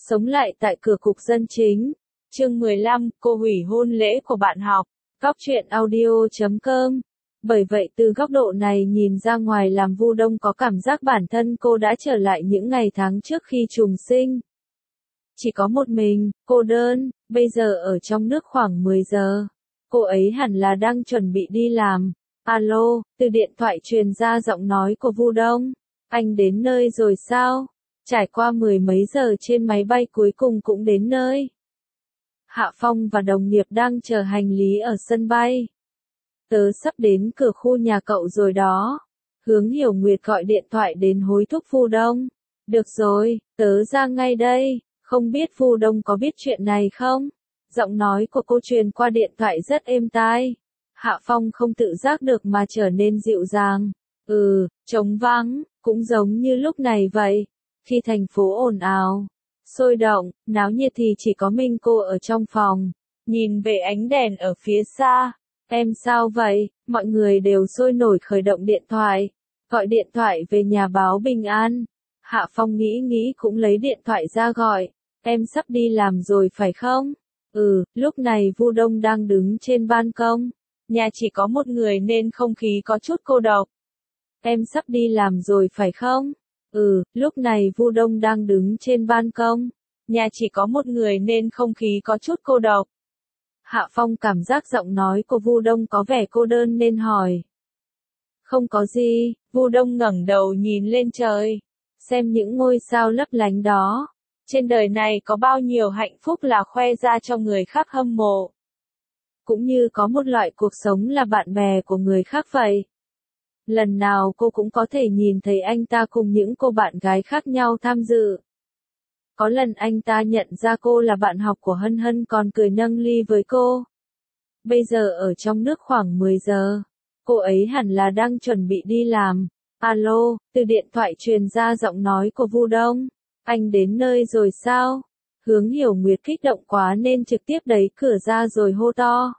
Sống lại tại cửa cục dân chính. Chương 15, cô hủy hôn lễ của bạn học. Góc truyện audio.com. Bởi vậy từ góc độ này nhìn ra ngoài làm Vu Đông có cảm giác bản thân cô đã trở lại những ngày tháng trước khi trùng sinh. Chỉ có một mình, cô đơn, bây giờ ở trong nước khoảng 10 giờ. Cô ấy hẳn là đang chuẩn bị đi làm. Alo, từ điện thoại truyền ra giọng nói của Vu Đông. Anh đến nơi rồi sao? Trải qua 10 mấy giờ trên máy bay cuối cùng cũng đến nơi. Hạ Phong và đồng nghiệp đang chờ hành lý ở sân bay. Tớ sắp đến cửa khu nhà cậu rồi đó. Hướng Hiểu Nguyệt gọi điện thoại đến hối thúc Vu Đông. Được rồi, tớ ra ngay đây. Không biết Vu Đông có biết chuyện này không? Giọng nói của cô truyền qua điện thoại rất êm tai. Hạ Phong không tự giác được mà trở nên dịu dàng. Trống vắng, cũng giống như lúc này vậy. Khi thành phố ồn ào, sôi động, náo nhiệt thì chỉ có mình cô ở trong phòng. Nhìn về ánh đèn ở phía xa. Em sao vậy? Mọi người đều sôi nổi khởi động điện thoại. Gọi điện thoại về nhà báo bình an. Hạ Phong nghĩ cũng lấy điện thoại ra gọi. Em sắp đi làm rồi phải không? Lúc này Vu Đông đang đứng trên ban công. Nhà chỉ có một người nên không khí có chút cô độc. Em sắp đi làm rồi phải không? Lúc này Vu Đông đang đứng trên ban công. Nhà chỉ có một người nên không khí có chút cô độc. Hạ Phong cảm giác giọng nói của Vu Đông có vẻ cô đơn nên hỏi. Không có gì, Vu Đông ngẩng đầu nhìn lên trời. Xem những ngôi sao lấp lánh đó. Trên đời này có bao nhiêu hạnh phúc là khoe ra cho người khác hâm mộ. Cũng như có một loại cuộc sống là bạn bè của người khác vậy. Lần nào cô cũng có thể nhìn thấy anh ta cùng những cô bạn gái khác nhau tham dự. Có lần anh ta nhận ra cô là bạn học của Hân Hân còn cười nâng ly với cô. Bây giờ ở trong nước khoảng 10 giờ. Cô ấy hẳn là đang chuẩn bị đi làm. Alo, từ điện thoại truyền ra giọng nói của Vu Đông. Anh đến nơi rồi sao? Hướng Hiểu Nguyệt kích động quá nên trực tiếp đẩy cửa ra rồi hô to.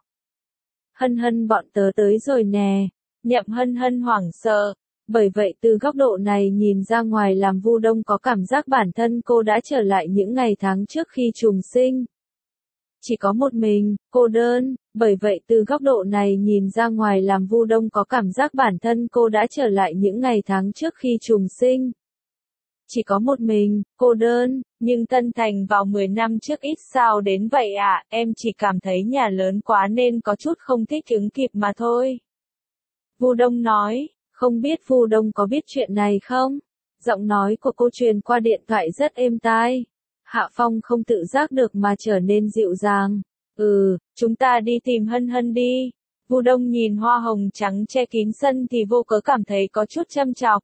Hân Hân bọn tớ tới rồi nè. Nhậm Hân Hân hoảng sợ. Bởi vậy từ góc độ này nhìn ra ngoài làm Vu Đông có cảm giác bản thân cô đã trở lại những ngày tháng trước khi trùng sinh. Chỉ có một mình, cô đơn, bởi vậy từ góc độ này nhìn ra ngoài làm Vu Đông có cảm giác bản thân cô đã trở lại những ngày tháng trước khi trùng sinh. Chỉ có một mình, cô đơn, nhưng Tân Thành vào 10 năm trước ít sao đến vậy ạ, em chỉ cảm thấy nhà lớn quá nên có chút không thích ứng kịp mà thôi. Vu Đông nói, không biết Vu Đông có biết chuyện này không? Giọng nói của cô truyền qua điện thoại rất êm tai. Hạ Phong không tự giác được mà trở nên dịu dàng. Chúng ta đi tìm Hân Hân đi. Vu Đông nhìn hoa hồng trắng che kín sân thì vô cớ cảm thấy có chút châm chọc.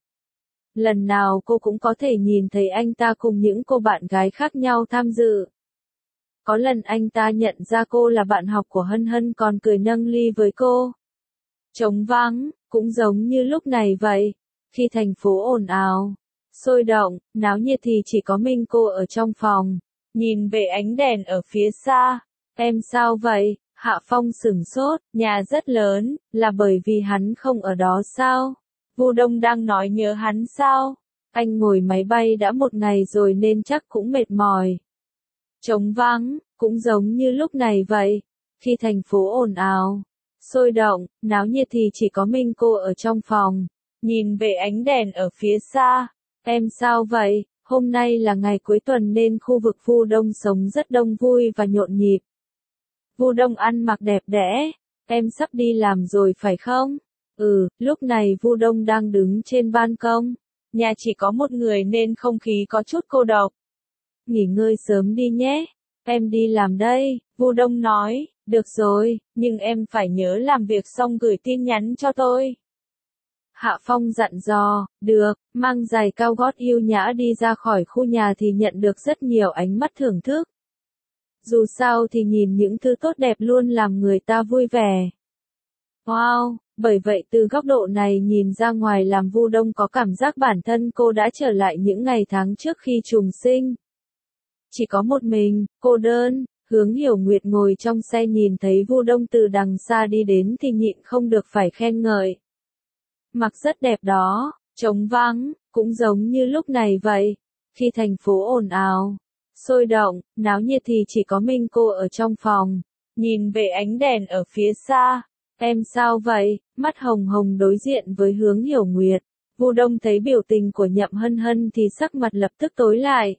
Lần nào cô cũng có thể nhìn thấy anh ta cùng những cô bạn gái khác nhau tham dự. Có lần anh ta nhận ra cô là bạn học của Hân Hân còn cười nâng ly với cô. Trống vắng, cũng giống như lúc này vậy. Khi thành phố ồn ào, sôi động, náo nhiệt thì chỉ có mình cô ở trong phòng. Nhìn về ánh đèn ở phía xa. Em sao vậy? Hạ Phong sửng sốt, nhà rất lớn, là bởi vì hắn không ở đó sao? Vu Đông đang nói nhớ hắn sao? Anh ngồi máy bay đã một ngày rồi nên chắc cũng mệt mỏi. Trống vắng, cũng giống như lúc này vậy. Khi thành phố ồn ào, sôi động, náo nhiệt thì chỉ có mình cô ở trong phòng. Nhìn về ánh đèn ở phía xa. Em sao vậy? Hôm nay là ngày cuối tuần nên khu vực Vu Đông sống rất đông vui và nhộn nhịp. Vu Đông ăn mặc đẹp đẽ. Em sắp đi làm rồi phải không? Lúc này Vu Đông đang đứng trên ban công. Nhà chỉ có một người nên không khí có chút cô độc. Nghỉ ngơi sớm đi nhé. Em đi làm đây, Vu Đông nói. Được rồi, nhưng em phải nhớ làm việc xong gửi tin nhắn cho tôi. Hạ Phong dặn dò, được, mang giày cao gót yêu nhã đi ra khỏi khu nhà thì nhận được rất nhiều ánh mắt thưởng thức. Dù sao thì nhìn những thứ tốt đẹp luôn làm người ta vui vẻ. Wow, bởi vậy từ góc độ này nhìn ra ngoài làm Vu Đông có cảm giác bản thân cô đã trở lại những ngày tháng trước khi trùng sinh. Chỉ có một mình, cô đơn. Hướng Hiểu Nguyệt ngồi trong xe nhìn thấy Vu Đông từ đằng xa đi đến thì nhịn không được phải khen ngợi. Mặc rất đẹp đó, trống vắng, cũng giống như lúc này vậy. Khi thành phố ồn ào, sôi động, náo nhiệt thì chỉ có mình cô ở trong phòng, nhìn về ánh đèn ở phía xa. Em sao vậy? Mắt hồng hồng đối diện với Hướng Hiểu Nguyệt. Vu Đông thấy biểu tình của Nhậm Hân Hân thì sắc mặt lập tức tối lại.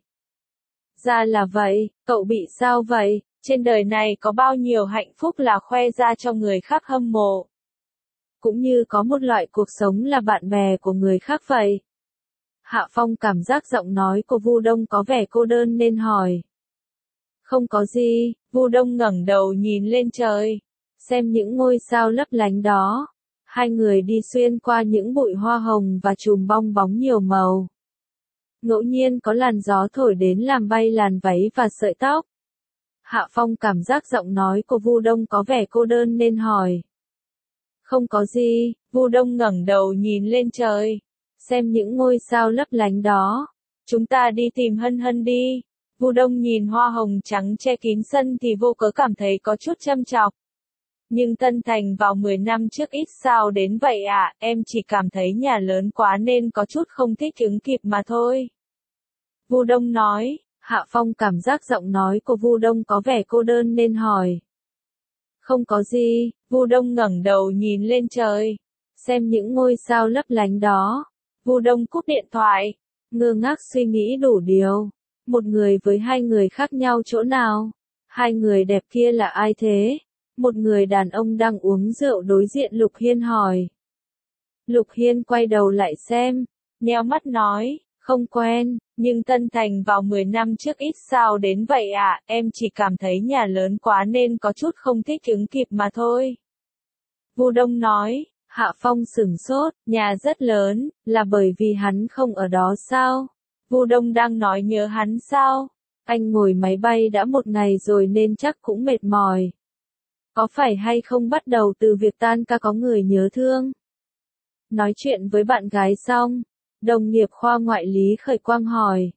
Ra là vậy, cậu bị sao vậy? Trên đời này có bao nhiêu hạnh phúc là khoe ra cho người khác hâm mộ. Cũng như có một loại cuộc sống là bạn bè của người khác vậy. Hạ Phong cảm giác giọng nói của Vu Đông có vẻ cô đơn nên hỏi. Không có gì, Vu Đông ngẩng đầu nhìn lên trời. Xem những ngôi sao lấp lánh đó. Hai người đi xuyên qua những bụi hoa hồng và chùm bong bóng nhiều màu. Ngẫu nhiên có làn gió thổi đến làm bay làn váy và sợi tóc. Hạ Phong cảm giác giọng nói của Vu Đông có vẻ cô đơn nên hỏi. Không có gì, Vu Đông ngẩng đầu nhìn lên trời. Xem những ngôi sao lấp lánh đó. Chúng ta đi tìm Hân Hân đi. Vu Đông nhìn hoa hồng trắng che kín sân thì vô cớ cảm thấy có chút châm chọc. Nhưng Tân Thành vào 10 năm trước ít sao đến vậy à, em chỉ cảm thấy nhà lớn quá nên có chút không thích ứng kịp mà thôi. Vu Đông nói, Hạ Phong cảm giác giọng nói của Vu Đông có vẻ cô đơn nên hỏi. Không có gì, Vu Đông ngẩng đầu nhìn lên trời. Xem những ngôi sao lấp lánh đó. Vu Đông cúp điện thoại. Ngơ ngác suy nghĩ đủ điều. Một người với hai người khác nhau chỗ nào? Hai người đẹp kia là ai thế? Một người đàn ông đang uống rượu đối diện Lục Hiên hỏi. Lục Hiên quay đầu lại xem. Nheo mắt nói, không quen, nhưng Tân Thành vào 10 năm trước ít sao đến vậy à, em chỉ cảm thấy nhà lớn quá nên có chút không thích ứng kịp mà thôi. Vu Đông nói, Hạ Phong sửng sốt, nhà rất lớn, là bởi vì hắn không ở đó sao? Vu Đông đang nói nhớ hắn sao? Anh ngồi máy bay đã một ngày rồi nên chắc cũng mệt mỏi. Có phải hay không bắt đầu từ việc tan ca có người nhớ thương? Nói chuyện với bạn gái xong, đồng nghiệp khoa ngoại lý Khởi Quang hỏi.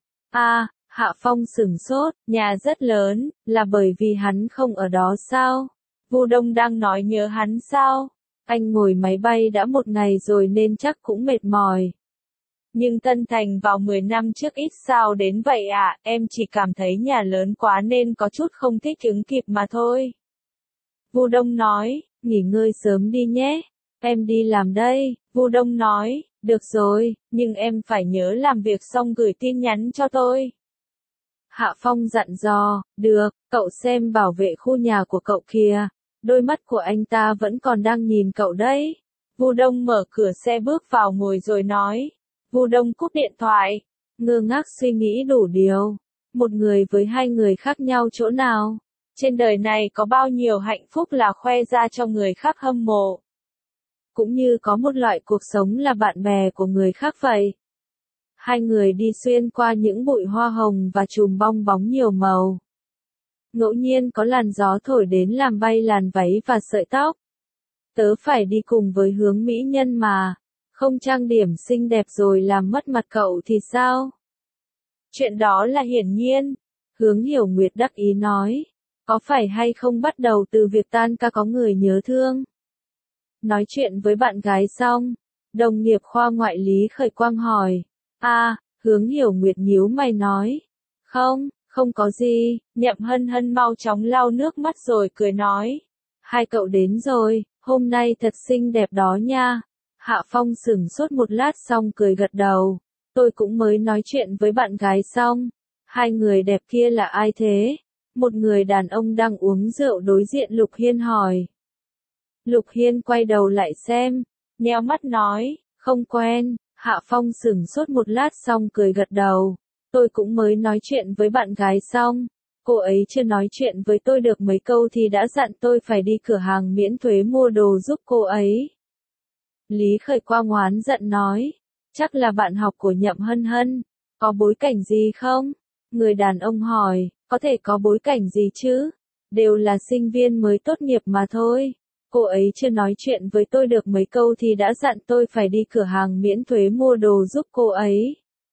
Hạ Phong sửng sốt, nhà rất lớn, là bởi vì hắn không ở đó sao? Vu Đông đang nói nhớ hắn sao? Anh ngồi máy bay đã một ngày rồi nên chắc cũng mệt mỏi. Nhưng Tân Thành vào 10 năm trước ít sao đến vậy à, em chỉ cảm thấy nhà lớn quá nên có chút không thích ứng kịp mà thôi. Vu Đông nói, nghỉ ngơi sớm đi nhé, em đi làm đây. Vu Đông nói, được rồi, nhưng em phải nhớ làm việc xong gửi tin nhắn cho tôi. Hạ Phong dặn dò, được, cậu xem bảo vệ khu nhà của cậu kìa, đôi mắt của anh ta vẫn còn đang nhìn cậu đấy. Vu Đông mở cửa xe bước vào ngồi rồi nói. Vu Đông cúp điện thoại, ngơ ngác suy nghĩ đủ điều. Một người với hai người khác nhau chỗ nào? Trên đời này có bao nhiêu hạnh phúc là khoe ra cho người khác hâm mộ. Cũng như có một loại cuộc sống là bạn bè của người khác vậy. Hai người đi xuyên qua những bụi hoa hồng và chùm bong bóng nhiều màu. Ngẫu nhiên có làn gió thổi đến làm bay làn váy và sợi tóc. Tớ phải đi cùng với Hướng mỹ nhân mà. Không trang điểm xinh đẹp rồi làm mất mặt cậu thì sao? Chuyện đó là hiển nhiên. Hướng Hiểu Nguyệt đắc ý nói. Có phải hay không bắt đầu từ việc tan ca có người nhớ thương? Nói chuyện với bạn gái xong, đồng nghiệp khoa ngoại lý Khởi Quang hỏi. Hướng Hiểu Nguyệt nhíu mày nói. Không có gì, Nhậm Hân Hân mau chóng lau nước mắt rồi cười nói. Hai cậu đến rồi, hôm nay thật xinh đẹp đó nha. Hạ Phong sửng sốt một lát xong cười gật đầu. Tôi cũng mới nói chuyện với bạn gái xong. Hai người đẹp kia là ai thế? Một người đàn ông đang uống rượu đối diện Lục Hiên hỏi. Lục Hiên quay đầu lại xem, nheo mắt nói, không quen. Hạ Phong sửng sốt một lát xong cười gật đầu. Tôi cũng mới nói chuyện với bạn gái xong. Cô ấy chưa nói chuyện với tôi được mấy câu thì đã dặn tôi phải đi cửa hàng miễn thuế mua đồ giúp cô ấy. Lý Khởi Quang oán giận nói, chắc là bạn học của Nhậm Hân Hân, có bối cảnh gì không? Người đàn ông hỏi, có thể có bối cảnh gì chứ? Đều là sinh viên mới tốt nghiệp mà thôi. Cô ấy chưa nói chuyện với tôi được mấy câu thì đã dặn tôi phải đi cửa hàng miễn thuế mua đồ giúp cô ấy.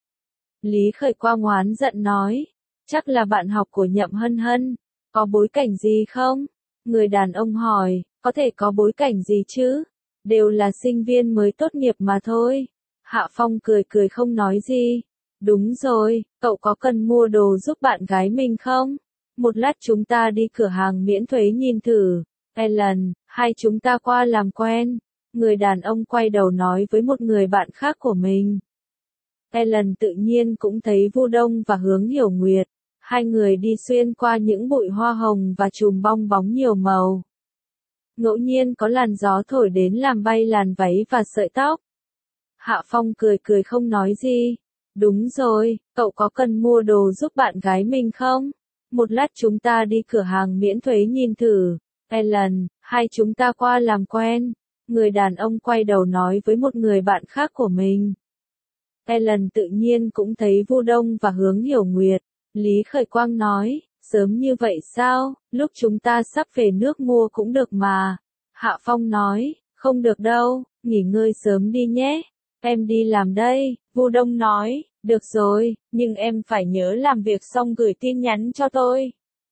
Lý Khởi Quang oán giận nói, chắc là bạn học của Nhậm Hân Hân, có bối cảnh gì không? Người đàn ông hỏi, có thể có bối cảnh gì chứ? Đều là sinh viên mới tốt nghiệp mà thôi. Hạ Phong cười cười không nói gì. Đúng rồi, cậu có cần mua đồ giúp bạn gái mình không? Một lát chúng ta đi cửa hàng miễn thuế nhìn thử. Ellen, hai chúng ta qua làm quen. Người đàn ông quay đầu nói với một người bạn khác của mình. Ellen tự nhiên cũng thấy Vu Đông và Hướng Hiểu Nguyệt. Hai người đi xuyên qua những bụi hoa hồng và chùm bong bóng nhiều màu. Ngẫu nhiên có làn gió thổi đến làm bay làn váy và sợi tóc. Hạ Phong cười cười không nói gì. Đúng rồi, cậu có cần mua đồ giúp bạn gái mình không? Một lát chúng ta đi cửa hàng miễn thuế nhìn thử. Ellen, hai chúng ta qua làm quen. Người đàn ông quay đầu nói với một người bạn khác của mình. Ellen tự nhiên cũng thấy Vu Đông và Hướng Hiểu Nguyệt. Lý Khởi Quang nói, sớm như vậy sao, lúc chúng ta sắp về nước mua cũng được mà. Hạ Phong nói, không được đâu, nghỉ ngơi sớm đi nhé. Em đi làm đây, Vu Đông nói, được rồi, nhưng em phải nhớ làm việc xong gửi tin nhắn cho tôi.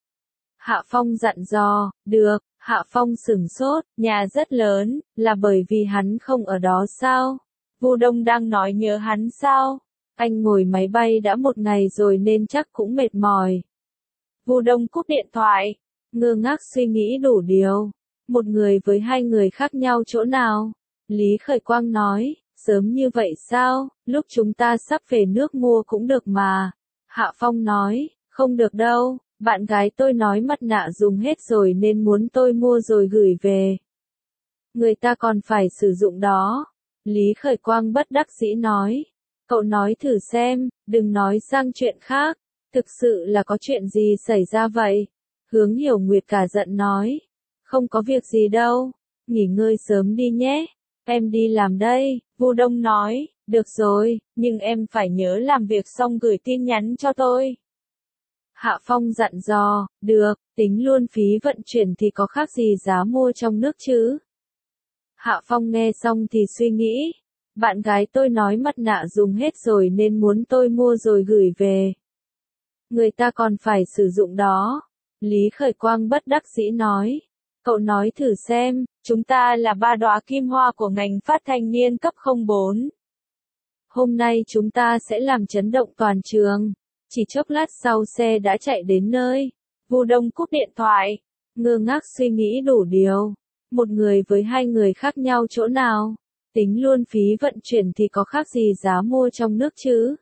Hạ Phong dặn dò, được, Hạ Phong sửng sốt, nhà rất lớn, là bởi vì hắn không ở đó sao? Vu Đông đang nói nhớ hắn sao? Anh ngồi máy bay đã một ngày rồi nên chắc cũng mệt mỏi. Vu Đông cúp điện thoại, ngơ ngác suy nghĩ đủ điều. Một người với hai người khác nhau chỗ nào? Lý Khởi Quang nói, sớm như vậy sao, lúc chúng ta sắp về nước mua cũng được mà. Hạ Phong nói, không được đâu, bạn gái tôi nói mặt nạ dùng hết rồi nên muốn tôi mua rồi gửi về. Người ta còn phải sử dụng đó. Lý Khởi Quang bất đắc dĩ nói. Cậu nói thử xem, đừng nói sang chuyện khác. Thực sự là có chuyện gì xảy ra vậy? Hướng Hiểu Nguyệt cả giận nói. Không có việc gì đâu, nghỉ ngơi sớm đi nhé. Em đi làm đây, Vu Đông nói. Được rồi, nhưng em phải nhớ làm việc xong gửi tin nhắn cho tôi. Hạ Phong dặn dò, được, tính luôn phí vận chuyển thì có khác gì giá mua trong nước chứ? Hạ Phong nghe xong thì suy nghĩ. Bạn gái tôi nói mặt nạ dùng hết rồi nên muốn tôi mua rồi gửi về. Người ta còn phải sử dụng đó. Lý Khởi Quang bất đắc dĩ nói. Cậu nói thử xem, chúng ta là ba đóa kim hoa của ngành phát thanh niên cấp 04. Hôm nay chúng ta sẽ làm chấn động toàn trường. Chỉ chốc lát sau xe đã chạy đến nơi. Vu Đông cúp điện thoại, ngơ ngác suy nghĩ đủ điều. Một người với hai người khác nhau chỗ nào? Tính luôn phí vận chuyển thì có khác gì giá mua trong nước chứ?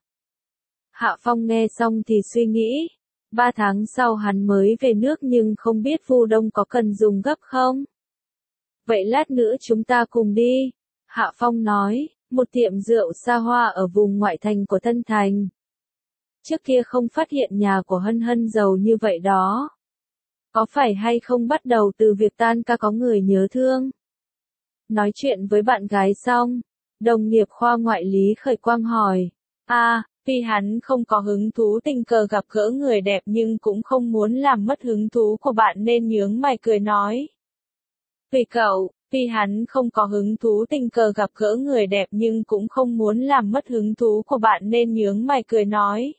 Hạ Phong nghe xong thì suy nghĩ. 3 tháng sau hắn mới về nước nhưng không biết Vu Đông có cần dùng gấp không? Vậy lát nữa chúng ta cùng đi. Hạ Phong nói, một tiệm rượu xa hoa ở vùng ngoại thành của Tân Thành. Trước kia không phát hiện nhà của Hân Hân giàu như vậy đó. Có phải hay không bắt đầu từ việc tan ca có người nhớ thương? Nói chuyện với bạn gái xong, đồng nghiệp khoa ngoại Lý Khởi Quang hỏi. Vì hắn không có hứng thú tình cờ gặp gỡ người đẹp nhưng cũng không muốn làm mất hứng thú của bạn nên nhướng mày cười nói. Vì hắn không có hứng thú tình cờ gặp gỡ người đẹp nhưng cũng không muốn làm mất hứng thú của bạn nên nhướng mày cười nói.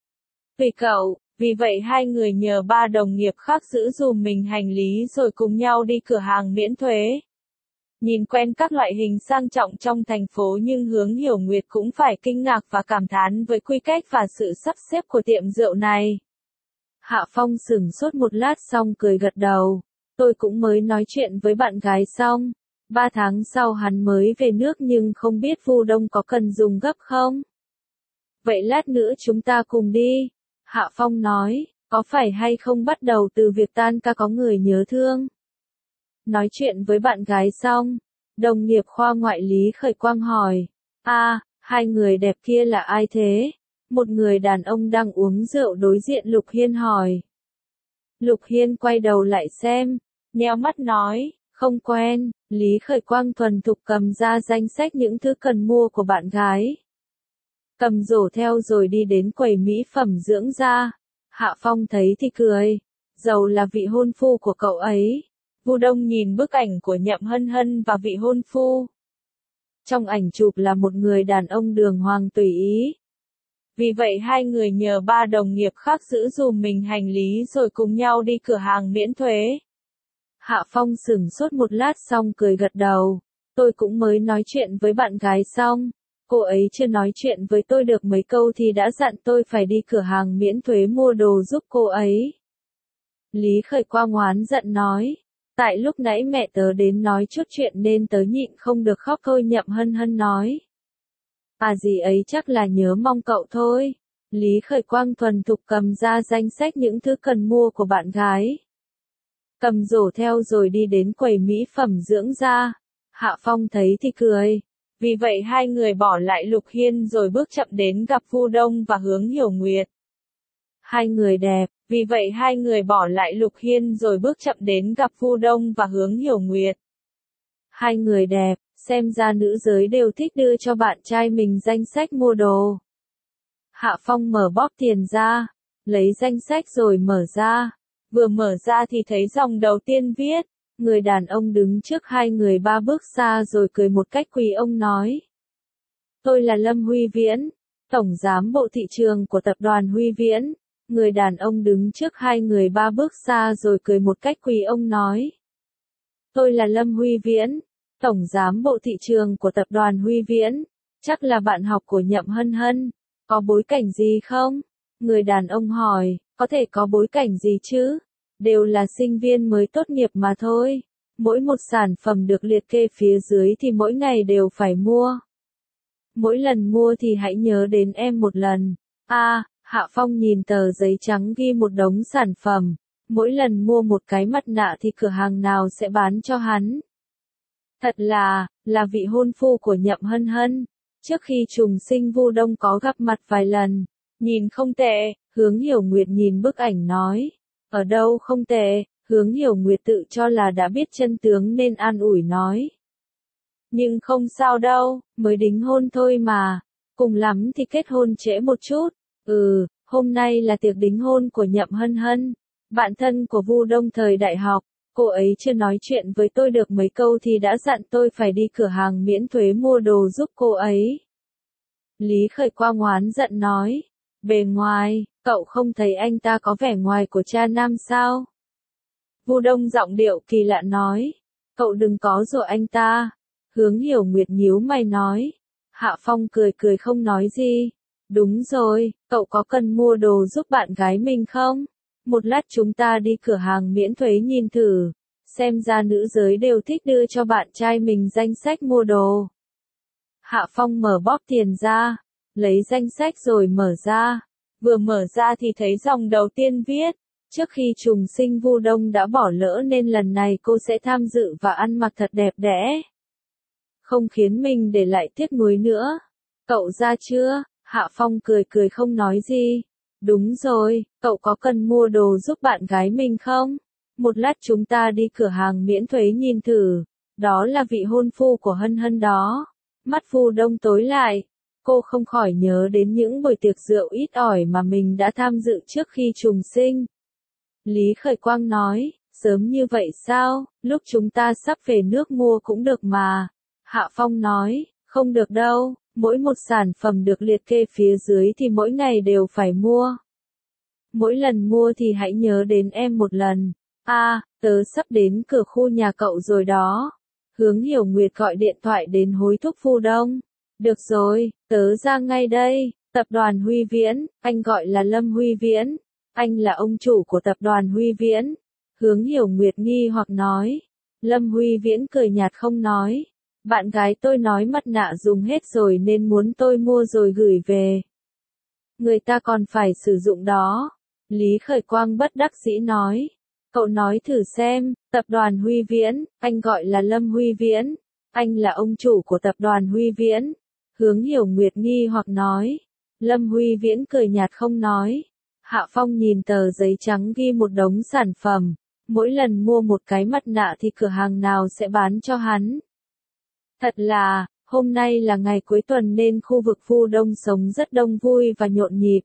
Vì vậy hai người nhờ ba đồng nghiệp khác giữ dùm mình hành lý rồi cùng nhau đi cửa hàng miễn thuế. Nhìn quen các loại hình sang trọng trong thành phố nhưng Hướng Hiểu Nguyệt cũng phải kinh ngạc và cảm thán với quy cách và sự sắp xếp của tiệm rượu này. Hạ Phong sửng sốt một lát xong cười gật đầu. Tôi cũng mới nói chuyện với bạn gái xong. 3 tháng sau hắn mới về nước nhưng không biết Vu Đông có cần dùng gấp không? Vậy lát nữa chúng ta cùng đi. Hạ Phong nói, có phải hay không bắt đầu từ việc tan ca có người nhớ thương? Nói chuyện với bạn gái xong, đồng nghiệp khoa ngoại Lý Khởi Quang hỏi. Hai người đẹp kia là ai thế? Một người đàn ông đang uống rượu đối diện Lục Hiên hỏi. Lục Hiên quay đầu lại xem, nheo mắt nói, không quen. Lý Khởi Quang thuần thục cầm ra danh sách những thứ cần mua của bạn gái. Cầm rổ theo rồi đi đến quầy mỹ phẩm dưỡng da. Hạ Phong thấy thì cười. Dầu là vị hôn phu của cậu ấy. Vu Đông nhìn bức ảnh của Nhậm Hân Hân và vị hôn phu. Trong ảnh chụp là một người đàn ông đường hoàng tùy ý. Vì vậy hai người nhờ ba đồng nghiệp khác giữ dùm mình hành lý rồi cùng nhau đi cửa hàng miễn thuế. Hạ Phong sửng sốt một lát xong cười gật đầu. Tôi cũng mới nói chuyện với bạn gái xong. cô ấy chưa nói chuyện với tôi được mấy câu thì đã dặn tôi phải đi cửa hàng miễn thuế mua đồ giúp cô ấy. Lý Khởi Quang oán giận nói. Tại lúc nãy mẹ tớ đến nói chút chuyện nên tớ nhịn không được khóc thôi. Nhậm Hân Hân nói. À gì ấy chắc là nhớ mong cậu thôi. Lý Khởi Quang thuần thục cầm ra danh sách những thứ cần mua của bạn gái. Cầm rổ theo rồi đi đến quầy mỹ phẩm dưỡng da. Hạ Phong thấy thì cười. Vì vậy hai người bỏ lại Lục Hiên rồi bước chậm đến gặp Vu Đông và Hướng Hiểu Nguyệt. Hai người đẹp, vì vậy hai người bỏ lại Lục Hiên rồi bước chậm đến gặp Vu Đông và Hướng Hiểu Nguyệt. Hai người đẹp, xem ra nữ giới đều thích đưa cho bạn trai mình danh sách mua đồ. Hạ Phong mở bóp tiền ra, lấy danh sách rồi mở ra. Vừa mở ra thì thấy dòng đầu tiên viết. Người đàn ông đứng trước hai người ba bước xa rồi cười một cách quý ông nói. Tôi là Lâm Huy Viễn, Tổng Giám Bộ Thị trường của Tập đoàn Huy Viễn. Người đàn ông đứng trước hai người ba bước xa rồi cười một cách quý ông nói. Tôi là Lâm Huy Viễn, Tổng Giám Bộ Thị trường của Tập đoàn Huy Viễn. Chắc là bạn học của Nhậm Hân Hân. Có bối cảnh gì không? Người đàn ông hỏi, có thể có bối cảnh gì chứ? Đều là sinh viên mới tốt nghiệp mà thôi. Mỗi một sản phẩm được liệt kê phía dưới thì mỗi ngày đều phải mua. Mỗi lần mua thì hãy nhớ đến em một lần. Hạ Phong nhìn tờ giấy trắng ghi một đống sản phẩm. Mỗi lần mua một cái mặt nạ thì cửa hàng nào sẽ bán cho hắn. Thật là vị hôn phu của Nhậm Hân Hân. Trước khi trùng sinh Vu Đông có gặp mặt vài lần. Nhìn không tệ, Hướng Hiểu Nguyệt nhìn bức ảnh nói. Ở đâu không tệ, Hướng Hiểu Nguyệt tự cho là đã biết chân tướng nên an ủi nói. Nhưng không sao đâu, mới đính hôn thôi mà. Cùng lắm thì kết hôn trễ một chút. Hôm nay là tiệc đính hôn của Nhậm Hân Hân, bạn thân của Vu Đông thời đại học. Cô ấy chưa nói chuyện với tôi được mấy câu thì đã dặn tôi phải đi cửa hàng miễn thuế mua đồ giúp cô ấy. Lý Khởi Quang oán giận nói. Bề ngoài, cậu không thấy anh ta có vẻ ngoài của cha nam sao? Vu Đông giọng điệu kỳ lạ nói. Cậu đừng có dỗ anh ta. Hướng Hiểu Nguyệt nhíu mày nói. Hạ Phong cười cười không nói gì. Đúng rồi, cậu có cần mua đồ giúp bạn gái mình không? Một lát chúng ta đi cửa hàng miễn thuế nhìn thử. Xem ra nữ giới đều thích đưa cho bạn trai mình danh sách mua đồ. Hạ Phong mở bóp tiền ra. Lấy danh sách rồi mở ra. Vừa mở ra thì thấy dòng đầu tiên viết. Trước khi trùng sinh Vu Đông đã bỏ lỡ nên lần này cô sẽ tham dự và ăn mặc thật đẹp đẽ. Không khiến mình để lại tiếc nuối nữa. Cậu ra chưa? Hạ Phong cười cười không nói gì. Đúng rồi, cậu có cần mua đồ giúp bạn gái mình không? Một lát chúng ta đi cửa hàng miễn thuế nhìn thử. Đó là vị hôn phu của Hân Hân đó. Mắt Vu Đông tối lại. Cô không khỏi nhớ đến những buổi tiệc rượu ít ỏi mà mình đã tham dự trước khi trùng sinh. Lý Khởi Quang nói, sớm như vậy sao, lúc chúng ta sắp về nước mua cũng được mà. Hạ Phong nói, không được đâu, mỗi một sản phẩm được liệt kê phía dưới thì mỗi ngày đều phải mua. Mỗi lần mua thì hãy nhớ đến em một lần. Tớ sắp đến cửa khu nhà cậu rồi đó. Hướng Hiểu Nguyệt gọi điện thoại đến hối thúc Vu Đông. Được rồi, tớ ra ngay đây. Tập đoàn Huy Viễn, anh gọi là Lâm Huy Viễn. Anh là ông chủ của tập đoàn Huy Viễn. Hướng Hiểu Nguyệt nghi hoặc nói. Lâm Huy Viễn cười nhạt không nói. Bạn gái tôi nói mặt nạ dùng hết rồi nên muốn tôi mua rồi gửi về. Người ta còn phải sử dụng đó. Lý Khởi Quang bất đắc dĩ nói. Cậu nói thử xem, tập đoàn Huy Viễn, anh gọi là Lâm Huy Viễn. Anh là ông chủ của tập đoàn Huy Viễn. Hướng Hiểu Nguyệt nghi hoặc nói. Lâm Huy Viễn cười nhạt không nói. Hạ Phong nhìn tờ giấy trắng ghi một đống sản phẩm. Mỗi lần mua một cái mặt nạ thì cửa hàng nào sẽ bán cho hắn. Thật là, hôm nay là ngày cuối tuần nên khu vực Vu Đông sống rất đông vui và nhộn nhịp.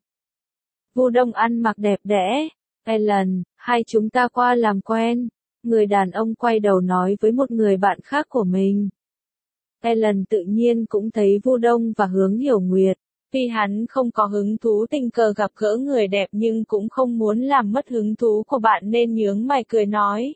Vu Đông ăn mặc đẹp đẽ. Ellen, hai chúng ta qua làm quen. Người đàn ông quay đầu nói với một người bạn khác của mình. Ellen tự nhiên cũng thấy Vu Đông và Hướng Hiểu Nguyệt. Tuy hắn không có hứng thú tình cờ gặp gỡ người đẹp nhưng cũng không muốn làm mất hứng thú của bạn nên nhướng mày cười nói.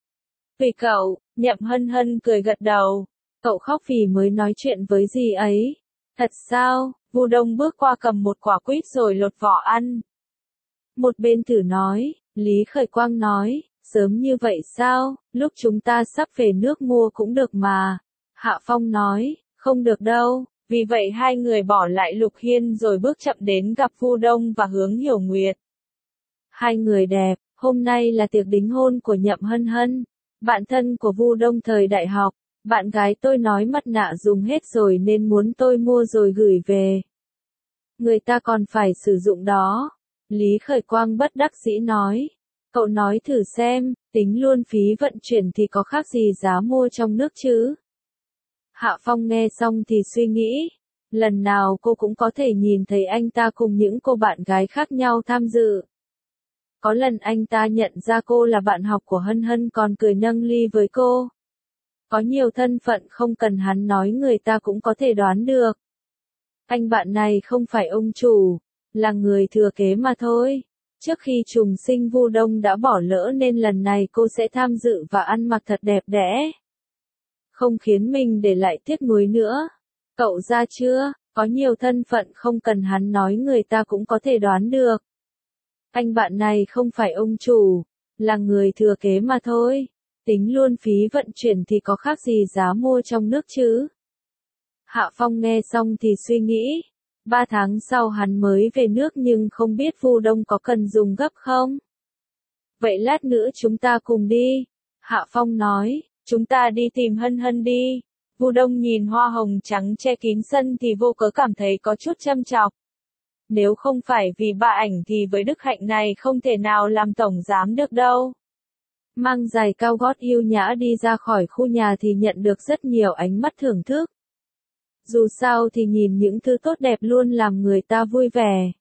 Vì cậu, Nhậm Hân Hân cười gật đầu. Cậu khóc vì mới nói chuyện với dì ấy. Thật sao? Vu Đông bước qua cầm một quả quýt rồi lột vỏ ăn. Một bên thử nói, Lý Khởi Quang nói, sớm như vậy sao, lúc chúng ta sắp về nước mua cũng được mà. Hạ Phong nói, không được đâu, vì vậy hai người bỏ lại Lục Hiên rồi bước chậm đến gặp Vu Đông và Hướng Hiểu Nguyệt. Hai người đẹp, hôm nay là tiệc đính hôn của Nhậm Hân Hân, bạn thân của Vu Đông thời đại học. Bạn gái tôi nói mặt nạ dùng hết rồi nên muốn tôi mua rồi gửi về. Người ta còn phải sử dụng đó. Lý Khởi Quang bất đắc dĩ nói. Cậu nói thử xem, tính luôn phí vận chuyển thì có khác gì giá mua trong nước chứ? Hạ Phong nghe xong thì suy nghĩ. Lần nào cô cũng có thể nhìn thấy anh ta cùng những cô bạn gái khác nhau tham dự. Có lần anh ta nhận ra cô là bạn học của Hân Hân còn cười nâng ly với cô. Có nhiều thân phận không cần hắn nói người ta cũng có thể đoán được. Anh bạn này không phải ông chủ, là người thừa kế mà thôi. Trước khi trùng sinh Vu Đông đã bỏ lỡ nên lần này cô sẽ tham dự và ăn mặc thật đẹp đẽ. Không khiến mình để lại tiếc nuối nữa. Cậu ra chưa? Có nhiều thân phận không cần hắn nói người ta cũng có thể đoán được. Anh bạn này không phải ông chủ, là người thừa kế mà thôi. Tính luôn phí vận chuyển thì có khác gì giá mua trong nước chứ? Hạ Phong nghe xong thì suy nghĩ. 3 tháng sau hắn mới về nước nhưng không biết Vu Đông có cần dùng gấp không? Vậy lát nữa chúng ta cùng đi. Hạ Phong nói, chúng ta đi tìm Hân Hân đi. Vu Đông nhìn hoa hồng trắng che kín sân thì vô cớ cảm thấy có chút châm chọc. Nếu không phải vì bà ảnh thì với đức hạnh này không thể nào làm tổng giám được đâu. Mang giày cao gót yêu nhã đi ra khỏi khu nhà thì nhận được rất nhiều ánh mắt thưởng thức. Dù sao thì nhìn những thứ tốt đẹp luôn làm người ta vui vẻ.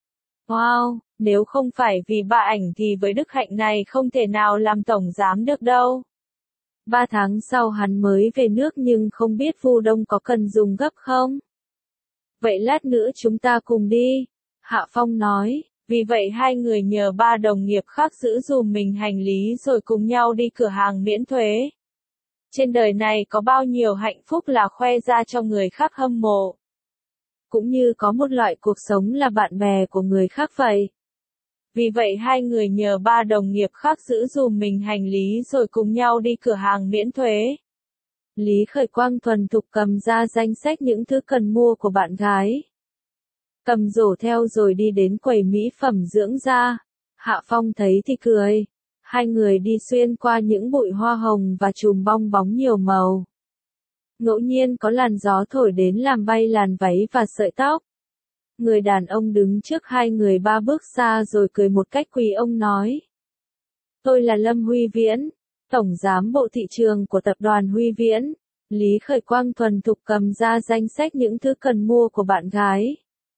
Wow, nếu không phải vì bà ảnh thì với đức hạnh này không thể nào làm tổng giám được đâu. 3 tháng sau hắn mới về nước nhưng không biết Vu Đông có cần dùng gấp không? Vậy lát nữa chúng ta cùng đi. Hạ Phong nói. Vì vậy hai người nhờ 3 đồng nghiệp khác giữ dùm mình hành lý rồi cùng nhau đi cửa hàng miễn thuế. Trên đời này có bao nhiêu hạnh phúc là khoe ra cho người khác hâm mộ. Cũng như có một loại cuộc sống là bạn bè của người khác vậy. Vì vậy hai người nhờ 3 đồng nghiệp khác giữ dùm mình hành lý rồi cùng nhau đi cửa hàng miễn thuế. Lý Khởi Quang thuần thục cầm ra danh sách những thứ cần mua của bạn gái. Cầm rổ theo rồi đi đến quầy mỹ phẩm dưỡng da. Hạ Phong thấy thì cười. Hai người đi xuyên qua những bụi hoa hồng và chùm bong bóng nhiều màu. Ngẫu nhiên có làn gió thổi đến làm bay làn váy và sợi tóc. Người đàn ông đứng trước hai người 3 bước xa rồi cười một cách quý ông nói. Tôi là Lâm Huy Viễn, Tổng Giám Bộ Thị trường của Tập đoàn Huy Viễn. Lý Khởi Quang thuần thục cầm ra danh sách những thứ cần mua của bạn gái.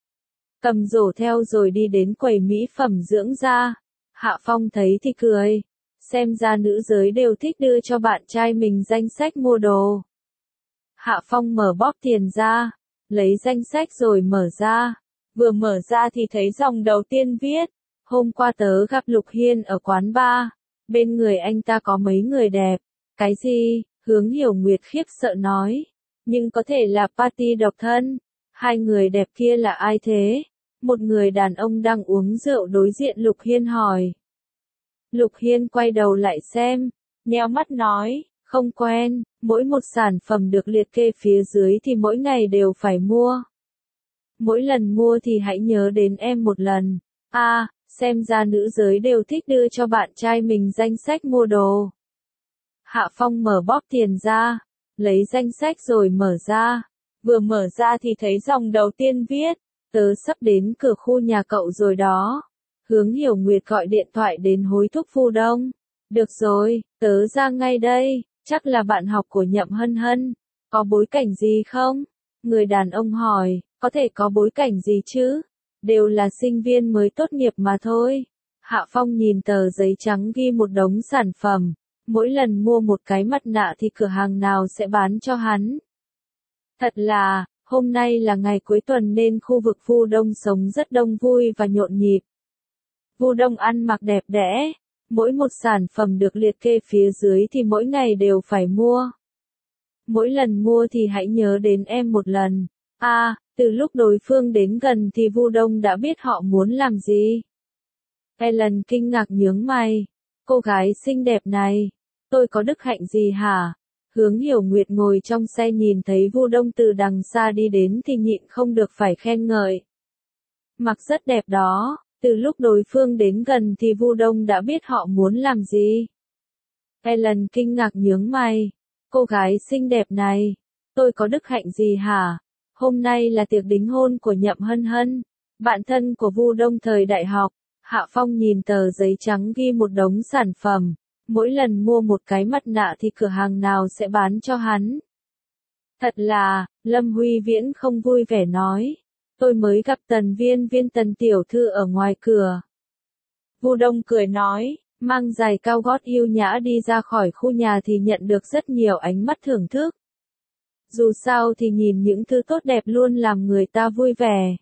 Cầm rổ theo rồi đi đến quầy mỹ phẩm dưỡng da. Hạ Phong thấy thì cười. Xem ra nữ giới đều thích đưa cho bạn trai mình danh sách mua đồ. Hạ Phong mở bóp tiền ra. Lấy danh sách rồi mở ra. Vừa mở ra thì thấy dòng đầu tiên viết. Hôm qua tớ gặp Lục Hiên ở quán bar. Bên người anh ta có mấy người đẹp. Cái gì? Hướng Hiểu Nguyệt khiếp sợ nói. Nhưng có thể là party độc thân. Hai người đẹp kia là ai thế? Một người đàn ông đang uống rượu đối diện Lục Hiên hỏi. Lục Hiên quay đầu lại xem, nheo mắt nói, không quen, mỗi một sản phẩm được liệt kê phía dưới thì mỗi ngày đều phải mua. Mỗi lần mua thì hãy nhớ đến em một lần. Xem ra nữ giới đều thích đưa cho bạn trai mình danh sách mua đồ. Hạ Phong mở bóp tiền ra, lấy danh sách rồi mở ra. Vừa mở ra thì thấy dòng đầu tiên viết, tớ sắp đến cửa khu nhà cậu rồi đó. Hướng Hiểu Nguyệt gọi điện thoại đến hối thúc Vu Đông. Được rồi, tớ ra ngay đây, chắc là bạn học của Nhậm Hân Hân. Có bối cảnh gì không? Người đàn ông hỏi, có thể có bối cảnh gì chứ? Đều là sinh viên mới tốt nghiệp mà thôi. Hạ Phong nhìn tờ giấy trắng ghi một đống sản phẩm. Mỗi lần mua một cái mặt nạ thì cửa hàng nào sẽ bán cho hắn. Thật là, hôm nay là ngày cuối tuần nên khu vực Vu Đông sống rất đông vui và nhộn nhịp. Vu Đông ăn mặc đẹp đẽ. Mỗi một sản phẩm được liệt kê phía dưới thì mỗi ngày đều phải mua. Mỗi lần mua thì hãy nhớ đến em một lần. Từ lúc đối phương đến gần thì Vu Đông đã biết họ muốn làm gì. Ellen kinh ngạc nhướng mày. Cô gái xinh đẹp này, tôi có đức hạnh gì hả? Hướng Hiểu Nguyệt ngồi trong xe nhìn thấy Vu Đông từ đằng xa đi đến thì nhịn không được phải khen ngợi. Mặc rất đẹp đó, từ lúc đối phương đến gần thì Vu Đông đã biết họ muốn làm gì. Ellen kinh ngạc nhướng mày. Cô gái xinh đẹp này, tôi có đức hạnh gì hả? Hôm nay là tiệc đính hôn của Nhậm Hân Hân, bạn thân của Vu Đông thời đại học. Hạ Phong nhìn tờ giấy trắng ghi một đống sản phẩm, mỗi lần mua một cái mặt nạ thì cửa hàng nào sẽ bán cho hắn. Thật là, Lâm Huy Viễn không vui vẻ nói, tôi mới gặp Tần Tần tiểu thư ở ngoài cửa. Vu Đông cười nói, mang giày cao gót yêu nhã đi ra khỏi khu nhà thì nhận được rất nhiều ánh mắt thưởng thức. Dù sao thì nhìn những thứ tốt đẹp luôn làm người ta vui vẻ.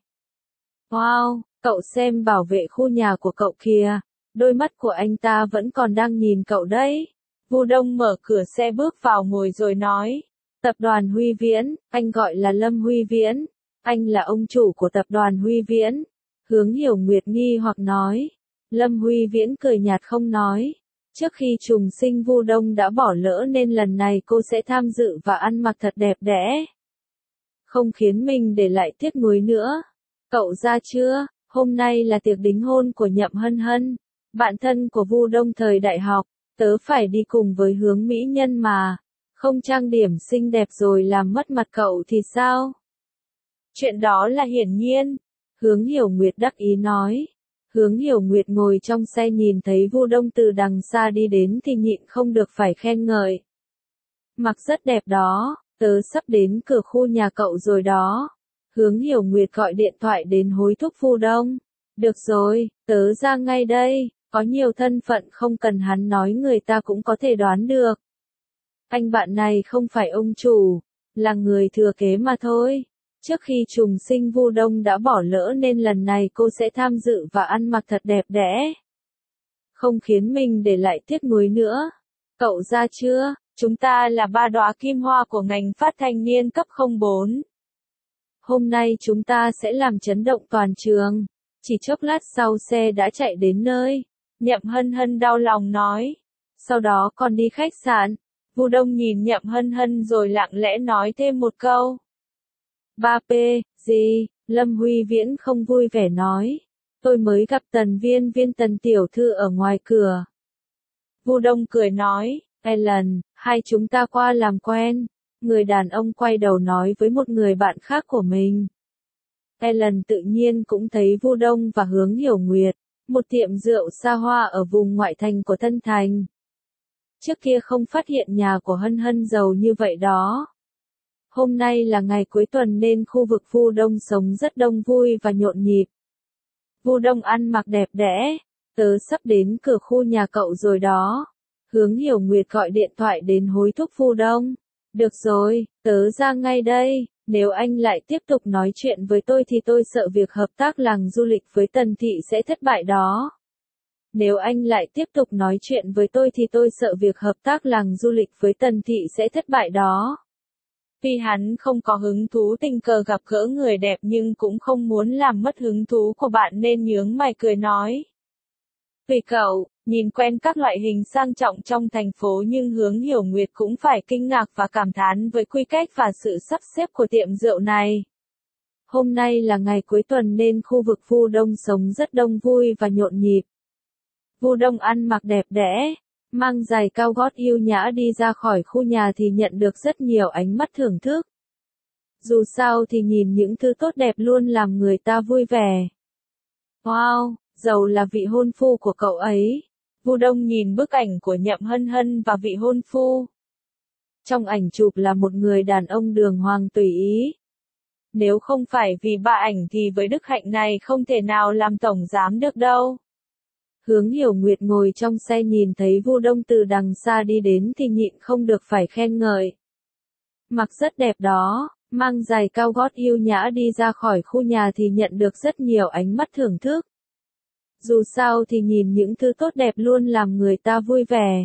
Wow, cậu xem bảo vệ khu nhà của cậu kìa, đôi mắt của anh ta vẫn còn đang nhìn cậu đấy. Vu Đông mở cửa xe bước vào ngồi rồi nói, tập đoàn Huy Viễn, anh gọi là Lâm Huy Viễn, anh là ông chủ của tập đoàn Huy Viễn. Hướng Hiểu Nguyệt nghi hoặc nói, Lâm Huy Viễn cười nhạt không nói, trước khi trùng sinh Vu Đông đã bỏ lỡ nên lần này cô sẽ tham dự và ăn mặc thật đẹp đẽ. Không khiến mình để lại tiếc nuối nữa. Cậu ra chưa? Hôm nay là tiệc đính hôn của Nhậm Hân Hân, bạn thân của Vu Đông thời đại học, tớ phải đi cùng với Hướng mỹ nhân mà, không trang điểm xinh đẹp rồi làm mất mặt cậu thì sao? Chuyện đó là hiển nhiên, Hướng Hiểu Nguyệt đắc ý nói. Hướng Hiểu Nguyệt ngồi trong xe nhìn thấy Vu Đông từ đằng xa đi đến thì nhịn không được phải khen ngợi. Mặc rất đẹp đó, tớ sắp đến cửa khu nhà cậu rồi đó. Hướng Hiểu Nguyệt gọi điện thoại đến hối thúc Vu Đông. Được rồi, tớ ra ngay đây, có nhiều thân phận không cần hắn nói người ta cũng có thể đoán được. Anh bạn này không phải ông chủ, là người thừa kế mà thôi. Trước khi trùng sinh Vu Đông đã bỏ lỡ nên lần này cô sẽ tham dự và ăn mặc thật đẹp đẽ. Không khiến mình để lại tiếc nuối nữa. Cậu ra chưa? Chúng ta là ba đóa kim hoa của ngành phát thanh niên cấp 04. Hôm nay chúng ta sẽ làm chấn động toàn trường. Chỉ chốc lát sau xe đã chạy đến nơi. Nhậm Hân Hân đau lòng nói. Sau đó còn đi khách sạn. Vu Đông nhìn Nhậm Hân Hân rồi lặng lẽ nói thêm một câu. 3P, gì? Lâm Huy Viễn không vui vẻ nói. Tôi mới gặp Tần Tần tiểu thư ở ngoài cửa. Vu Đông cười nói, Ellen, hai chúng ta qua làm quen. Người đàn ông quay đầu nói với một người bạn khác của mình. Ellen tự nhiên cũng thấy Vu Đông và Hướng Hiểu Nguyệt, một tiệm rượu xa hoa ở vùng ngoại thành của Tân Thành. Trước kia không phát hiện nhà của Hân Hân giàu như vậy đó. Hôm nay là ngày cuối tuần nên khu vực Vu Đông sống rất đông vui và nhộn nhịp. Vu Đông ăn mặc đẹp đẽ, tớ sắp đến cửa khu nhà cậu rồi đó. Hướng Hiểu Nguyệt gọi điện thoại đến hối thúc Vu Đông. Được rồi, tớ ra ngay đây, nếu anh lại tiếp tục nói chuyện với tôi thì tôi sợ việc hợp tác làng du lịch với Tần Thị sẽ thất bại đó. Nếu anh lại tiếp tục nói chuyện với tôi thì tôi sợ việc hợp tác làng du lịch với Tần Thị sẽ thất bại đó. Tuy hắn không có hứng thú tình cờ gặp gỡ người đẹp nhưng cũng không muốn làm mất hứng thú của bạn nên nhướng mày cười nói. Tùy cậu, nhìn quen các loại hình sang trọng trong thành phố nhưng Hướng Hiểu Nguyệt cũng phải kinh ngạc và cảm thán với quy cách và sự sắp xếp của tiệm rượu này. Hôm nay là ngày cuối tuần nên khu vực Vu Đông sống rất đông vui và nhộn nhịp. Vu Đông ăn mặc đẹp đẽ, mang giày cao gót yêu nhã đi ra khỏi khu nhà thì nhận được rất nhiều ánh mắt thưởng thức. Dù sao thì nhìn những thứ tốt đẹp luôn làm người ta vui vẻ. Wow, giàu là vị hôn phu của cậu ấy. Vu Đông nhìn bức ảnh của Nhậm Hân Hân và vị hôn phu. Trong ảnh chụp là một người đàn ông đường hoàng tùy ý. Nếu không phải vì ba ảnh thì với đức hạnh này không thể nào làm tổng giám được đâu. Hướng Hiểu Nguyệt ngồi trong xe nhìn thấy Vu Đông từ đằng xa đi đến thì nhịn không được phải khen ngợi. Mặc rất đẹp đó, mang giày cao gót yêu nhã đi ra khỏi khu nhà thì nhận được rất nhiều ánh mắt thưởng thức. Dù sao thì nhìn những thứ tốt đẹp luôn làm người ta vui vẻ.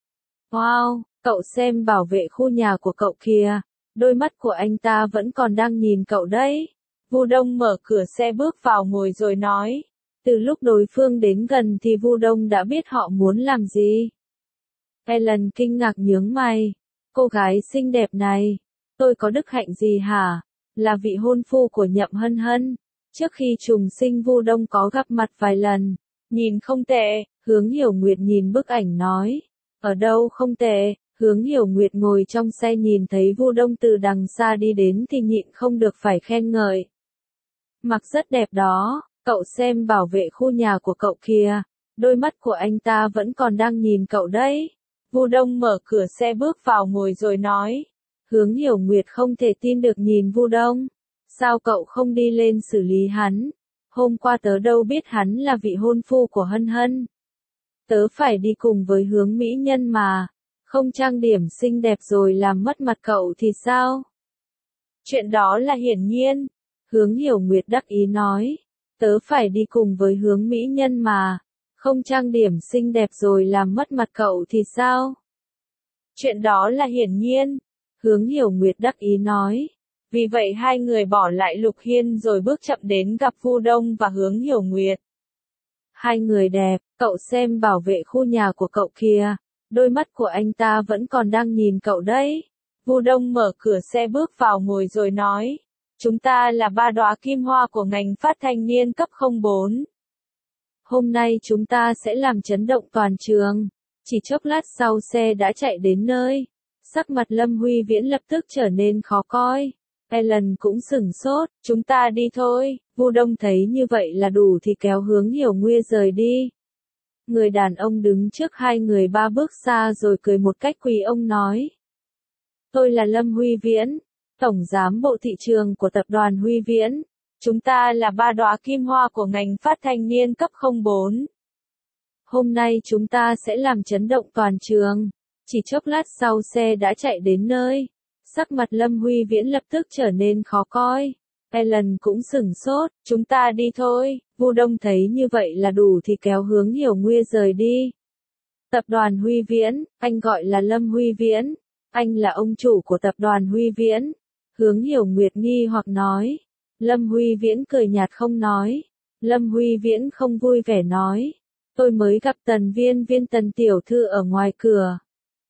Wow, cậu xem bảo vệ khu nhà của cậu kìa, đôi mắt của anh ta vẫn còn đang nhìn cậu đấy. Vu Đông mở cửa xe bước vào ngồi rồi nói. Từ lúc đối phương đến gần thì Vu Đông đã biết họ muốn làm gì. Ellen kinh ngạc nhướng mày. Cô gái xinh đẹp này, tôi có đức hạnh gì hả? Là vị hôn phu của Nhậm Hân Hân. Trước khi trùng sinh Vu Đông có gặp mặt vài lần. Nhìn không tệ, Hướng Hiểu Nguyệt nhìn bức ảnh nói. Ở đâu không tệ, Hướng Hiểu Nguyệt ngồi trong xe nhìn thấy Vu Đông từ đằng xa đi đến thì nhịn không được phải khen ngợi. Mặc rất đẹp đó, cậu xem bảo vệ khu nhà của cậu kìa, đôi mắt của anh ta vẫn còn đang nhìn cậu đấy. Vu Đông mở cửa xe bước vào ngồi rồi nói. Hướng Hiểu Nguyệt không thể tin được nhìn Vu Đông. Sao cậu không đi lên xử lý hắn? Hôm qua tớ đâu biết hắn là vị hôn phu của Hân Hân. Tớ phải đi cùng với Hướng mỹ nhân mà. Không trang điểm xinh đẹp rồi làm mất mặt cậu thì sao? Chuyện đó là hiển nhiên. Hướng Hiểu Nguyệt đắc ý nói. Tớ phải đi cùng với Hướng mỹ nhân mà. Không trang điểm xinh đẹp rồi làm mất mặt cậu thì sao? Chuyện đó là hiển nhiên. Hướng Hiểu Nguyệt đắc ý nói. Vì vậy hai người bỏ lại Lục Hiên rồi bước chậm đến gặp Vu Đông và Hướng Hiểu Nguyệt. Hai người đẹp, cậu xem bảo vệ khu nhà của cậu kìa, đôi mắt của anh ta vẫn còn đang nhìn cậu đấy. Vu Đông mở cửa xe bước vào ngồi rồi nói. Chúng ta là ba đóa kim hoa của ngành phát thanh niên cấp 04. Hôm nay chúng ta sẽ làm chấn động toàn trường. Chỉ chốc lát sau xe đã chạy đến nơi. Sắc mặt Lâm Huy Viễn lập tức trở nên khó coi. Ellen cũng sửng sốt, chúng ta đi thôi. Vu Đông thấy như vậy là đủ thì kéo Hướng Hiểu Nguyệt rời đi. Người đàn ông đứng trước hai người ba bước xa rồi cười một cách quý ông nói. Tôi là Lâm Huy Viễn, Tổng Giám bộ Thị trường của tập đoàn Huy Viễn. Chúng ta là ba đóa kim hoa của ngành phát thanh niên cấp 04. Hôm nay chúng ta sẽ làm chấn động toàn trường. Chỉ chốc lát sau xe đã chạy đến nơi. Sắc mặt Lâm Huy Viễn lập tức trở nên khó coi. Ellen cũng sửng sốt, chúng ta đi thôi. Vu Đông thấy như vậy là đủ thì kéo Hướng Hiểu Nguyệt rời đi. Tập đoàn Huy Viễn, anh gọi là Lâm Huy Viễn. Anh là ông chủ của tập đoàn Huy Viễn. Hướng Hiểu Nguyệt nghi hoặc nói. Lâm Huy Viễn cười nhạt không nói. Lâm Huy Viễn không vui vẻ nói. Tôi mới gặp Tần Tần tiểu thư ở ngoài cửa.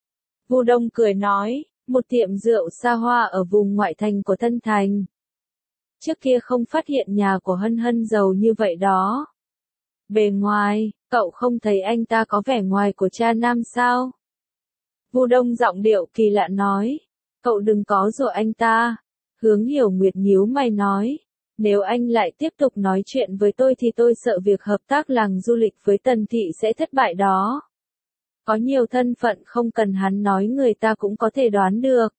Vu Đông cười nói. Một tiệm rượu xa hoa ở vùng ngoại thành của Tân Thành. Trước kia không phát hiện nhà của Hân Hân giàu như vậy đó. Bề ngoài, cậu không thấy anh ta có vẻ ngoài của cha nam sao? Vu Đông giọng điệu kỳ lạ nói. Cậu đừng có dọa anh ta. Hướng Hiểu Nguyệt nhíu mày nói. Nếu anh lại tiếp tục nói chuyện với tôi thì tôi sợ việc hợp tác làng du lịch với Tần Thị sẽ thất bại đó. Có nhiều thân phận không cần hắn nói người ta cũng có thể đoán được.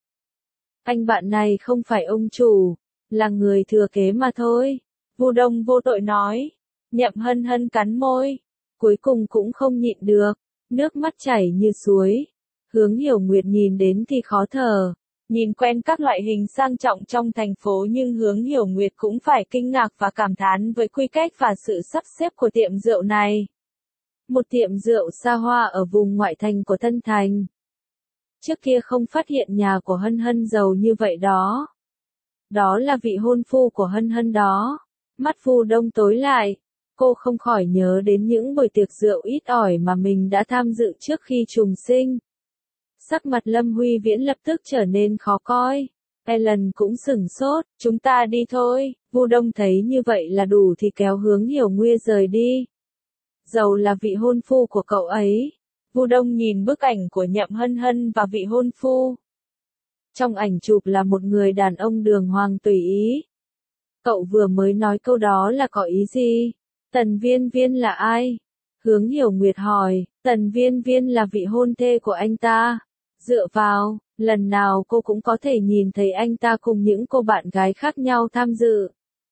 Anh bạn này không phải ông chủ, là người thừa kế mà thôi. Vu Đông vô tội nói. Nhậm Hân Hân cắn môi. Cuối cùng cũng không nhịn được. Nước mắt chảy như suối. Hướng Hiểu Nguyệt nhìn đến thì khó thở. Nhìn quen các loại hình sang trọng trong thành phố nhưng Hướng Hiểu Nguyệt cũng phải kinh ngạc và cảm thán với quy cách và sự sắp xếp của tiệm rượu này. Một tiệm rượu xa hoa ở vùng ngoại thành của Tân Thành. Trước kia không phát hiện nhà của Hân Hân giàu như vậy đó. Đó là vị hôn phu của Hân Hân đó. Mắt Vu Đông tối lại. Cô không khỏi nhớ đến những buổi tiệc rượu ít ỏi mà mình đã tham dự trước khi trùng sinh. Sắc mặt Lâm Huy Viễn lập tức trở nên khó coi. Ellen cũng sửng sốt, chúng ta đi thôi. Vu Đông thấy như vậy là đủ thì kéo Hướng Hiểu Nguyệt rời đi. Giàu là vị hôn phu của cậu ấy. Vu Đông nhìn bức ảnh của Nhậm Hân Hân và vị hôn phu. Trong ảnh chụp là một người đàn ông đường hoàng tùy ý. Cậu vừa mới nói câu đó là có ý gì? Tần Viên là ai? Hướng Hiểu Nguyệt hỏi. Tần Viên là vị hôn thê của anh ta. Dựa vào, lần nào cô cũng có thể nhìn thấy anh ta cùng những cô bạn gái khác nhau tham dự.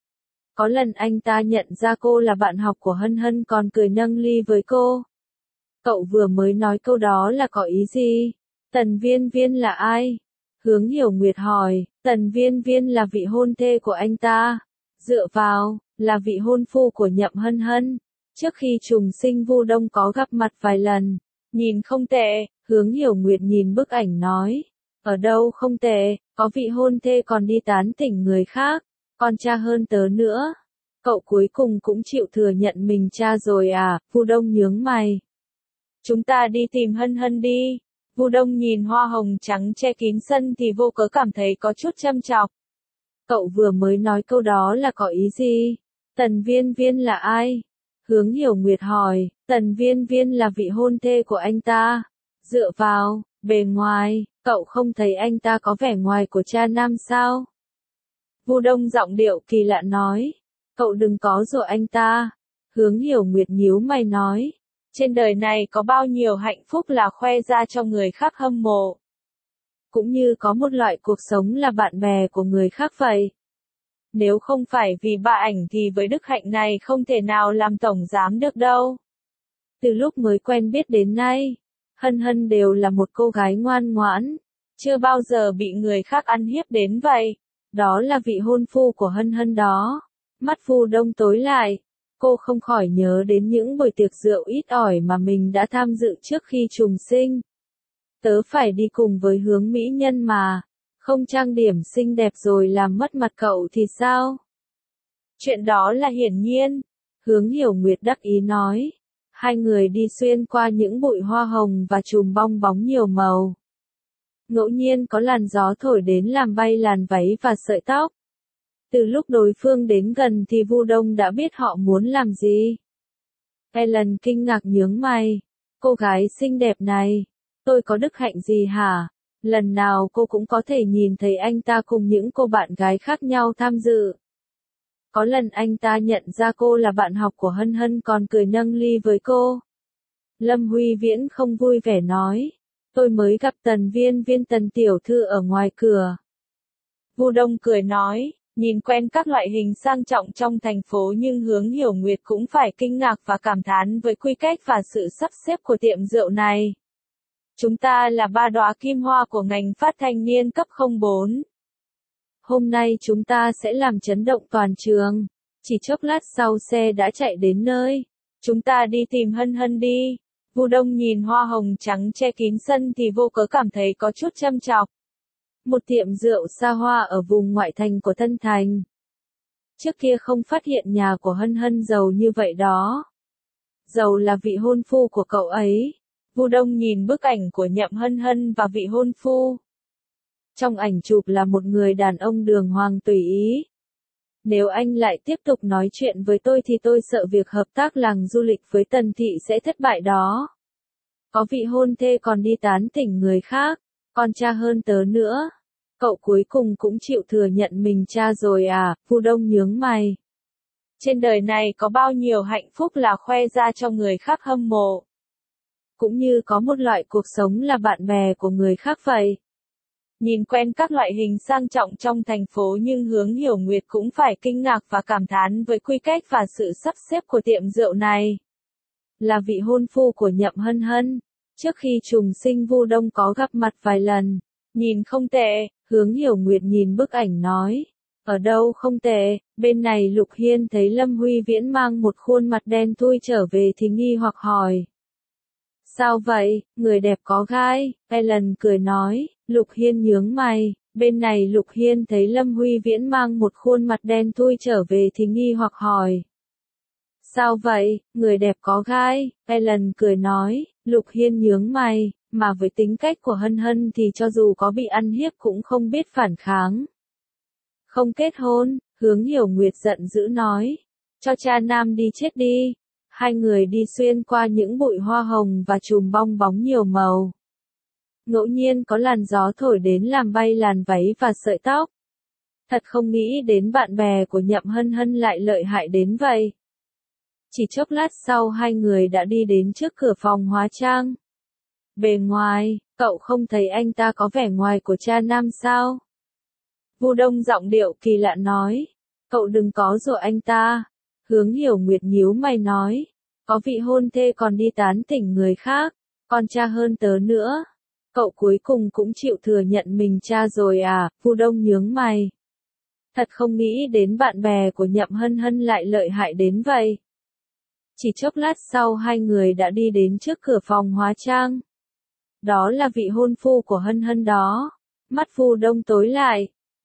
Có lần anh ta nhận ra cô là bạn học của Hân Hân còn cười nâng ly với cô. Cậu vừa mới nói câu đó là có ý gì? Tần Viên là ai? Hướng Hiểu Nguyệt hỏi. Tần Viên là vị hôn thê của anh ta. Dựa vào, là vị hôn phu của Nhậm Hân Hân. Trước khi trùng sinh Vu Đông có gặp mặt vài lần. Nhìn không tệ, Hướng Hiểu Nguyệt nhìn bức ảnh nói. Ở đâu không tệ, có vị hôn thê còn đi tán tỉnh người khác. Còn cha hơn tớ nữa. Cậu cuối cùng cũng chịu thừa nhận mình cha rồi à, Vu Đông nhướng mày. Chúng ta đi tìm Hân Hân đi. Vu Đông nhìn hoa hồng trắng che kín sân thì vô cớ cảm thấy có chút châm chọc. Cậu vừa mới nói câu đó là có ý gì? Tần Viên Viên là ai? Hướng Hiểu Nguyệt hỏi, Tần Viên Viên là vị hôn thê của anh ta. Dựa vào, bề ngoài, cậu không thấy anh ta có vẻ ngoài của cha nam sao? Vu Đông giọng điệu kỳ lạ nói, cậu đừng có dụ anh ta. Hướng Hiểu Nguyệt nhíu mày nói, trên đời này có bao nhiêu hạnh phúc là khoe ra cho người khác hâm mộ. Cũng như có một loại cuộc sống là bạn bè của người khác vậy. Nếu không phải vì bà ảnh thì với đức hạnh này không thể nào làm tổng giám được đâu. Từ lúc mới quen biết đến nay, Hân Hân đều là một cô gái ngoan ngoãn, chưa bao giờ bị người khác ăn hiếp đến vậy. Đó là vị hôn phu của Hân Hân đó. Mắt Vu Đông tối lại, cô không khỏi nhớ đến những buổi tiệc rượu ít ỏi mà mình đã tham dự trước khi trùng sinh. Tớ phải đi cùng với Hướng mỹ nhân mà, không trang điểm xinh đẹp rồi làm mất mặt cậu thì sao? Chuyện đó là hiển nhiên, Hướng Hiểu Nguyệt đắc ý nói. Hai người đi xuyên qua những bụi hoa hồng và chùm bong bóng nhiều màu. Ngẫu nhiên có làn gió thổi đến làm bay làn váy và sợi tóc. Từ lúc đối phương đến gần thì Vu Đông đã biết họ muốn làm gì. Ellen kinh ngạc nhướng mày. Cô gái xinh đẹp này, tôi có đức hạnh gì hả? Lần nào cô cũng có thể nhìn thấy anh ta cùng những cô bạn gái khác nhau tham dự. Có lần anh ta nhận ra cô là bạn học của Hân Hân còn cười nâng ly với cô. Lâm Huy Viễn không vui vẻ nói. Tôi mới gặp Tần Viên Viên Tần tiểu thư ở ngoài cửa. Vu Đông cười nói, nhìn quen các loại hình sang trọng trong thành phố nhưng Hướng Hiểu Nguyệt cũng phải kinh ngạc và cảm thán với quy cách và sự sắp xếp của tiệm rượu này. Chúng ta là ba đóa kim hoa của ngành phát thanh niên cấp 04. Hôm nay chúng ta sẽ làm chấn động toàn trường. Chỉ chốc lát sau xe đã chạy đến nơi. Chúng ta đi tìm Hân Hân đi. Vu Đông nhìn hoa hồng trắng che kín sân thì vô cớ cảm thấy có chút châm chọc. Một tiệm rượu xa hoa ở vùng ngoại thành của Tân Thành. Trước kia không phát hiện nhà của Hân Hân giàu như vậy đó. Giàu là vị hôn phu của cậu ấy. Vu Đông nhìn bức ảnh của Nhậm Hân Hân và vị hôn phu. Trong ảnh chụp là một người đàn ông đường hoàng tùy ý. Nếu anh lại tiếp tục nói chuyện với tôi thì tôi sợ việc hợp tác làng du lịch với Tần Thị sẽ thất bại đó. Có vị hôn thê còn đi tán tỉnh người khác, còn cha hơn tớ nữa. Cậu cuối cùng cũng chịu thừa nhận mình cha rồi à, Vu Đông nhướng mày. Trên đời này có bao nhiêu hạnh phúc là khoe ra cho người khác hâm mộ. Cũng như có một loại cuộc sống là bạn bè của người khác vậy. Nhìn quen các loại hình sang trọng trong thành phố nhưng Hướng Hiểu Nguyệt cũng phải kinh ngạc và cảm thán với quy cách và sự sắp xếp của tiệm rượu này. Là vị hôn phu của Nhậm Hân Hân. Trước khi trùng sinh Vu Đông có gặp mặt vài lần. Nhìn không tệ, Hướng Hiểu Nguyệt nhìn bức ảnh nói. Ở đâu không tệ, bên này Lục Hiên thấy Lâm Huy Viễn mang một khuôn mặt đen thui trở về thì nghi hoặc hỏi. Sao vậy, người đẹp có gai, Ellen cười nói, Lục Hiên nhướng mày, bên này Lục Hiên thấy Lâm Huy Viễn mang một khuôn mặt đen thui trở về thì nghi hoặc hỏi. Sao vậy, người đẹp có gai, Ellen cười nói, Lục Hiên nhướng mày, mà với tính cách của Hân Hân thì cho dù có bị ăn hiếp cũng không biết phản kháng. Không kết hôn, Hướng Hiểu Nguyệt giận dữ nói, cho cha nam đi chết đi. Hai người đi xuyên qua những bụi hoa hồng và chùm bong bóng nhiều màu. Ngẫu nhiên có làn gió thổi đến làm bay làn váy và sợi tóc. Thật không nghĩ đến bạn bè của Nhậm Hân Hân lại lợi hại đến vậy. Chỉ chốc lát sau hai người đã đi đến trước cửa phòng hóa trang. Bề ngoài, cậu không thấy anh ta có vẻ ngoài của cha nam sao? Vu Đông giọng điệu kỳ lạ nói. Cậu đừng có dụ anh ta. Hướng Hiểu Nguyệt nhíu mày nói. Có vị hôn thê còn đi tán tỉnh người khác, còn cha hơn tớ nữa. Cậu cuối cùng cũng chịu thừa nhận mình cha rồi à, Vu Đông nhướng mày. Thật không nghĩ đến bạn bè của Nhậm Hân Hân lại lợi hại đến vậy. Chỉ chốc lát sau hai người đã đi đến trước cửa phòng hóa trang. Đó là vị hôn phu của Hân Hân đó. Mắt Vu Đông tối lại.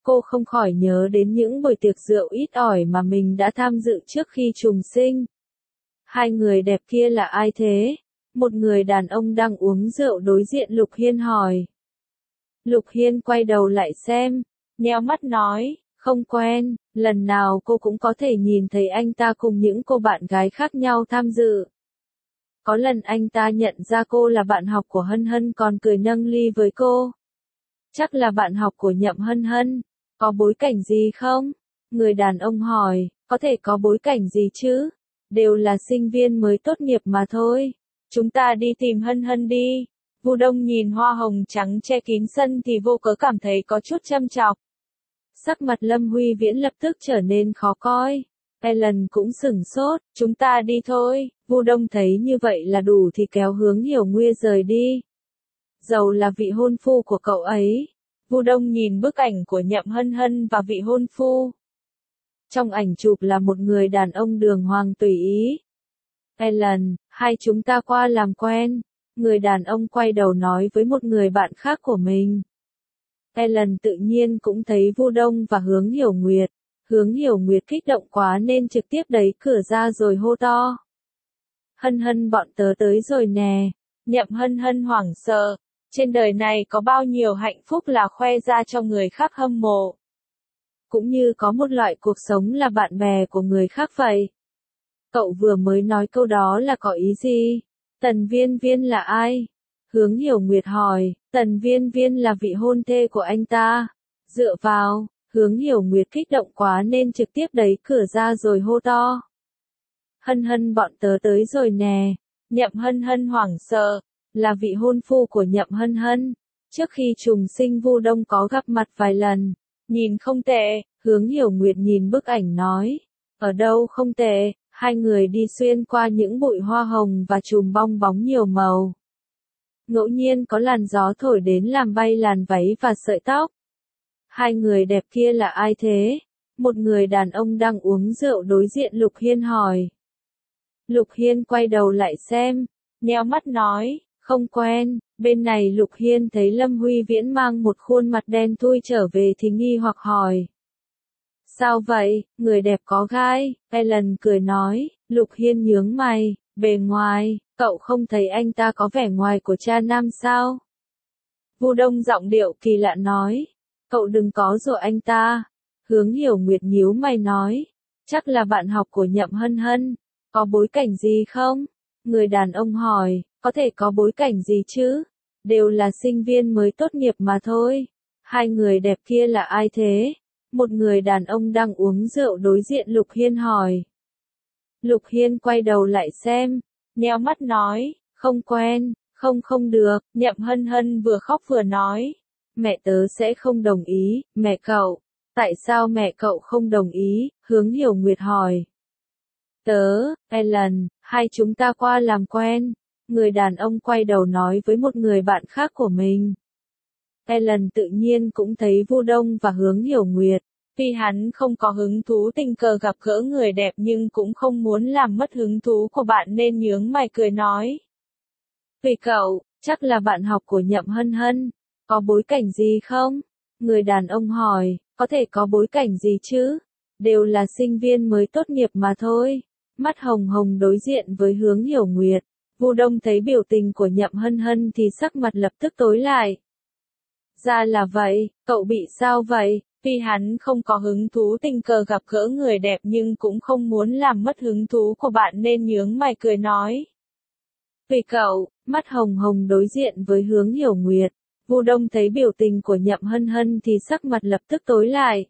cô không khỏi nhớ đến những buổi tiệc rượu ít ỏi mà mình đã tham dự trước khi trùng sinh. Hai người đẹp kia là ai thế? Một người đàn ông đang uống rượu đối diện Lục Hiên hỏi. Lục Hiên quay đầu lại xem, nheo mắt nói, không quen, lần nào cô cũng có thể nhìn thấy anh ta cùng những cô bạn gái khác nhau tham dự. Có lần anh ta nhận ra cô là bạn học của Hân Hân còn cười nâng ly với cô. Chắc là bạn học của Nhậm Hân Hân, có bối cảnh gì không? Người đàn ông hỏi, có thể có bối cảnh gì chứ? Đều là sinh viên mới tốt nghiệp mà thôi. Chúng ta đi tìm Hân Hân đi. Vu Đông nhìn hoa hồng trắng che kín sân thì vô cớ cảm thấy có chút châm chọc. Sắc mặt Lâm Huy Viễn lập tức trở nên khó coi. Ellen cũng sửng sốt, chúng ta đi thôi. Vu Đông thấy như vậy là đủ thì kéo Hướng Hiểu Nguya rời đi. Dầu là vị hôn phu của cậu ấy. Vu Đông nhìn bức ảnh của Nhậm Hân Hân và vị hôn phu. Trong ảnh chụp là một người đàn ông đường hoàng tùy ý. Ellen, hai chúng ta qua làm quen. Người đàn ông quay đầu nói với một người bạn khác của mình. Ellen tự nhiên cũng thấy Vu Đông và Hướng Hiểu Nguyệt. Hướng Hiểu Nguyệt kích động quá nên trực tiếp đẩy cửa ra rồi hô to. Hân Hân bọn tớ tới rồi nè. Nhậm Hân Hân hoảng sợ. Trên đời này có bao nhiêu hạnh phúc là khoe ra cho người khác hâm mộ. Cũng như có một loại cuộc sống là bạn bè của người khác vậy. Cậu vừa mới nói câu đó là có ý gì? Tần Viên Viên là ai? Hướng Hiểu Nguyệt hỏi, Tần Viên Viên là vị hôn thê của anh ta. Dựa vào, Hướng Hiểu Nguyệt kích động quá nên trực tiếp đẩy cửa ra rồi hô to. Hân Hân bọn tớ tới rồi nè. Nhậm Hân Hân hoảng sợ, là vị hôn phu của Nhậm Hân Hân. Trước khi trùng sinh Vu Đông có gặp mặt vài lần. Nhìn không tệ, Hướng Hiểu Nguyệt nhìn bức ảnh nói. Ở đâu không tệ, hai người đi xuyên qua những bụi hoa hồng và chùm bong bóng nhiều màu. Ngẫu nhiên có làn gió thổi đến làm bay làn váy và sợi tóc. Hai người đẹp kia là ai thế? Một người đàn ông đang uống rượu đối diện Lục Hiên hỏi. Lục Hiên quay đầu lại xem, nheo mắt nói, không quen. Bên này Lục Hiên thấy Lâm Huy Viễn mang một khuôn mặt đen thui trở về thì nghi hoặc hỏi. Sao vậy, người đẹp có gai? Ellen cười nói. Lục Hiên nhướng mày, bề ngoài, cậu không thấy anh ta có vẻ ngoài của cha nam sao? Vu Đông giọng điệu kỳ lạ nói. Cậu đừng có dỗ anh ta. Hướng Hiểu Nguyệt nhíu mày nói. Chắc là bạn học của Nhậm Hân Hân. Có bối cảnh gì không? Người đàn ông hỏi, có thể có bối cảnh gì chứ? Đều là sinh viên mới tốt nghiệp mà thôi. Hai người đẹp kia là ai thế? Một người đàn ông đang uống rượu đối diện Lục Hiên hỏi. Lục Hiên quay đầu lại xem, nheo mắt nói, không quen, không được. Nhậm Hân Hân vừa khóc vừa nói. Mẹ tớ sẽ không đồng ý, mẹ cậu. Tại sao mẹ cậu không đồng ý? Hướng Hiểu Nguyệt hỏi. Tớ, Ellen, hai chúng ta qua làm quen. Người đàn ông quay đầu nói với một người bạn khác của mình. Ellen tự nhiên cũng thấy Vu Đông và Hướng Hiểu Nguyệt. Tuy hắn không có hứng thú tình cờ gặp gỡ người đẹp nhưng cũng không muốn làm mất hứng thú của bạn nên nhướng mày cười nói. Vì cậu, chắc là bạn học của Nhậm Hân Hân. Có bối cảnh gì không? Người đàn ông hỏi, có thể có bối cảnh gì chứ? Đều là sinh viên mới tốt nghiệp mà thôi. Mắt hồng hồng đối diện với Hướng Hiểu Nguyệt. Vu Đông thấy biểu tình của Nhậm Hân Hân thì sắc mặt lập tức tối lại. Ra là vậy, cậu bị sao vậy? Tuy hắn không có hứng thú tình cờ gặp gỡ người đẹp nhưng cũng không muốn làm mất hứng thú của bạn nên nhướng mày cười nói. Vì cậu, mắt hồng hồng đối diện với Hướng Hiểu Nguyệt. Vu Đông thấy biểu tình của Nhậm Hân Hân thì sắc mặt lập tức tối lại.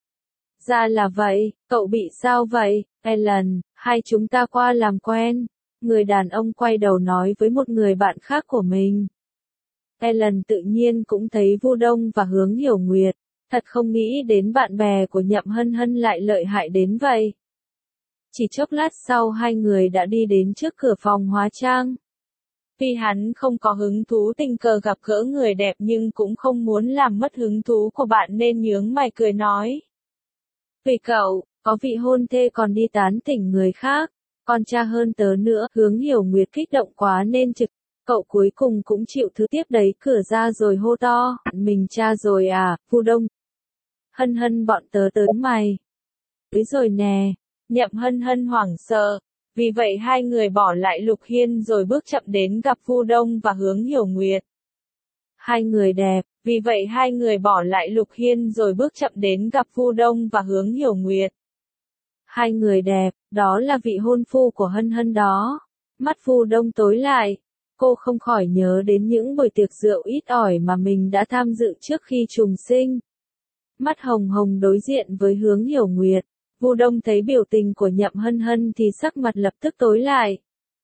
Ra là vậy, cậu bị sao vậy? Ellen, hai chúng ta qua làm quen. Người đàn ông quay đầu nói với một người bạn khác của mình. Ellen tự nhiên cũng thấy Vu Đông và Hướng Hiểu Nguyệt. Thật không nghĩ đến bạn bè của Nhậm Hân Hân lại lợi hại đến vậy. Chỉ chốc lát sau hai người đã đi đến trước cửa phòng hóa trang. Tuy hắn không có hứng thú tình cờ gặp gỡ người đẹp nhưng cũng không muốn làm mất hứng thú của bạn nên nhướng mày cười nói. Vì cậu, có vị hôn thê còn đi tán tỉnh người khác, còn cha hơn tớ nữa. Hướng Hiểu Nguyệt kích động quá nên cậu cuối cùng cũng chịu thứ tiếp đẩy cửa ra rồi hô to. Mình cha rồi à, Vu Đông. Hân Hân bọn tớ tới mày. Tới rồi nè. Nhậm Hân Hân hoảng sợ. Vì vậy hai người bỏ lại Lục Hiên rồi bước chậm đến gặp Vu Đông và Hướng Hiểu Nguyệt. Hai người đẹp, vì vậy hai người bỏ lại Lục Hiên rồi bước chậm đến gặp Vu Đông và Hướng Hiểu Nguyệt. Hai người đẹp, đó là vị hôn phu của Hân Hân đó. Mắt Vu Đông tối lại, cô không khỏi nhớ đến những buổi tiệc rượu ít ỏi mà mình đã tham dự trước khi trùng sinh. Mắt hồng hồng đối diện với Hướng Hiểu Nguyệt, Vu Đông thấy biểu tình của Nhậm Hân Hân thì sắc mặt lập tức tối lại.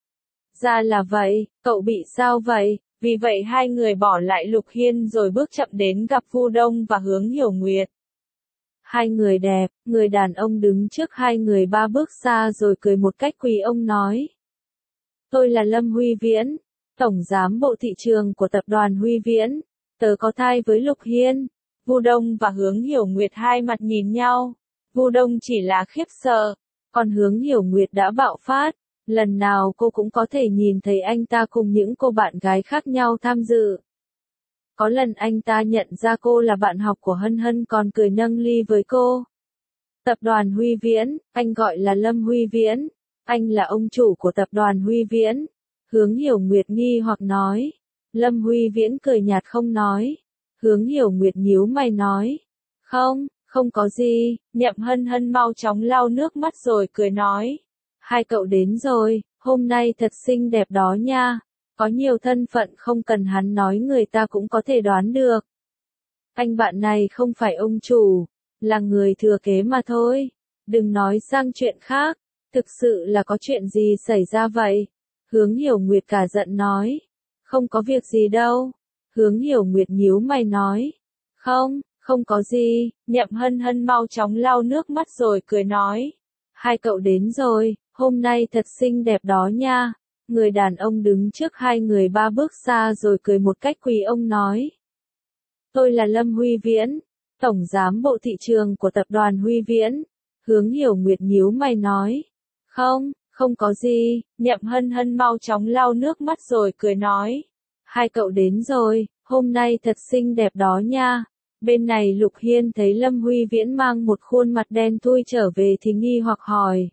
Ra là vậy, cậu bị sao vậy? Vì vậy hai người bỏ lại Lục Hiên rồi bước chậm đến gặp Vu Đông và Hướng Hiểu Nguyệt. Hai người đẹp, người đàn ông đứng trước hai người ba bước xa rồi cười một cách quý ông nói. Tôi là Lâm Huy Viễn, Tổng Giám bộ Thị trường của tập đoàn Huy Viễn. Tớ có thai với Lục Hiên. Vu Đông và Hướng Hiểu Nguyệt hai mặt nhìn nhau. Vu Đông chỉ là khiếp sợ, còn Hướng Hiểu Nguyệt đã bạo phát. Lần nào cô cũng có thể nhìn thấy anh ta cùng những cô bạn gái khác nhau tham dự. Có lần anh ta nhận ra cô là bạn học của Hân Hân còn cười nâng ly với cô. Tập đoàn Huy Viễn, anh gọi là Lâm Huy Viễn. Anh là ông chủ của tập đoàn Huy Viễn. Hướng Hiểu Nguyệt nghi hoặc nói. Lâm Huy Viễn cười nhạt không nói. Hướng Hiểu Nguyệt nhíu mày nói. Không có gì. Nhậm Hân Hân mau chóng lau nước mắt rồi cười nói. Hai cậu đến rồi, hôm nay thật xinh đẹp đó nha. Có nhiều thân phận không cần hắn nói người ta cũng có thể đoán được. Anh bạn này không phải ông chủ, là người thừa kế mà thôi. Đừng nói sang chuyện khác, thực sự là có chuyện gì xảy ra vậy? Hướng Hiểu Nguyệt cả giận nói. Không có việc gì đâu. Hướng Hiểu Nguyệt nhíu mày nói. Không có gì. Nhậm Hân Hân mau chóng lau nước mắt rồi cười nói. Hai cậu đến rồi, hôm nay thật xinh đẹp đó nha. Người đàn ông đứng trước hai người ba bước xa rồi cười một cách quý ông nói. Tôi là Lâm Huy Viễn, Tổng Giám bộ Thị trường của tập đoàn Huy Viễn. Hướng Hiểu Nguyệt nhíu mày nói. Không có gì. Nhậm Hân Hân mau chóng lau nước mắt rồi cười nói. Hai cậu đến rồi, hôm nay thật xinh đẹp đó nha. Bên này Lục Hiên thấy Lâm Huy Viễn mang một khuôn mặt đen thui trở về thì nghi hoặc hỏi.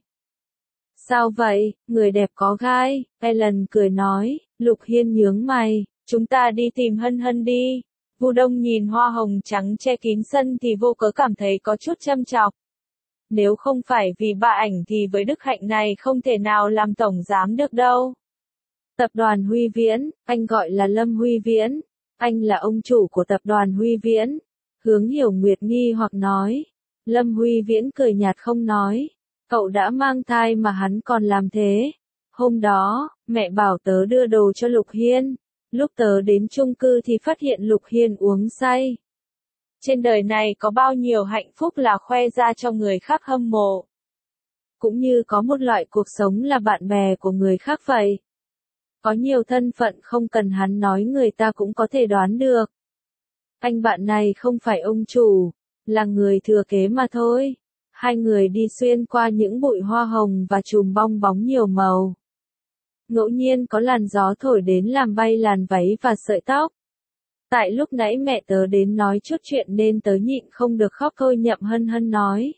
Sao vậy, người đẹp có gai? Ellen cười nói. Lục Hiên nhướng mày. Chúng ta đi tìm Hân Hân đi. Vu Đông nhìn hoa hồng trắng che kín sân thì vô cớ cảm thấy có chút châm chọc. Nếu không phải vì bà ảnh thì với đức hạnh này không thể nào làm tổng giám được đâu. Tập đoàn Huy Viễn, anh gọi là Lâm Huy Viễn. Anh là ông chủ của tập đoàn Huy Viễn. Hướng Hiểu Nguyệt nghi hoặc nói. Lâm Huy Viễn cười nhạt không nói. Cậu đã mang thai mà hắn còn làm thế. Hôm đó, mẹ bảo tớ đưa đồ cho Lục Hiên. Lúc tớ đến chung cư thì phát hiện Lục Hiên uống say. Trên đời này có bao nhiêu hạnh phúc là khoe ra cho người khác hâm mộ. Cũng như có một loại cuộc sống là bạn bè của người khác vậy. Có nhiều thân phận không cần hắn nói người ta cũng có thể đoán được. Anh bạn này không phải ông chủ, là người thừa kế mà thôi. Hai người đi xuyên qua những bụi hoa hồng và chùm bong bóng nhiều màu. Ngẫu nhiên có làn gió thổi đến làm bay làn váy và sợi tóc. Tại lúc nãy mẹ tớ đến nói chút chuyện nên tớ nhịn không được khóc thôi. Nhậm Hân Hân nói.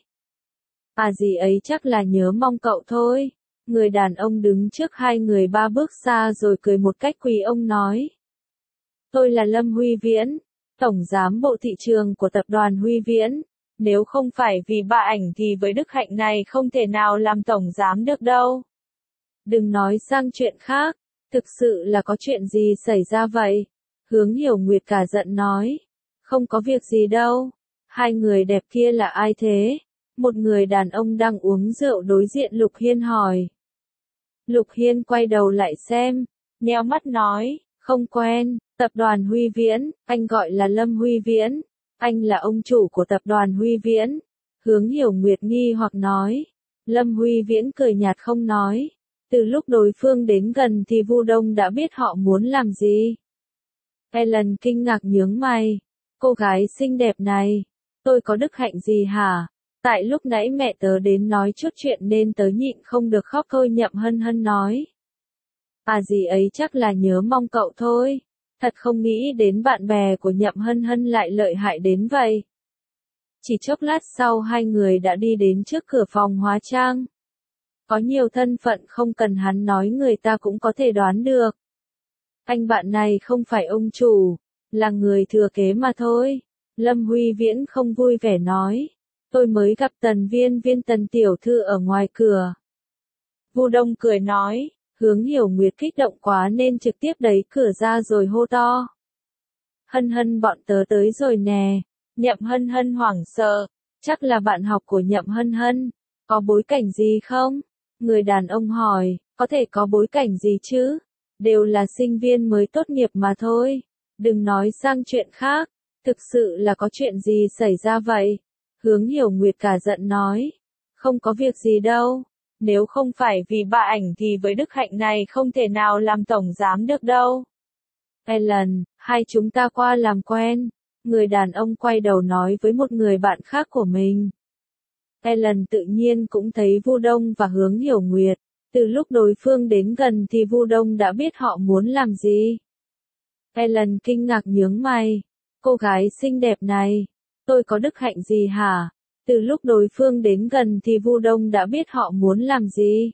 À gì ấy chắc là nhớ mong cậu thôi. Người đàn ông đứng trước hai người ba bước xa rồi cười một cách quý ông nói. Tôi là Lâm Huy Viễn, Tổng Giám bộ Thị trường của tập đoàn Huy Viễn. Nếu không phải vì bà ảnh thì với đức hạnh này không thể nào làm tổng giám được đâu. Đừng nói sang chuyện khác, thực sự là có chuyện gì xảy ra vậy? Hướng Hiểu Nguyệt cả giận nói. Không có việc gì đâu. Hai người đẹp kia là ai thế? Một người đàn ông đang uống rượu đối diện Lục Hiên hỏi. Lục Hiên quay đầu lại xem, nheo mắt nói, không quen. Tập đoàn Huy Viễn, anh gọi là Lâm Huy Viễn. Anh là ông chủ của tập đoàn Huy Viễn. Hướng Hiểu Nguyệt nghi hoặc nói. Lâm Huy Viễn cười nhạt không nói. Từ lúc đối phương đến gần thì Vu Đông đã biết họ muốn làm gì. Ellen kinh ngạc nhướng mày. Cô gái xinh đẹp này, tôi có đức hạnh gì hả? Tại lúc nãy mẹ tớ đến nói chút chuyện nên tớ nhịn không được khóc thôi. Nhậm Hân Hân nói. À gì ấy chắc là nhớ mong cậu thôi. Thật không nghĩ đến bạn bè của Nhậm Hân Hân lại lợi hại đến vậy. Chỉ chốc lát sau hai người đã đi đến trước cửa phòng hóa trang. Có nhiều thân phận không cần hắn nói người ta cũng có thể đoán được. Anh bạn này không phải ông chủ, là người thừa kế mà thôi. Lâm Huy Viễn không vui vẻ nói. Tôi mới gặp Tần Tần tiểu thư ở ngoài cửa. Vu Đông cười nói, Hướng Hiểu Nguyệt kích động quá nên trực tiếp đẩy cửa ra rồi hô to. Hân Hân bọn tớ tới rồi nè. Nhậm Hân Hân hoảng sợ, chắc là bạn học của Nhậm Hân Hân. Có bối cảnh gì không? Người đàn ông hỏi, có thể có bối cảnh gì chứ? Đều là sinh viên mới tốt nghiệp mà thôi. Đừng nói sang chuyện khác. Thực sự là có chuyện gì xảy ra vậy? Hướng Hiểu Nguyệt cả giận nói. Không có việc gì đâu. Nếu không phải vì bà ảnh thì với đức hạnh này không thể nào làm tổng giám được đâu. Ellen, hai chúng ta qua làm quen. Người đàn ông quay đầu nói với một người bạn khác của mình. Ellen tự nhiên cũng thấy Vu Đông và Hướng Hiểu Nguyệt. Từ lúc đối phương đến gần thì Vu Đông đã biết họ muốn làm gì. Ellen kinh ngạc nhướng mày. Cô gái xinh đẹp này, tôi có đức hạnh gì hả? Từ lúc đối phương đến gần thì Vu Đông đã biết họ muốn làm gì.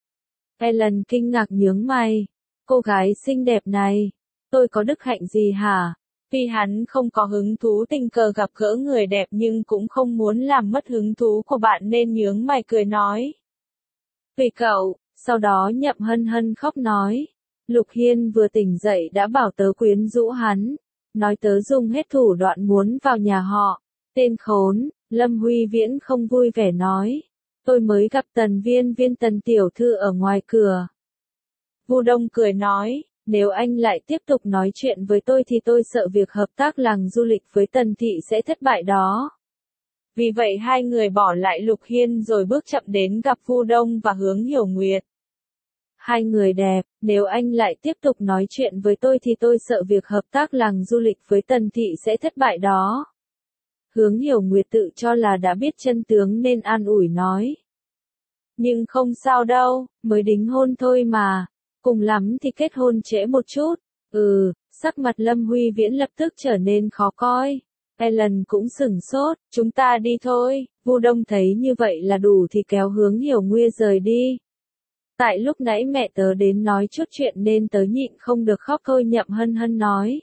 Ellen kinh ngạc nhướng mày. Cô gái xinh đẹp này, tôi có đức hạnh gì hả? Vì hắn không có hứng thú tình cờ gặp gỡ người đẹp nhưng cũng không muốn làm mất hứng thú của bạn nên nhướng mày cười nói. Vì cậu, sau đó Nhậm Hân Hân khóc nói. Lục Hiên vừa tỉnh dậy đã bảo tớ quyến rũ hắn. Nói tớ dùng hết thủ đoạn muốn vào nhà họ. Tên khốn, Lâm Huy Viễn không vui vẻ nói. Tôi mới gặp Tần Tần tiểu thư ở ngoài cửa. Vu Đông cười nói. Nếu anh lại tiếp tục nói chuyện với tôi thì tôi sợ việc hợp tác làng du lịch với Tần thị sẽ thất bại đó. Vì vậy hai người bỏ lại Lục Hiên rồi bước chậm đến gặp Vu Đông và Hướng Hiểu Nguyệt. Hai người đẹp, nếu anh lại tiếp tục nói chuyện với tôi thì tôi sợ việc hợp tác làng du lịch với Tần thị sẽ thất bại đó. Hướng Hiểu Nguyệt tự cho là đã biết chân tướng nên an ủi nói. Nhưng không sao đâu, mới đính hôn thôi mà. Cùng lắm thì kết hôn trễ một chút. Sắc mặt Lâm Huy Viễn lập tức trở nên khó coi. Ellen cũng sửng sốt, chúng ta đi thôi. Vu Đông thấy như vậy là đủ thì kéo Hướng Hiểu Nguyệt rời đi. Tại lúc nãy mẹ tớ đến nói chút chuyện nên tớ nhịn không được khóc thôi, Nhậm Hân Hân nói.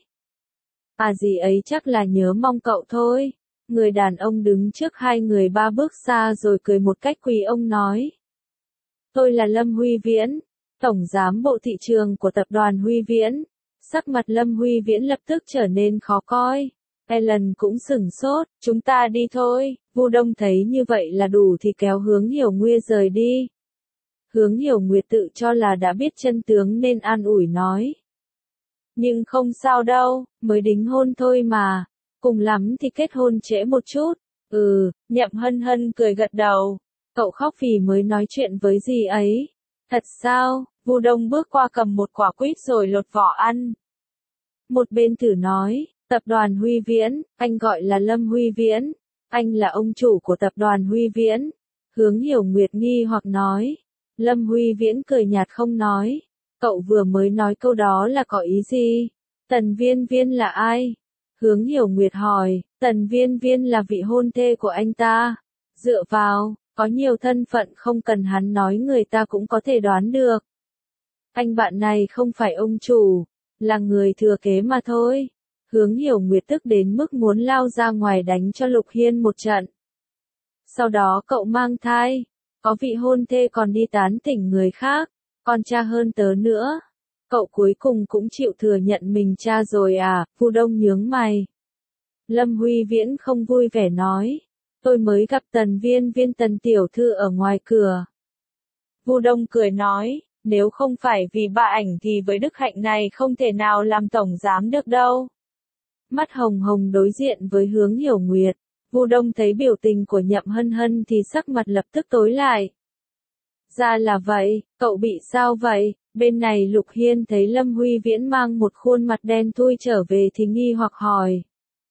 À gì ấy chắc là nhớ mong cậu thôi. Người đàn ông đứng trước hai người ba bước xa rồi cười một cách quý ông nói. Tôi là Lâm Huy Viễn, Tổng giám bộ thị trường của tập đoàn Huy Viễn. Sắc mặt Lâm Huy Viễn lập tức trở nên khó coi. Ellen cũng sửng sốt, chúng ta đi thôi. Vu Đông thấy như vậy là đủ thì kéo Hướng Hiểu Nguyệt rời đi. Hướng Hiểu Nguyệt tự cho là đã biết chân tướng nên an ủi nói. Nhưng không sao đâu, mới đính hôn thôi mà. Cùng lắm thì kết hôn trễ một chút. Nhậm Hân Hân cười gật đầu. Cậu khóc vì mới nói chuyện với dì ấy. Thật sao? Vu Đông bước qua cầm một quả quýt rồi lột vỏ ăn. Một bên thử nói, tập đoàn Huy Viễn, anh gọi là Lâm Huy Viễn. Anh là ông chủ của tập đoàn Huy Viễn. Hướng Hiểu Nguyệt nghi hoặc nói. Lâm Huy Viễn cười nhạt không nói. Cậu vừa mới nói câu đó là có ý gì? Tần Viên là ai? Hướng Hiểu Nguyệt hỏi. Tần Viên là vị hôn thê của anh ta. Dựa vào, có nhiều thân phận không cần hắn nói người ta cũng có thể đoán được. Anh bạn này không phải ông chủ, là người thừa kế mà thôi. Hướng Hiểu Nguyệt tức đến mức muốn lao ra ngoài đánh cho Lục Hiên một trận. Sau đó cậu mang thai, có vị hôn thê còn đi tán tỉnh người khác, còn cha hơn tớ nữa. Cậu cuối cùng cũng chịu thừa nhận mình cha rồi à? Vu Đông nhướng mày. Lâm Huy Viễn không vui vẻ nói. Tôi mới gặp Tần Tần tiểu thư ở ngoài cửa. Vu Đông cười nói. Nếu không phải vì bà ảnh thì với đức hạnh này không thể nào làm tổng giám được đâu. Mắt hồng hồng đối diện với Hướng Hiểu Nguyệt. Vu Đông thấy biểu tình của Nhậm Hân Hân thì sắc mặt lập tức tối lại. Ra là vậy, cậu bị sao vậy? Bên này Lục Hiên thấy Lâm Huy Viễn mang một khuôn mặt đen thui trở về thì nghi hoặc hỏi.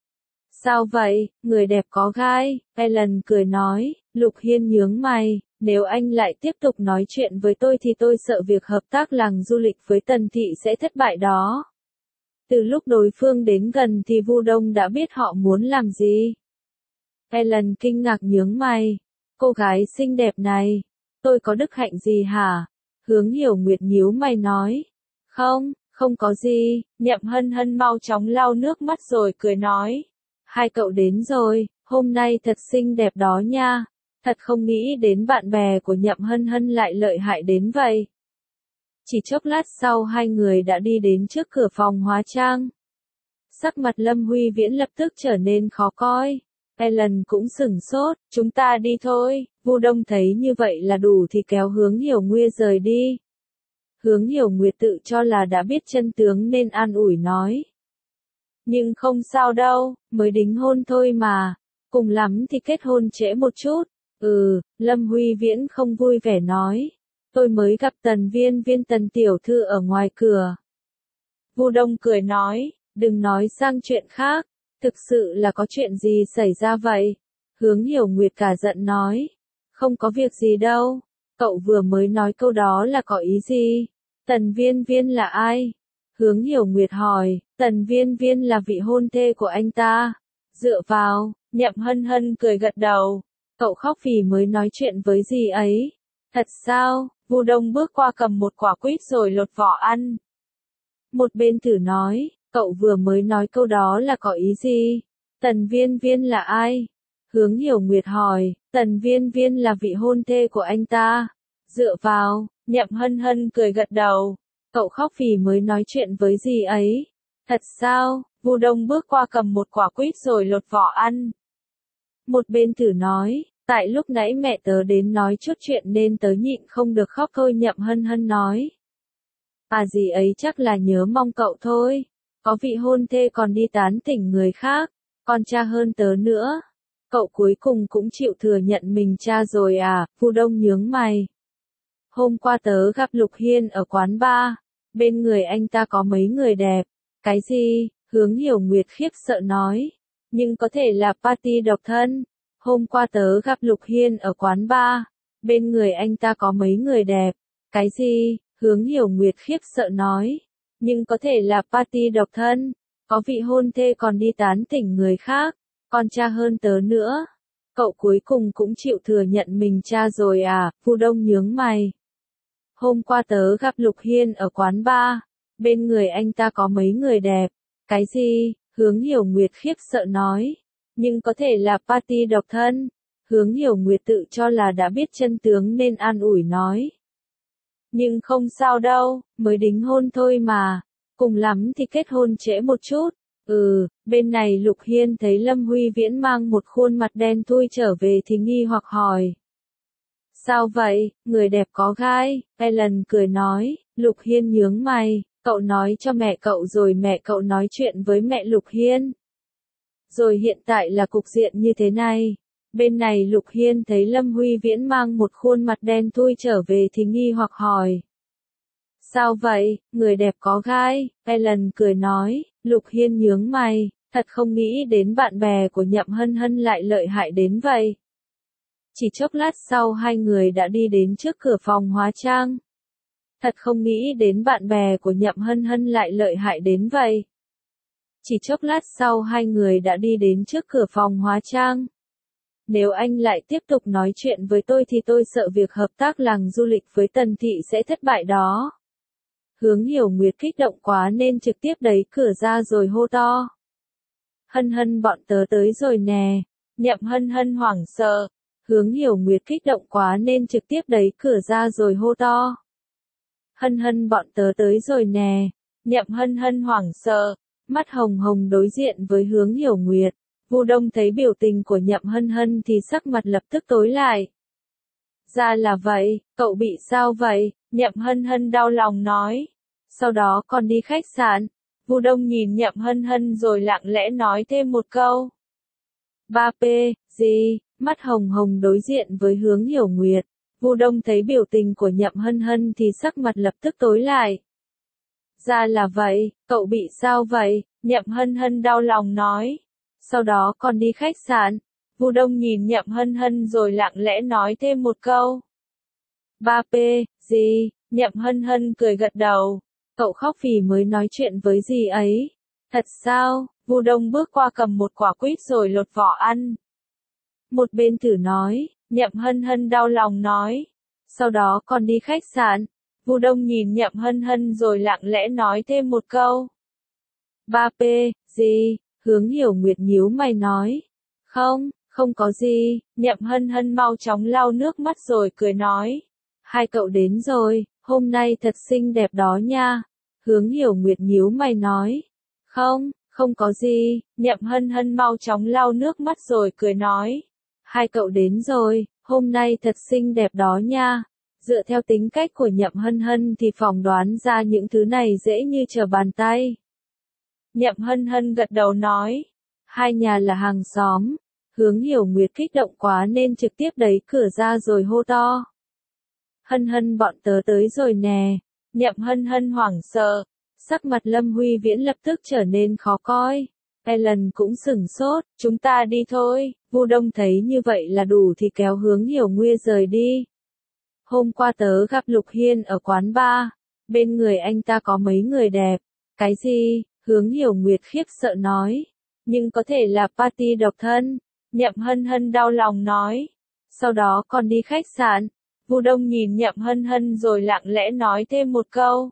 Sao vậy, người đẹp có gai? Ellen cười nói. Lục Hiên nhướng mày. Nếu anh lại tiếp tục nói chuyện với tôi thì tôi sợ việc hợp tác làng du lịch với Tần thị sẽ thất bại đó. Từ lúc đối phương đến gần thì Vu Đông đã biết họ muốn làm gì. Ellen kinh ngạc nhướng mày. Cô gái xinh đẹp này, tôi có đức hạnh gì hả? Hướng Hiểu Nguyệt nhíu mày nói. Không, không có gì, Nhậm Hân Hân mau chóng lau nước mắt rồi cười nói. Hai cậu đến rồi, hôm nay thật xinh đẹp đó nha. Thật không nghĩ đến bạn bè của Nhậm Hân Hân lại lợi hại đến vậy. Chỉ chốc lát sau hai người đã đi đến trước cửa phòng hóa trang. Sắc mặt Lâm Huy Viễn lập tức trở nên khó coi. Ellen cũng sửng sốt, chúng ta đi thôi. Vu Đông thấy như vậy là đủ thì kéo Hướng Hiểu Nguyệt rời đi. Hướng Hiểu Nguyệt tự cho là đã biết chân tướng nên an ủi nói. Nhưng không sao đâu, mới đính hôn thôi mà. Cùng lắm thì kết hôn trễ một chút. Lâm Huy Viễn không vui vẻ nói. Tôi mới gặp Tần Tần tiểu thư ở ngoài cửa. Vu Đông cười nói, đừng nói sang chuyện khác. Thực sự là có chuyện gì xảy ra vậy? Hướng Hiểu Nguyệt cả giận nói. Không có việc gì đâu. Cậu vừa mới nói câu đó là có ý gì? Tần Viên là ai? Hướng Hiểu Nguyệt hỏi. Tần Viên là vị hôn thê của anh ta. Dựa vào, Nhậm Hân Hân cười gật đầu. Cậu khóc vì mới nói chuyện với dì ấy. Thật sao? Vu Đông bước qua cầm một quả quýt rồi lột vỏ ăn. Một bên thử nói, cậu vừa mới nói câu đó là có ý gì? Tần Viên là ai? Hướng Hiểu Nguyệt hỏi, Tần Viên là vị hôn thê của anh ta. Dựa vào, Nhậm Hân Hân cười gật đầu. Cậu khóc vì mới nói chuyện với dì ấy. Thật sao? Vu Đông bước qua cầm một quả quýt rồi lột vỏ ăn. Một bên thử nói, tại lúc nãy mẹ tớ đến nói chút chuyện nên tớ nhịn không được khóc thôi. Nhậm Hân Hân nói. À dì ấy chắc là nhớ mong cậu thôi. Có vị hôn thê còn đi tán tỉnh người khác, còn cha hơn tớ nữa. Cậu cuối cùng cũng chịu thừa nhận mình cha rồi à? Vu Đông nhướng mày. Hôm qua tớ gặp Lục Hiên ở quán bar, bên người anh ta có mấy người đẹp. Cái gì? Hướng Hiểu Nguyệt khiếp sợ nói. Nhưng có thể là party độc thân. Hôm qua tớ gặp Lục Hiên ở quán bar, bên người anh ta có mấy người đẹp. Cái gì? Hướng Hiểu Nguyệt khiếp sợ nói. Nhưng có thể là party độc thân, có vị hôn thê còn đi tán tỉnh người khác, còn cha hơn tớ nữa. Cậu cuối cùng cũng chịu thừa nhận mình cha rồi à? Vu Đông nhướng mày. Hôm qua tớ gặp Lục Hiên ở quán bar, bên người anh ta có mấy người đẹp. Cái gì? Hướng Hiểu Nguyệt khiếp sợ nói. Nhưng có thể là party độc thân. Hướng Hiểu Nguyệt tự cho là đã biết chân tướng nên an ủi nói. Nhưng không sao đâu, mới đính hôn thôi mà. Cùng lắm thì kết hôn trễ một chút. Bên này Lục Hiên thấy Lâm Huy Viễn mang một khuôn mặt đen thui trở về thì nghi hoặc hỏi. Sao vậy, người đẹp có gai? Ellen cười nói. Lục Hiên nhướng mày. Cậu nói cho mẹ cậu rồi mẹ cậu nói chuyện với mẹ Lục Hiên. Rồi hiện tại là cục diện như thế này. Bên này Lục Hiên thấy Lâm Huy Viễn mang một khuôn mặt đen thui trở về thì nghi hoặc hỏi. Sao vậy, người đẹp có gai? Ellen cười nói. Lục Hiên nhướng mày, thật không nghĩ đến bạn bè của Nhậm Hân Hân lại lợi hại đến vậy. Chỉ chốc lát sau hai người đã đi đến trước cửa phòng hóa trang. Thật không nghĩ đến bạn bè của Nhậm Hân Hân lại lợi hại đến vậy. Chỉ chốc lát sau hai người đã đi đến trước cửa phòng hóa trang. Nếu anh lại tiếp tục nói chuyện với tôi thì tôi sợ việc hợp tác làng du lịch với Tần Thị sẽ thất bại đó. Hướng Hiểu Nguyệt kích động quá nên trực tiếp đẩy cửa ra rồi hô to. Hân Hân bọn tớ tới rồi nè. Nhậm Hân Hân hoảng sợ. Hướng Hiểu Nguyệt kích động quá nên trực tiếp đẩy cửa ra rồi hô to. Hân Hân bọn tớ tới rồi nè. Nhậm Hân Hân hoảng sợ. Mắt hồng hồng đối diện với Hướng Hiểu Nguyệt. Vu Đông thấy biểu tình của Nhậm Hân Hân thì sắc mặt lập tức tối lại. Ra là vậy, cậu bị sao vậy? Nhậm Hân Hân đau lòng nói. Sau đó còn đi khách sạn. Vu Đông nhìn Nhậm Hân Hân rồi lặng lẽ nói thêm một câu. 3P, gì? Mắt hồng hồng đối diện với Hướng Hiểu Nguyệt. Vu Đông thấy biểu tình của Nhậm Hân Hân thì sắc mặt lập tức tối lại. Ra là vậy, cậu bị sao vậy? Nhậm Hân Hân đau lòng nói. Sau đó còn đi khách sạn. Vu Đông nhìn Nhậm Hân Hân rồi lặng lẽ nói thêm một câu. 3P, gì? Nhậm Hân Hân cười gật đầu. Cậu khóc vì mới nói chuyện với dì ấy. Thật sao? Vu Đông bước qua cầm một quả quýt rồi lột vỏ ăn. Một bên thử nói, Nhậm Hân Hân đau lòng nói. Sau đó còn đi khách sạn. Vu Đông nhìn Nhậm Hân Hân rồi lặng lẽ nói thêm một câu. 3P, gì? Hướng Hiểu Nguyệt nhíu mày nói. Không, không có gì, Nhậm Hân Hân mau chóng lau nước mắt rồi cười nói. Hai cậu đến rồi, hôm nay thật xinh đẹp đó nha. Hướng Hiểu Nguyệt nhíu mày nói. Không, không có gì, Nhậm Hân Hân mau chóng lau nước mắt rồi cười nói. Hai cậu đến rồi, hôm nay thật xinh đẹp đó nha. Dựa theo tính cách của Nhậm Hân Hân thì phỏng đoán ra những thứ này dễ như trở bàn tay. Nhậm Hân Hân gật đầu nói. Hai nhà là hàng xóm. Hướng Hiểu Nguyệt kích động quá nên trực tiếp đẩy cửa ra rồi hô to. Hân Hân bọn tớ tới rồi nè. Nhậm Hân Hân hoảng sợ. Sắc mặt Lâm Huy Viễn lập tức trở nên khó coi. Ellen cũng sửng sốt. Chúng ta đi thôi. Vu Đông thấy như vậy là đủ thì kéo Hướng Hiểu Nguyệt rời đi. Hôm qua tớ gặp Lục Hiên ở quán bar. Bên người anh ta có mấy người đẹp. Cái gì? Hướng Hiểu Nguyệt khiếp sợ nói. Nhưng có thể là party độc thân. Nhậm Hân Hân đau lòng nói. Sau đó còn đi khách sạn. Vu Đông nhìn Nhậm Hân Hân rồi lặng lẽ nói thêm một câu.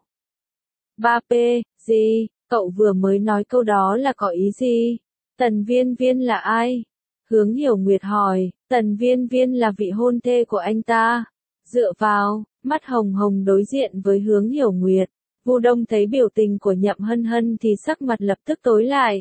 3P, gì? Cậu vừa mới nói câu đó là có ý gì? Tần Viên Viên là ai? Hướng Hiểu Nguyệt hỏi. Tần Viên Viên là vị hôn thê của anh ta. Dựa vào, mắt hồng hồng đối diện với Hướng Hiểu Nguyệt. Vu Đông thấy biểu tình của Nhậm Hân Hân thì sắc mặt lập tức tối lại.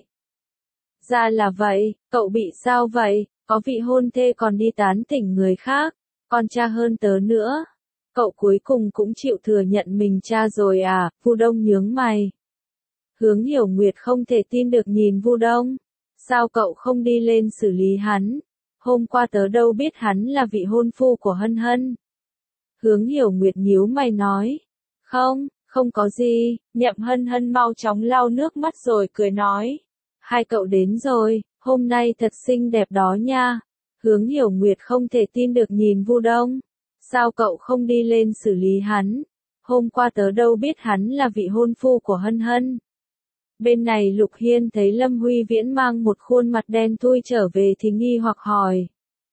Ra là vậy, cậu bị sao vậy? Có vị hôn thê còn đi tán tỉnh người khác, còn cha hơn tớ nữa. Cậu cuối cùng cũng chịu thừa nhận mình cha rồi à? Vu Đông nhướng mày. Hướng Hiểu Nguyệt không thể tin được nhìn Vu Đông. Sao cậu không đi lên xử lý hắn? Hôm qua tớ đâu biết hắn là vị hôn phu của Hân Hân. Hướng Hiểu Nguyệt nhíu mày nói. Không, không có gì. Nhậm Hân Hân mau chóng lau nước mắt rồi cười nói. Hai cậu đến rồi, hôm nay thật xinh đẹp đó nha. Hướng Hiểu Nguyệt không thể tin được nhìn Vu Đông. Sao cậu không đi lên xử lý hắn? Hôm qua tớ đâu biết hắn là vị hôn phu của Hân Hân. Bên này Lục Hiên thấy Lâm Huy Viễn mang một khuôn mặt đen thui trở về thì nghi hoặc hỏi.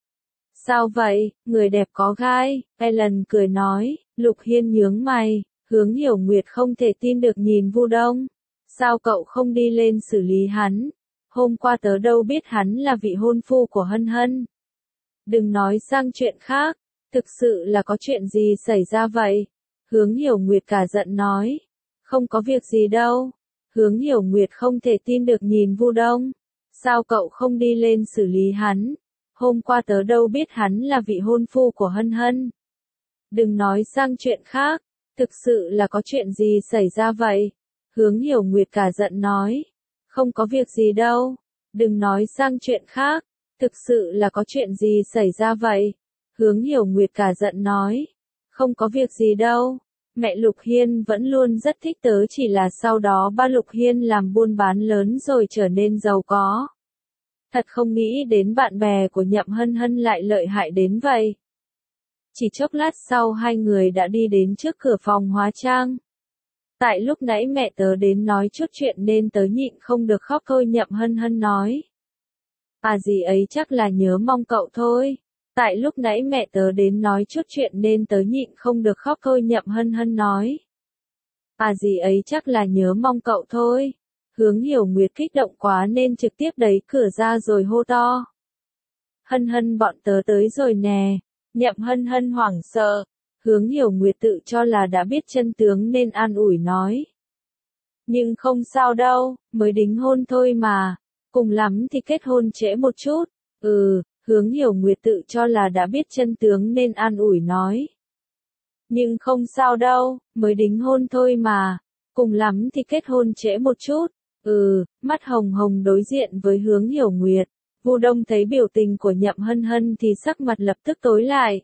Sao vậy, người đẹp có gai? Ellen cười nói. Lục Hiên nhướng mày. Hướng Hiểu Nguyệt không thể tin được nhìn Vu Đông. Sao cậu không đi lên xử lý hắn? Hôm qua tớ đâu biết hắn là vị hôn phu của Hân Hân. Đừng nói sang chuyện khác. Thực sự là có chuyện gì xảy ra vậy? Hướng Hiểu Nguyệt cả giận nói. Không có việc gì đâu. Hướng Hiểu Nguyệt không thể tin được nhìn Vu Đông. Sao cậu không đi lên xử lý hắn? Hôm qua tớ đâu biết hắn là vị hôn phu của Hân Hân. Đừng nói sang chuyện khác. Thực sự là có chuyện gì xảy ra vậy? Hướng Hiểu Nguyệt cả giận nói. Không có việc gì đâu. Đừng nói sang chuyện khác. Thực sự là có chuyện gì xảy ra vậy? Hướng Hiểu Nguyệt cả giận nói. Không có việc gì đâu. Mẹ Lục Hiên vẫn luôn rất thích tớ, chỉ là sau đó ba Lục Hiên làm buôn bán lớn rồi trở nên giàu có. Thật không nghĩ đến bạn bè của Nhậm Hân Hân lại lợi hại đến vậy. Chỉ chốc lát sau hai người đã đi đến trước cửa phòng hóa trang. Tại lúc nãy mẹ tớ đến nói chút chuyện nên tớ nhịn không được khóc thôi, Nhậm Hân Hân nói. À gì ấy chắc là nhớ mong cậu thôi. Tại lúc nãy mẹ tớ đến nói chút chuyện nên tớ nhịn không được khóc thôi, Nhậm Hân Hân nói. À gì ấy chắc là nhớ mong cậu thôi. Hướng Hiểu Nguyệt kích động quá nên trực tiếp đẩy cửa ra rồi hô to. Hân Hân bọn tớ tới rồi nè. Nhậm Hân Hân hoảng sợ. Hướng Hiểu Nguyệt tự cho là đã biết chân tướng nên an ủi nói. Nhưng không sao đâu, mới đính hôn thôi mà. Cùng lắm thì kết hôn trễ một chút. Hướng Hiểu Nguyệt tự cho là đã biết chân tướng nên an ủi nói. Nhưng không sao đâu, mới đính hôn thôi mà. Cùng lắm thì kết hôn trễ một chút. Mắt hồng hồng đối diện với Hướng Hiểu Nguyệt. Vu Đông thấy biểu tình của Nhậm Hân Hân thì sắc mặt lập tức tối lại.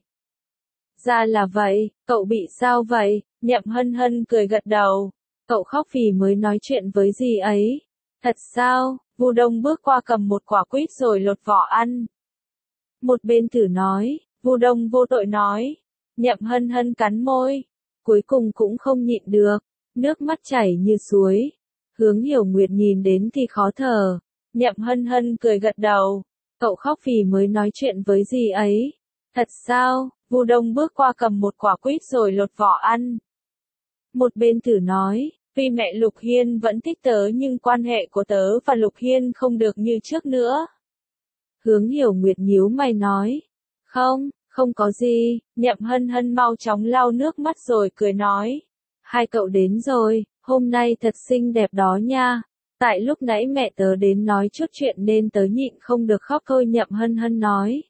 Ra là vậy, cậu bị sao vậy? Nhậm Hân Hân cười gật đầu. Cậu khóc vì mới nói chuyện với dì ấy. Thật sao? Vu Đông bước qua cầm một quả quýt rồi lột vỏ ăn. Một bên thử nói, Vu Đông vô tội nói. Nhậm Hân Hân cắn môi. Cuối cùng cũng không nhịn được. Nước mắt chảy như suối. Hướng Hiểu Nguyệt nhìn đến thì khó thở. Nhậm Hân Hân cười gật đầu. Cậu khóc vì mới nói chuyện với dì ấy. Thật sao? Vu Đông bước qua cầm một quả quýt rồi lột vỏ ăn. Một bên Tử nói, vì mẹ Lục Hiên vẫn thích tớ nhưng quan hệ của tớ và Lục Hiên không được như trước nữa. Hướng Hiểu Nguyệt nhíu mày nói, không có gì, Nhậm Hân Hân mau chóng lau nước mắt rồi cười nói. Hai cậu đến rồi, hôm nay thật xinh đẹp đó nha. Tại lúc nãy mẹ tớ đến nói chút chuyện nên tớ nhịn không được khóc thôi, Nhậm Hân Hân nói.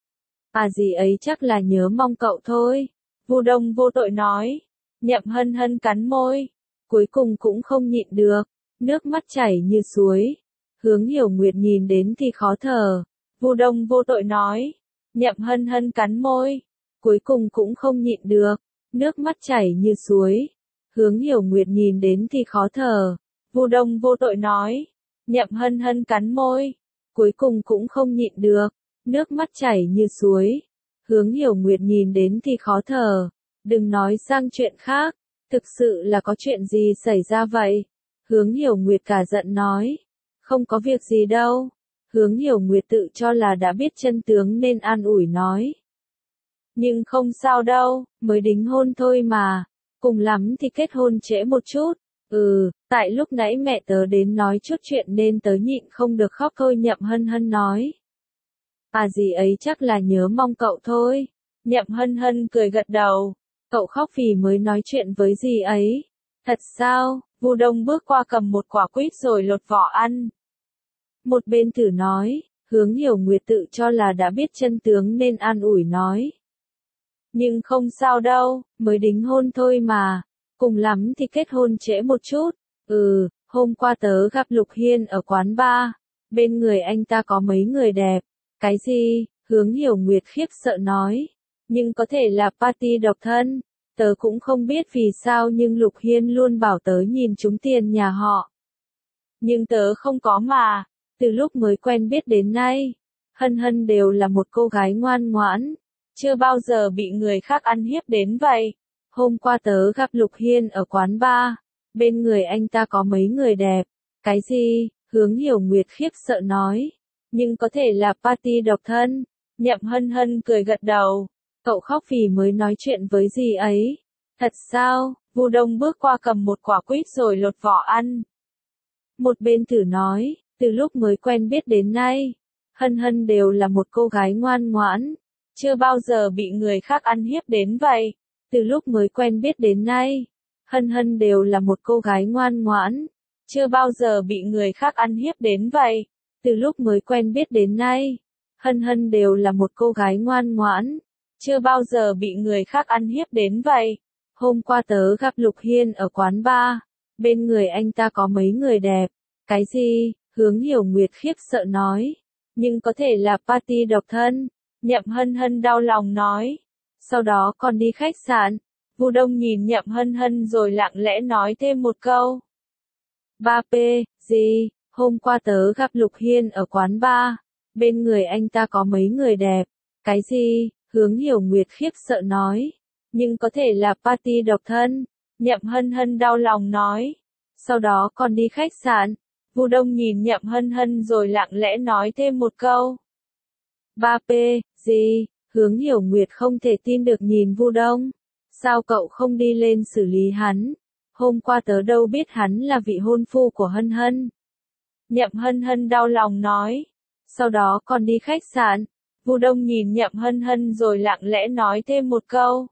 À gì ấy chắc là nhớ mong cậu thôi. Vu Đông vô tội nói. Nhậm Hân Hân cắn môi. Cuối cùng cũng không nhịn được. Nước mắt chảy như suối. Hướng Hiểu Nguyệt nhìn đến thì khó thở. Vu Đông vô tội nói. Nhậm Hân Hân cắn môi. Cuối cùng cũng không nhịn được. Nước mắt chảy như suối. Hướng Hiểu Nguyệt nhìn đến thì khó thở. Vu Đông vô tội nói. Nhậm Hân Hân cắn môi. Cuối cùng cũng không nhịn được. Nước mắt chảy như suối. Hướng Hiểu Nguyệt nhìn đến thì khó thở. Đừng nói sang chuyện khác. Thực sự là có chuyện gì xảy ra vậy? Hướng Hiểu Nguyệt cả giận nói. Không có việc gì đâu. Hướng Hiểu Nguyệt tự cho là đã biết chân tướng nên an ủi nói. Nhưng không sao đâu, mới đính hôn thôi mà. Cùng lắm thì kết hôn trễ một chút. Tại lúc nãy mẹ tớ đến nói chút chuyện nên tớ nhịn không được khóc thôi, Nhậm Hân Hân nói. À gì ấy chắc là nhớ mong cậu thôi. Nhậm Hân Hân cười gật đầu. Cậu khóc vì mới nói chuyện với dì ấy. Thật sao? Vu Đông bước qua cầm một quả quýt rồi lột vỏ ăn. Một bên Tử nói, Hướng Hiểu Nguyệt tự cho là đã biết chân tướng nên an ủi nói. Nhưng không sao đâu, mới đính hôn thôi mà. Cùng lắm thì kết hôn trễ một chút. Hôm qua tớ gặp Lục Hiên ở quán bar. Bên người anh ta có mấy người đẹp. Cái gì? Hướng Hiểu Nguyệt khiếp sợ nói. Nhưng có thể là party độc thân. Tớ cũng không biết vì sao nhưng Lục Hiên luôn bảo tớ nhìn trúng tiền nhà họ. Nhưng tớ không có mà. Từ lúc mới quen biết đến nay, Hân Hân đều là một cô gái ngoan ngoãn. Chưa bao giờ bị người khác ăn hiếp đến vậy. Hôm qua tớ gặp Lục Hiên ở quán bar. Bên người anh ta có mấy người đẹp. Cái gì? Hướng Hiểu Nguyệt khiếp sợ nói. Nhưng có thể là party độc thân. Nhậm Hân Hân cười gật đầu. Cậu khóc vì mới nói chuyện với dì ấy. Thật sao? Vu Đông bước qua cầm một quả quýt rồi lột vỏ ăn. Một bên Tử nói, từ lúc mới quen biết đến nay, Hân Hân đều là một cô gái ngoan ngoãn. Chưa bao giờ bị người khác ăn hiếp đến vậy. Từ lúc mới quen biết đến nay, Hân Hân đều là một cô gái ngoan ngoãn. Chưa bao giờ bị người khác ăn hiếp đến vậy. Từ lúc mới quen biết đến nay, Hân Hân đều là một cô gái ngoan ngoãn. Chưa bao giờ bị người khác ăn hiếp đến vậy. Hôm qua tớ gặp Lục Hiên ở quán bar. Bên người anh ta có mấy người đẹp. Cái gì? Hướng Hiểu Nguyệt khiếp sợ nói. Nhưng có thể là party độc thân. Nhậm Hân Hân đau lòng nói. Sau đó còn đi khách sạn. Vu Đông nhìn Nhậm Hân Hân rồi lặng lẽ nói thêm một câu. 3P, gì? Hôm qua tớ gặp Lục Hiên ở quán bar. Bên người anh ta có mấy người đẹp. Cái gì? Hướng Hiểu Nguyệt khiếp sợ nói. Nhưng có thể là party độc thân. Nhậm Hân Hân đau lòng nói. Sau đó còn đi khách sạn. Vu Đông nhìn Nhậm Hân Hân rồi lặng lẽ nói thêm một câu. 3P, gì? Hướng Hiểu Nguyệt không thể tin được nhìn Vu Đông. Sao cậu không đi lên xử lý hắn? Hôm qua tớ đâu biết hắn là vị hôn phu của Hân Hân. Nhậm Hân Hân đau lòng nói. Sau đó còn đi khách sạn. Vu Đông nhìn Nhậm Hân Hân rồi lặng lẽ nói thêm một câu.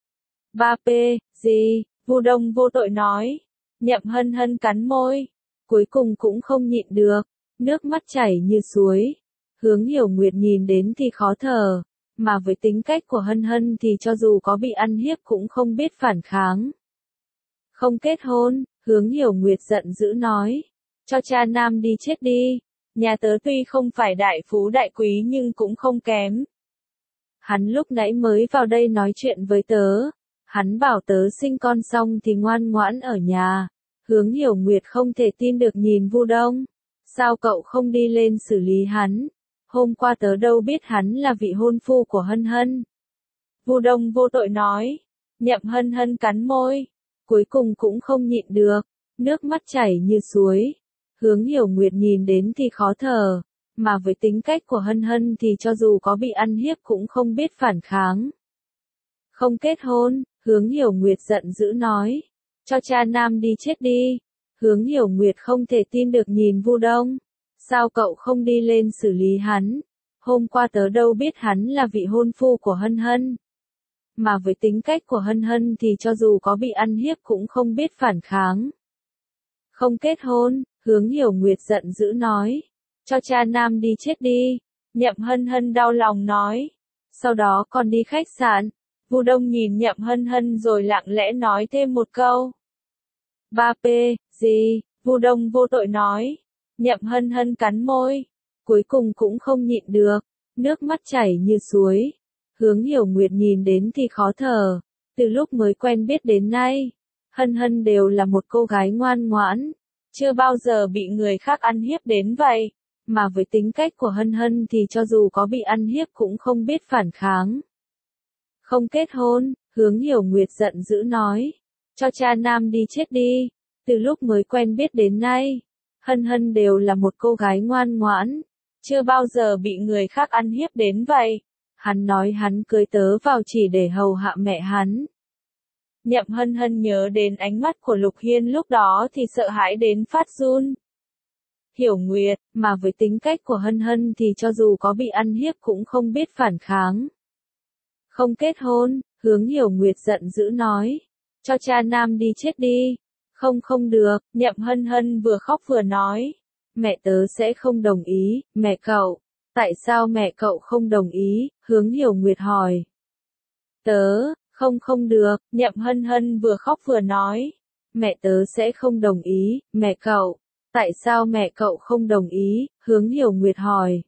3P, gì? Vu Đông vô tội nói. Nhậm Hân Hân cắn môi. Cuối cùng cũng không nhịn được. Nước mắt chảy như suối. Hướng Hiểu Nguyệt nhìn đến thì khó thở. Mà với tính cách của Hân Hân thì cho dù có bị ăn hiếp cũng không biết phản kháng. Không kết hôn, Hướng Hiểu Nguyệt giận dữ nói. Cho cha nam đi chết đi. Nhà tớ tuy không phải đại phú đại quý nhưng cũng không kém. Hắn lúc nãy mới vào đây nói chuyện với tớ. Hắn bảo tớ sinh con xong thì ngoan ngoãn ở nhà. Hướng Hiểu Nguyệt không thể tin được nhìn Vu Đông. Sao cậu không đi lên xử lý hắn? Hôm qua tớ đâu biết hắn là vị hôn phu của Hân Hân. Vu Đông vô tội nói. Nhậm Hân Hân cắn môi. Cuối cùng cũng không nhịn được. Nước mắt chảy như suối. Hướng Hiểu Nguyệt nhìn đến thì khó thở. Mà với tính cách của Hân Hân thì cho dù có bị ăn hiếp cũng không biết phản kháng. Không kết hôn, Hướng Hiểu Nguyệt giận dữ nói. Cho cha nam đi chết đi. Hướng Hiểu Nguyệt không thể tin được nhìn Vu Đông. Sao cậu không đi lên xử lý hắn? Hôm qua tớ đâu biết hắn là vị hôn phu của Hân Hân. Mà với tính cách của Hân Hân thì cho dù có bị ăn hiếp cũng không biết phản kháng. Không kết hôn, Hướng Hiểu Nguyệt giận dữ nói. Cho cha nam đi chết đi. Nhậm Hân Hân đau lòng nói. Sau đó còn đi khách sạn. Vu Đông nhìn Nhậm Hân Hân rồi lặng lẽ nói thêm một câu. 3P, gì? Vu Đông vô tội nói. Nhậm Hân Hân cắn môi. Cuối cùng cũng không nhịn được. Nước mắt chảy như suối. Hướng Hiểu Nguyệt nhìn đến thì khó thở. Từ lúc mới quen biết đến nay, Hân Hân đều là một cô gái ngoan ngoãn. Chưa bao giờ bị người khác ăn hiếp đến vậy. Mà với tính cách của Hân Hân thì cho dù có bị ăn hiếp cũng không biết phản kháng. Không kết hôn, Hướng Hiểu Nguyệt giận dữ nói. Cho cha nam đi chết đi. Từ lúc mới quen biết đến nay, Hân Hân đều là một cô gái ngoan ngoãn. Chưa bao giờ bị người khác ăn hiếp đến vậy. Hắn nói hắn cưới tớ vào chỉ để hầu hạ mẹ hắn. Nhậm Hân Hân nhớ đến ánh mắt của Lục Hiên lúc đó thì sợ hãi đến phát run. Hiểu Nguyệt, mà với tính cách của Hân Hân thì cho dù có bị ăn hiếp cũng không biết phản kháng. Không kết hôn, Hướng Hiểu Nguyệt giận dữ nói. Cho cha nam đi chết đi. Không được, Nhậm Hân Hân vừa khóc vừa nói. Mẹ tớ sẽ không đồng ý, mẹ cậu. Tại sao mẹ cậu không đồng ý? Hướng Hiểu Nguyệt hỏi. Tớ, không được, Nhậm Hân Hân vừa khóc vừa nói. Mẹ tớ sẽ không đồng ý, mẹ cậu. Tại sao mẹ cậu không đồng ý? Hướng Hiểu Nguyệt hỏi.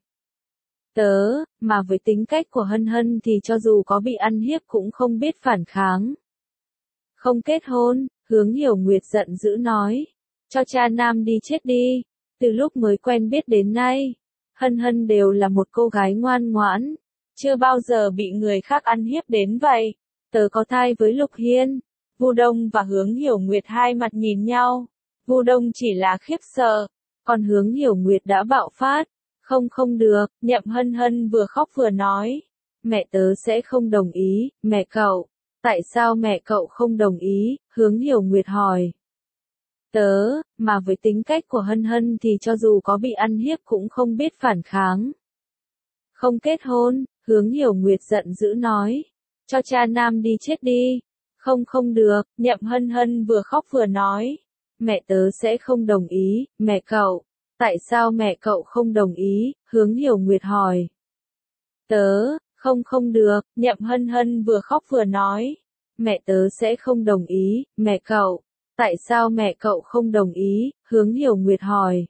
Tớ, mà với tính cách của Hân Hân thì cho dù có bị ăn hiếp cũng không biết phản kháng. Không kết hôn, Hướng Hiểu Nguyệt giận dữ nói. Cho cha nam đi chết đi. Từ lúc mới quen biết đến nay, Hân Hân đều là một cô gái ngoan ngoãn. Chưa bao giờ bị người khác ăn hiếp đến vậy. Tớ có thai với Lục Hiên. Vu Đông và Hướng Hiểu Nguyệt hai mặt nhìn nhau. Vu Đông chỉ là khiếp sợ. Còn Hướng Hiểu Nguyệt đã bạo phát. Không được, Nhậm Hân Hân vừa khóc vừa nói. Mẹ tớ sẽ không đồng ý, mẹ cậu. Tại sao mẹ cậu không đồng ý? Hướng Hiểu Nguyệt hỏi. Tớ, mà với tính cách của Hân Hân thì cho dù có bị ăn hiếp cũng không biết phản kháng. Không kết hôn, Hướng Hiểu Nguyệt giận dữ nói. Cho cha nam đi chết đi. Không được, Nhậm Hân Hân vừa khóc vừa nói. Mẹ tớ sẽ không đồng ý, mẹ cậu. Tại sao mẹ cậu không đồng ý? Hướng Hiểu Nguyệt hỏi. Tớ, không được, Nhậm Hân Hân vừa khóc vừa nói. Mẹ tớ sẽ không đồng ý, mẹ cậu. Tại sao mẹ cậu không đồng ý? Hướng Hiểu Nguyệt hỏi.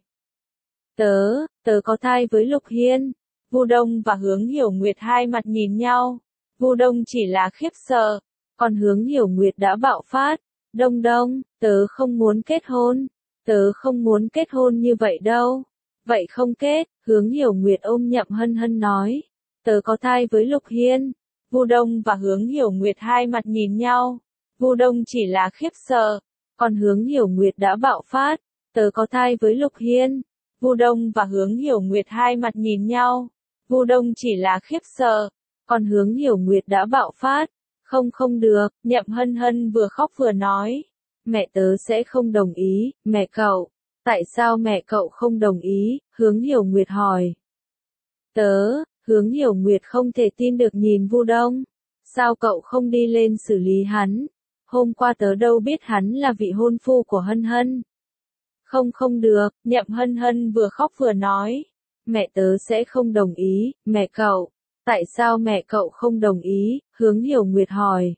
Tớ có thai với Lục Hiên. Vu Đông và Hướng Hiểu Nguyệt hai mặt nhìn nhau. Vu Đông chỉ là khiếp sợ. Còn Hướng Hiểu Nguyệt đã bạo phát. Đông, tớ không muốn kết hôn. Tớ không muốn kết hôn như vậy đâu. Vậy không kết, Hướng Hiểu Nguyệt ôm Nhậm Hân Hân nói. Tớ có thai với Lục Hiên. Vu Đông và Hướng Hiểu Nguyệt hai mặt nhìn nhau. Vu Đông chỉ là khiếp sợ. Còn Hướng Hiểu Nguyệt đã bạo phát. Tớ có thai với Lục Hiên. Vu Đông và Hướng Hiểu Nguyệt hai mặt nhìn nhau. Vu Đông chỉ là khiếp sợ. Còn Hướng Hiểu Nguyệt đã bạo phát. Không được, Nhậm Hân Hân vừa khóc vừa nói. Mẹ tớ sẽ không đồng ý, mẹ cậu. Tại sao mẹ cậu không đồng ý? Hướng Hiểu Nguyệt hỏi. Hướng Hiểu Nguyệt không thể tin được nhìn Vu Đông. Sao cậu không đi lên xử lý hắn? Hôm qua tớ đâu biết hắn là vị hôn phu của Hân Hân. Không được, Nhậm Hân Hân vừa khóc vừa nói. Mẹ tớ sẽ không đồng ý, mẹ cậu. Tại sao mẹ cậu không đồng ý? Hướng Hiểu Nguyệt hỏi.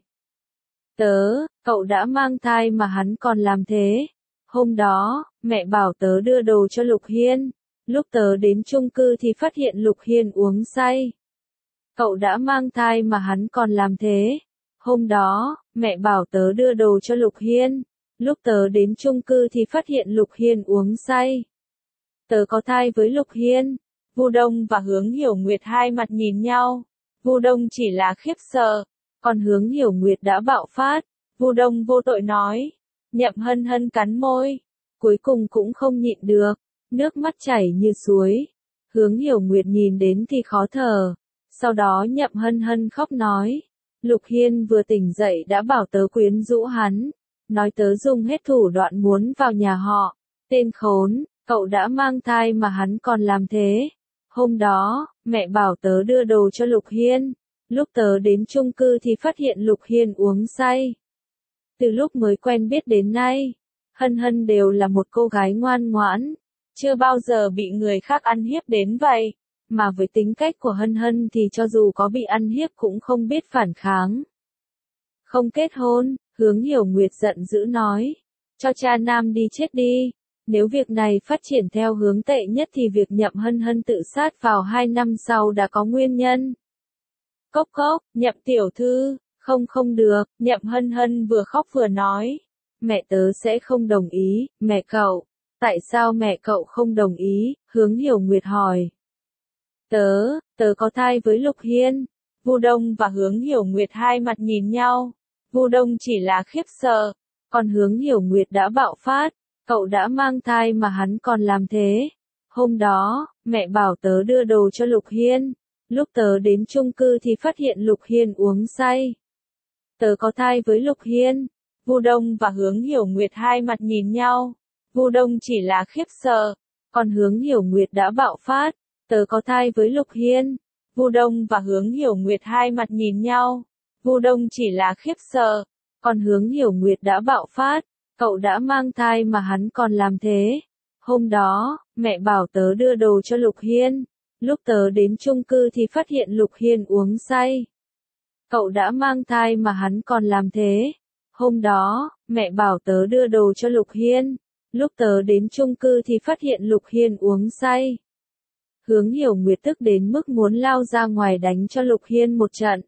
Cậu đã mang thai mà hắn còn làm thế. Hôm đó, mẹ bảo tớ đưa đồ cho Lục Hiên. Lúc tớ đến chung cư thì phát hiện Lục Hiên uống say. Cậu đã mang thai mà hắn còn làm thế. Hôm đó, mẹ bảo tớ đưa đồ cho Lục Hiên. Lúc tớ đến chung cư thì phát hiện Lục Hiên uống say. Tớ có thai với Lục Hiên. Vu Đông và Hướng Hiểu Nguyệt hai mặt nhìn nhau. Vu Đông chỉ là khiếp sợ. Còn Hướng Hiểu Nguyệt đã bạo phát. Vu Đông vô tội nói. Nhậm Hân Hân cắn môi. Cuối cùng cũng không nhịn được. Nước mắt chảy như suối. Hướng Hiểu Nguyệt nhìn đến thì khó thở. Sau đó Nhậm Hân Hân khóc nói. Lục Hiên vừa tỉnh dậy đã bảo tớ quyến rũ hắn. Nói tớ dùng hết thủ đoạn muốn vào nhà họ. Tên khốn, cậu đã mang thai mà hắn còn làm thế. Hôm đó, mẹ bảo tớ đưa đồ cho Lục Hiên. Lúc tớ đến chung cư thì phát hiện Lục Hiên uống say. Từ lúc mới quen biết đến nay, Hân Hân đều là một cô gái ngoan ngoãn. Chưa bao giờ bị người khác ăn hiếp đến vậy. Mà với tính cách của Hân Hân thì cho dù có bị ăn hiếp cũng không biết phản kháng. Không kết hôn, Hướng Hiểu Nguyệt giận dữ nói. Cho cha nam đi chết đi. Nếu việc này phát triển theo hướng tệ nhất thì việc Nhậm Hân Hân tự sát vào 2 năm sau đã có nguyên nhân. Cốc cốc, Nhậm tiểu thư, không được, Nhậm Hân Hân vừa khóc vừa nói. Mẹ tớ sẽ không đồng ý, mẹ cậu. Tại sao mẹ cậu không đồng ý? Hướng Hiểu Nguyệt hỏi. Tớ có thai với Lục Hiên. Vu Đông và Hướng Hiểu Nguyệt hai mặt nhìn nhau. Vu Đông chỉ là khiếp sợ, còn Hướng Hiểu Nguyệt đã bạo phát. Cậu đã mang thai mà hắn còn làm thế. Hôm đó, mẹ bảo tớ đưa đồ cho Lục Hiên. Lúc tớ đến chung cư thì phát hiện Lục Hiên uống say. Tớ có thai với Lục Hiên. Vu Đông và Hướng Hiểu Nguyệt hai mặt nhìn nhau. Vu Đông chỉ là khiếp sợ, còn Hướng Hiểu Nguyệt đã bạo phát. Tớ có thai với Lục Hiên. Vu Đông và Hướng Hiểu Nguyệt hai mặt nhìn nhau. Vu Đông chỉ là khiếp sợ, còn Hướng Hiểu Nguyệt đã bạo phát. Cậu đã mang thai mà hắn còn làm thế. Hôm đó, mẹ bảo tớ đưa đồ cho Lục Hiên. Lúc tớ đến chung cư thì phát hiện Lục Hiên uống say. Cậu đã mang thai mà hắn còn làm thế. Hôm đó, mẹ bảo tớ đưa đồ cho Lục Hiên. Lúc tớ đến chung cư thì phát hiện Lục Hiên uống say. Hướng Hiểu Nguyệt tức đến mức muốn lao ra ngoài đánh cho Lục Hiên một trận.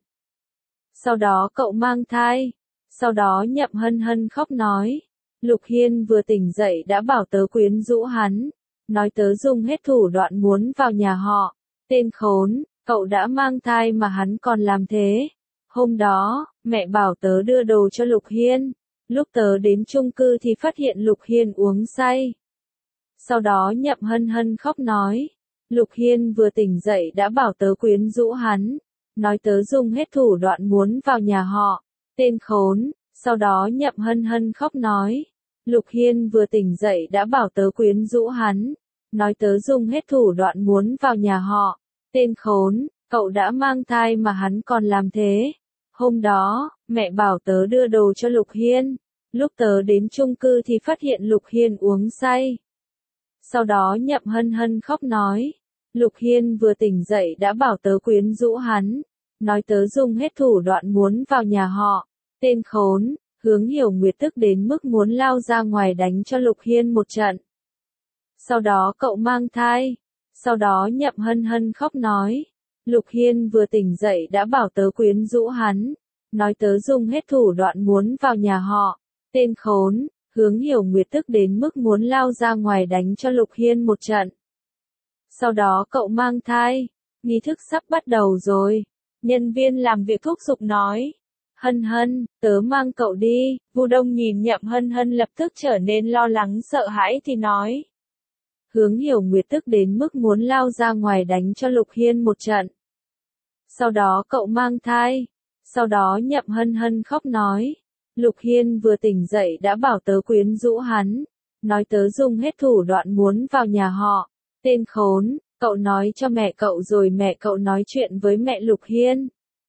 Sau đó cậu mang thai. Sau đó Nhậm Hân Hân khóc nói. Lục Hiên vừa tỉnh dậy đã bảo tớ quyến rũ hắn. Nói tớ dùng hết thủ đoạn muốn vào nhà họ. Tên khốn, cậu đã mang thai mà hắn còn làm thế. Hôm đó, mẹ bảo tớ đưa đồ cho Lục Hiên. Lúc tớ đến chung cư thì phát hiện Lục Hiên uống say. Sau đó Nhậm Hân Hân khóc nói. Lục Hiên vừa tỉnh dậy đã bảo tớ quyến rũ hắn. Nói tớ dùng hết thủ đoạn muốn vào nhà họ. Tên khốn, sau đó Nhậm Hân Hân khóc nói. Lục Hiên vừa tỉnh dậy đã bảo tớ quyến rũ hắn. Nói tớ dùng hết thủ đoạn muốn vào nhà họ. Tên khốn, cậu đã mang thai mà hắn còn làm thế. Hôm đó, mẹ bảo tớ đưa đồ cho Lục Hiên. Lúc tớ đến chung cư thì phát hiện Lục Hiên uống say. Sau đó Nhậm Hân Hân khóc nói. Lục Hiên vừa tỉnh dậy đã bảo tớ quyến rũ hắn. Nói tớ dùng hết thủ đoạn muốn vào nhà họ. Tên khốn, Hướng Hiểu Nguyệt tức đến mức muốn lao ra ngoài đánh cho Lục Hiên một trận. Sau đó cậu mang thai. Sau đó Nhậm Hân Hân khóc nói. Lục Hiên vừa tỉnh dậy đã bảo tớ quyến rũ hắn. Nói tớ dùng hết thủ đoạn muốn vào nhà họ. Tên khốn, Hướng Hiểu Nguyệt tức đến mức muốn lao ra ngoài đánh cho Lục Hiên một trận. Sau đó cậu mang thai. Nghi thức sắp bắt đầu rồi. Nhân viên làm việc thúc giục nói. Hân Hân, tớ mang cậu đi. Vu Đông nhìn Nhậm Hân Hân lập tức trở nên lo lắng sợ hãi thì nói. Hướng Hiểu Nguyệt tức đến mức muốn lao ra ngoài đánh cho Lục Hiên một trận. Sau đó cậu mang thai. Sau đó Nhậm Hân Hân khóc nói. Lục Hiên vừa tỉnh dậy đã bảo tớ quyến rũ hắn. Nói tớ dùng hết thủ đoạn muốn vào nhà họ. Tên khốn, cậu nói cho mẹ cậu rồi mẹ cậu nói chuyện với mẹ Lục Hiên.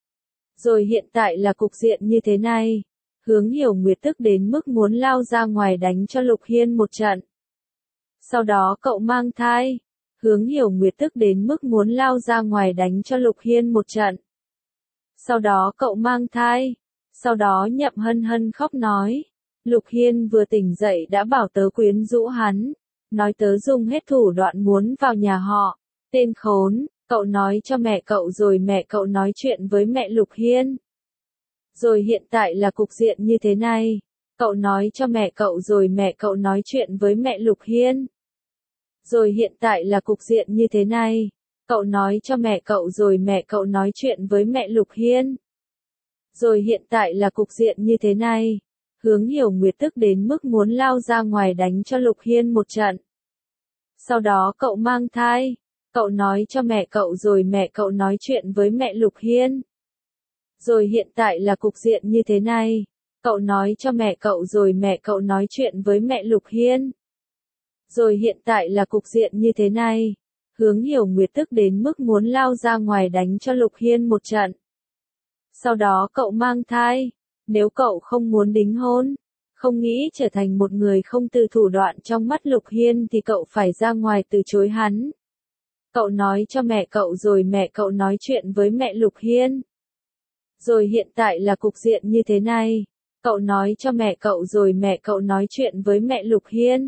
Rồi hiện tại là cục diện như thế này. Hướng Hiểu Nguyệt tức đến mức muốn lao ra ngoài đánh cho Lục Hiên một trận. Sau đó cậu mang thai. Hướng Hiểu Nguyệt tức đến mức muốn lao ra ngoài đánh cho Lục Hiên một trận. Sau đó cậu mang thai. Sau đó Nhậm Hân Hân khóc nói. Lục Hiên vừa tỉnh dậy đã bảo tớ quyến rũ hắn. Nói tớ dùng hết thủ đoạn muốn vào nhà họ. Tên khốn, cậu nói cho mẹ cậu rồi mẹ cậu nói chuyện với mẹ Lục Hiên. Rồi hiện tại là cục diện như thế này. Cậu nói cho mẹ cậu rồi mẹ cậu nói chuyện với mẹ Lục Hiên. Rồi hiện tại là cục diện như thế này. Cậu nói cho mẹ cậu rồi mẹ cậu nói chuyện với mẹ Lục Hiên. Rồi hiện tại là cục diện như thế này. Hướng Hiểu Nguyệt tức đến mức muốn lao ra ngoài đánh cho Lục Hiên một trận. Sau đó cậu mang thai. Cậu nói cho mẹ cậu rồi mẹ cậu nói chuyện với mẹ Lục Hiên. Rồi hiện tại là cục diện như thế này. Cậu nói cho mẹ cậu rồi mẹ cậu nói chuyện với mẹ Lục Hiên. Rồi hiện tại là cục diện như thế này. Hướng Hiểu Nguyệt tức đến mức muốn lao ra ngoài đánh cho Lục Hiên một trận. Sau đó cậu mang thai. Nếu cậu không muốn đính hôn, không nghĩ trở thành một người không từ thủ đoạn trong mắt Lục Hiên thì cậu phải ra ngoài từ chối hắn. Cậu nói cho mẹ cậu rồi mẹ cậu nói chuyện với mẹ Lục Hiên. Rồi hiện tại là cục diện như thế này. Cậu nói cho mẹ cậu rồi mẹ cậu nói chuyện với mẹ Lục Hiên.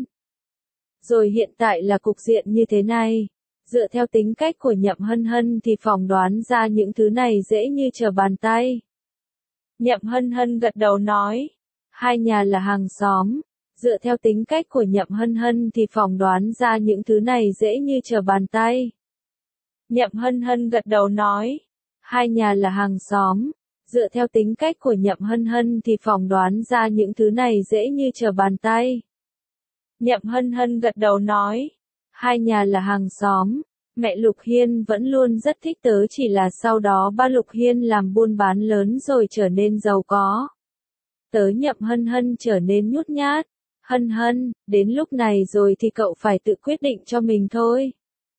Rồi hiện tại là cục diện như thế này. Dựa theo tính cách của Nhậm Hân Hân thì phỏng đoán ra những thứ này dễ như trở bàn tay. Nhậm Hân Hân gật đầu nói. Hai nhà là hàng xóm. Dựa theo tính cách của Nhậm Hân Hân thì phỏng đoán ra những thứ này dễ như trở bàn tay. Nhậm Hân Hân gật đầu nói. Hai nhà là hàng xóm. Dựa theo tính cách của Nhậm Hân Hân thì phỏng đoán ra những thứ này dễ như trở bàn tay. Nhậm Hân Hân gật đầu nói. Hai nhà là hàng xóm. Mẹ Lục Hiên vẫn luôn rất thích tớ, chỉ là sau đó ba Lục Hiên làm buôn bán lớn rồi trở nên giàu có. Tớ Nhậm Hân Hân trở nên nhút nhát. Hân Hân, đến lúc này rồi thì cậu phải tự quyết định cho mình thôi.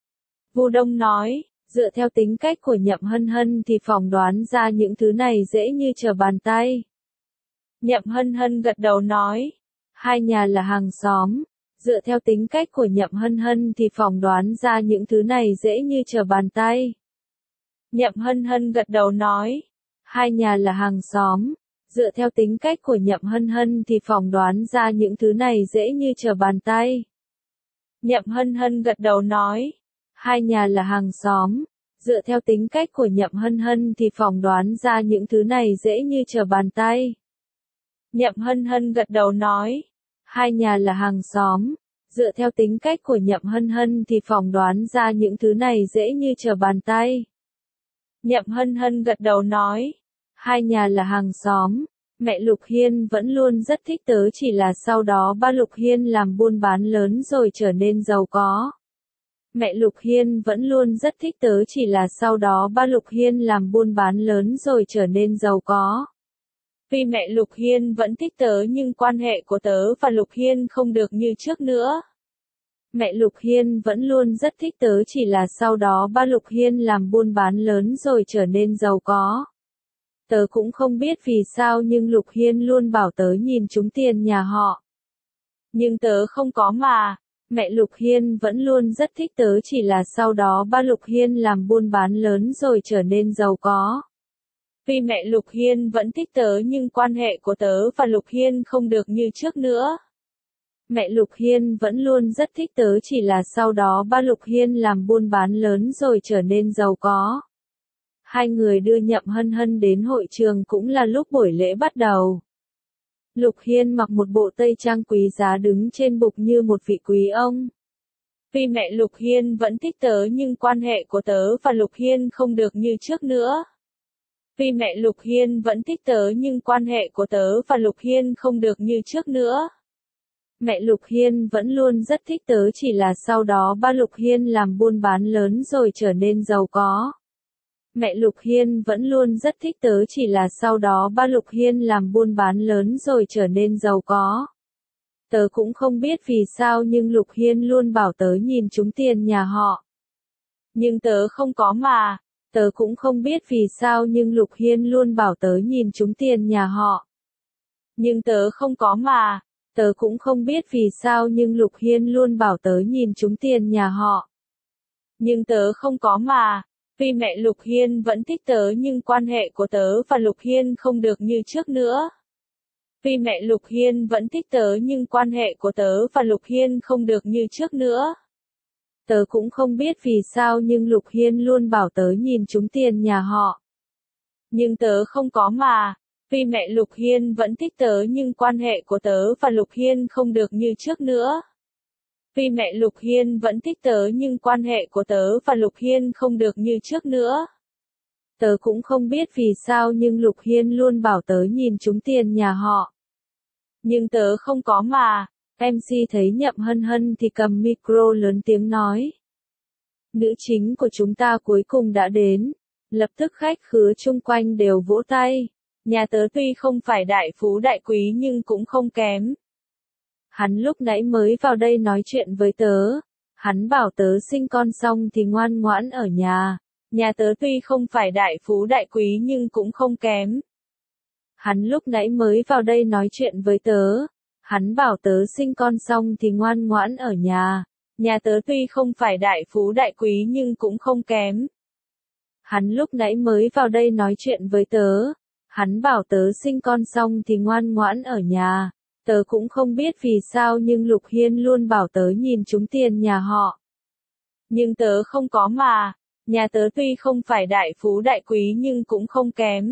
Vu Đông nói. Dựa theo tính cách của Nhậm Hân Hân thì phỏng đoán ra những thứ này dễ như trở bàn tay. Nhậm Hân Hân gật đầu nói. Hai nhà là hàng xóm. Dựa theo tính cách của Nhậm Hân Hân thì phỏng đoán ra những thứ này dễ như trở bàn tay. Nhậm Hân Hân gật đầu nói. Hai nhà là hàng xóm. Dựa theo tính cách của Nhậm Hân Hân thì phỏng đoán ra những thứ này dễ như trở bàn tay. Nhậm Hân Hân gật đầu nói. Hai nhà là hàng xóm. Dựa theo tính cách của Nhậm Hân Hân thì phỏng đoán ra những thứ này dễ như trở bàn tay. Nhậm Hân Hân gật đầu nói. Hai nhà là hàng xóm. Dựa theo tính cách của Nhậm Hân Hân thì phỏng đoán ra những thứ này dễ như trở bàn tay. Nhậm Hân Hân gật đầu nói. Hai nhà là hàng xóm. Mẹ Lục Hiên vẫn luôn rất thích tớ, chỉ là sau đó ba Lục Hiên làm buôn bán lớn rồi trở nên giàu có. Mẹ Lục Hiên vẫn luôn rất thích tớ, chỉ là sau đó ba Lục Hiên làm buôn bán lớn rồi trở nên giàu có. Vì mẹ Lục Hiên vẫn thích tớ nhưng quan hệ của tớ và Lục Hiên không được như trước nữa. Mẹ Lục Hiên vẫn luôn rất thích tớ, chỉ là sau đó ba Lục Hiên làm buôn bán lớn rồi trở nên giàu có. Tớ cũng không biết vì sao nhưng Lục Hiên luôn bảo tớ nhìn trúng tiền nhà họ. Nhưng tớ không có mà. Mẹ Lục Hiên vẫn luôn rất thích tớ, chỉ là sau đó ba Lục Hiên làm buôn bán lớn rồi trở nên giàu có. Vì mẹ Lục Hiên vẫn thích tớ nhưng quan hệ của tớ và Lục Hiên không được như trước nữa. Mẹ Lục Hiên vẫn luôn rất thích tớ, chỉ là sau đó ba Lục Hiên làm buôn bán lớn rồi trở nên giàu có. Hai người đưa Nhậm Hân Hân đến hội trường cũng là lúc buổi lễ bắt đầu. Lục Hiên mặc một bộ tây trang quý giá đứng trên bục như một vị quý ông. Vì mẹ Lục Hiên vẫn thích tớ nhưng quan hệ của tớ và Lục Hiên không được như trước nữa. Vì mẹ Lục Hiên vẫn thích tớ nhưng quan hệ của tớ và Lục Hiên không được như trước nữa. Mẹ Lục Hiên vẫn luôn rất thích tớ, chỉ là sau đó ba Lục Hiên làm buôn bán lớn rồi trở nên giàu có. Mẹ Lục Hiên vẫn luôn rất thích tớ, chỉ là sau đó ba Lục Hiên làm buôn bán lớn rồi trở nên giàu có. Tớ cũng không biết vì sao nhưng Lục Hiên luôn bảo tớ nhìn trúng tiền nhà họ. Nhưng tớ không có mà. Tớ cũng không biết vì sao nhưng Lục Hiên luôn bảo tớ nhìn trúng tiền nhà họ. Nhưng tớ không có mà. Tớ cũng không biết vì sao nhưng Lục Hiên luôn bảo tớ nhìn trúng tiền nhà họ. Nhưng tớ không có mà. Vì mẹ Lục Hiên vẫn thích tớ nhưng quan hệ của tớ và Lục Hiên không được như trước nữa. Vì mẹ Lục Hiên vẫn thích tớ nhưng quan hệ của tớ và Lục Hiên không được như trước nữa. Tớ cũng không biết vì sao nhưng Lục Hiên luôn bảo tớ nhìn trúng tiền nhà họ. Nhưng tớ không có mà. Vì mẹ Lục Hiên vẫn thích tớ nhưng quan hệ của tớ và Lục Hiên không được như trước nữa. Vì mẹ Lục Hiên vẫn thích tớ nhưng quan hệ của tớ và Lục Hiên không được như trước nữa. Tớ cũng không biết vì sao nhưng Lục Hiên luôn bảo tớ nhìn trúng tiền nhà họ. Nhưng tớ không có mà. MC thấy Nhậm Hân Hân thì cầm micro lớn tiếng nói. nữ chính của chúng ta cuối cùng đã đến. Lập tức khách khứa chung quanh đều vỗ tay. Nhà tớ tuy không phải đại phú đại quý nhưng cũng không kém. Hắn lúc nãy mới vào đây nói chuyện với tớ. Hắn bảo tớ sinh con xong thì ngoan ngoãn ở nhà. Nhà tớ tuy không phải đại phú đại quý nhưng cũng không kém. Hắn lúc nãy mới vào đây nói chuyện với tớ. Hắn bảo tớ sinh con xong thì ngoan ngoãn ở nhà. Nhà tớ tuy không phải đại phú đại quý nhưng cũng không kém. Hắn lúc nãy mới vào đây nói chuyện với tớ. Hắn bảo tớ sinh con xong thì ngoan ngoãn ở nhà. Tớ cũng không biết vì sao nhưng Lục Hiên luôn bảo tớ nhìn trúng tiền nhà họ. Nhưng tớ không có mà. Nhà tớ tuy không phải đại phú đại quý nhưng cũng không kém.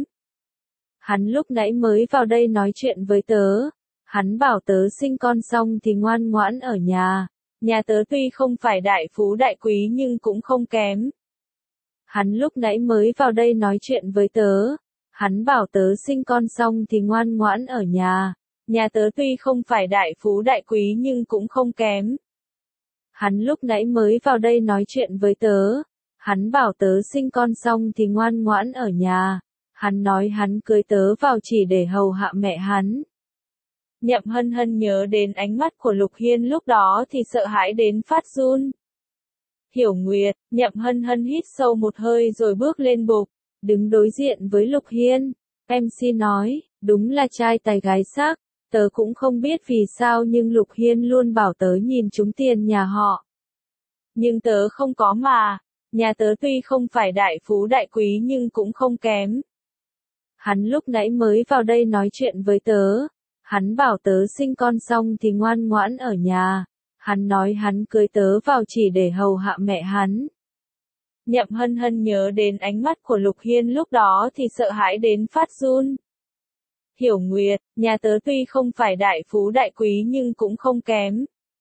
Hắn lúc nãy mới vào đây nói chuyện với tớ. Hắn bảo tớ sinh con xong thì ngoan ngoãn ở nhà. Nhà tớ tuy không phải đại phú đại quý nhưng cũng không kém. Hắn lúc nãy mới vào đây nói chuyện với tớ. Hắn bảo tớ sinh con xong thì ngoan ngoãn ở nhà. Nhà tớ tuy không phải đại phú đại quý nhưng cũng không kém. Hắn lúc nãy mới vào đây nói chuyện với tớ. Hắn bảo tớ sinh con xong thì ngoan ngoãn ở nhà. Hắn nói hắn cưới tớ vào chỉ để hầu hạ mẹ hắn. Nhậm Hân Hân nhớ đến ánh mắt của Lục Hiên lúc đó thì sợ hãi đến phát run. Hiểu Nguyệt, Nhậm Hân Hân hít sâu một hơi rồi bước lên bục, đứng đối diện với Lục Hiên. MC nói, đúng là trai tài gái sắc, tớ cũng không biết vì sao nhưng Lục Hiên luôn bảo tớ nhìn trúng tiền nhà họ. Nhưng tớ không có mà, nhà tớ tuy không phải đại phú đại quý nhưng cũng không kém. Hắn lúc nãy mới vào đây nói chuyện với tớ. Hắn bảo tớ sinh con xong thì ngoan ngoãn ở nhà. Hắn nói hắn cưới tớ vào chỉ để hầu hạ mẹ hắn. Nhậm Hân Hân nhớ đến ánh mắt của Lục Hiên lúc đó thì sợ hãi đến phát run. Hiểu Nguyệt, nhà tớ tuy không phải đại phú đại quý nhưng cũng không kém.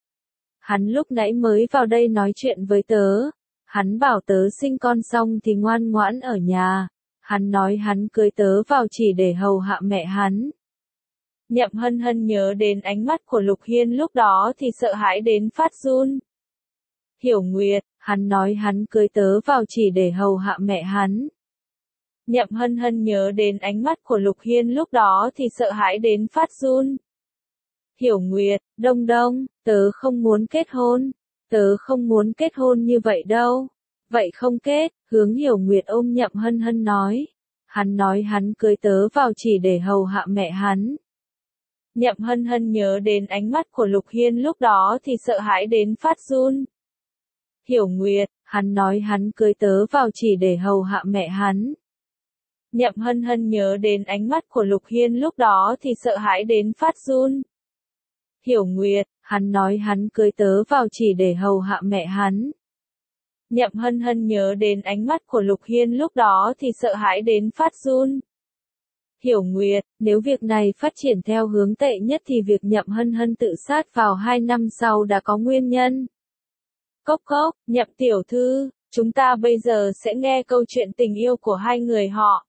Hắn lúc nãy mới vào đây nói chuyện với tớ. Hắn bảo tớ sinh con xong thì ngoan ngoãn ở nhà. Hắn nói hắn cưới tớ vào chỉ để hầu hạ mẹ hắn. Nhậm Hân Hân nhớ đến ánh mắt của Lục Hiên lúc đó thì sợ hãi đến phát run. Hiểu Nguyệt, hắn nói hắn cưới tớ vào chỉ để hầu hạ mẹ hắn. Nhậm Hân Hân nhớ đến ánh mắt của Lục Hiên lúc đó thì sợ hãi đến phát run. Hiểu Nguyệt, Đông Đông, tớ không muốn kết hôn. Tớ không muốn kết hôn như vậy đâu. Vậy không kết, Hướng Hiểu Nguyệt ôm Nhậm Hân Hân nói. Hắn nói hắn cưới tớ vào chỉ để hầu hạ mẹ hắn. Nhậm Hân Hân nhớ đến ánh mắt của Lục Hiên lúc đó thì sợ hãi đến phát run. Hiểu Nguyệt, hắn nói hắn cưới tớ vào chỉ để hầu hạ mẹ hắn. Nhậm Hân Hân nhớ đến ánh mắt của Lục Hiên lúc đó thì sợ hãi đến phát run. Hiểu Nguyệt, hắn nói hắn cưới tớ vào chỉ để hầu hạ mẹ hắn. Nhậm Hân Hân nhớ đến ánh mắt của Lục Hiên lúc đó thì sợ hãi đến phát run. Hiểu Nguyệt, nếu việc này phát triển theo hướng tệ nhất thì việc Nhậm Hân Hân tự sát vào 2 năm sau đã có nguyên nhân. Cốc cốc, Nhậm tiểu thư, chúng ta bây giờ sẽ nghe câu chuyện tình yêu của hai người họ.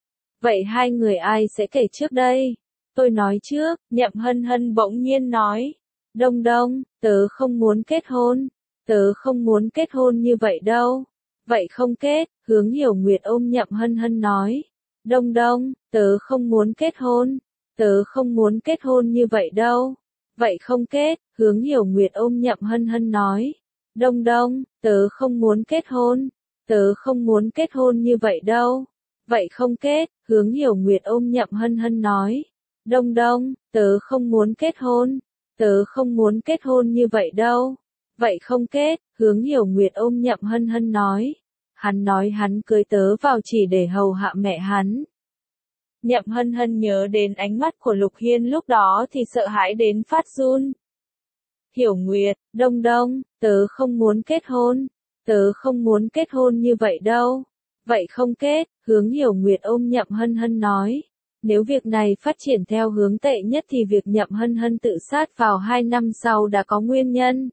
Vậy hai người ai sẽ kể trước đây? Tôi nói trước, Nhậm Hân Hân bỗng nhiên nói. Đông Đông, tớ không muốn kết hôn. Tớ không muốn kết hôn như vậy đâu. Vậy không kết, Hướng Hiểu Nguyệt ôm Nhậm Hân Hân nói. Đông Đông, tớ không muốn kết hôn. Tớ không muốn kết hôn như vậy đâu. Vậy không kết, Hướng Hiểu Nguyệt ôm Nhậm Hân Hân nói. Đông Đông, tớ không muốn kết hôn. Tớ không muốn kết hôn như vậy đâu. Vậy không kết, Hướng Hiểu Nguyệt ôm Nhậm Hân Hân nói. Đông Đông, tớ không muốn kết hôn. Tớ không muốn kết hôn như vậy đâu. Vậy không kết, Hướng Hiểu Nguyệt ôm Nhậm Hân Hân nói. Hắn nói hắn cưới tớ vào chỉ để hầu hạ mẹ hắn. Nhậm Hân Hân nhớ đến ánh mắt của Lục Hiên lúc đó thì sợ hãi đến phát run. Hiểu Nguyệt, Đông Đông, tớ không muốn kết hôn. Tớ không muốn kết hôn như vậy đâu. Vậy không kết, Hướng Hiểu Nguyệt ôm Nhậm Hân Hân nói. Nếu việc này phát triển theo hướng tệ nhất thì việc Nhậm Hân Hân tự sát vào 2 năm sau đã có nguyên nhân.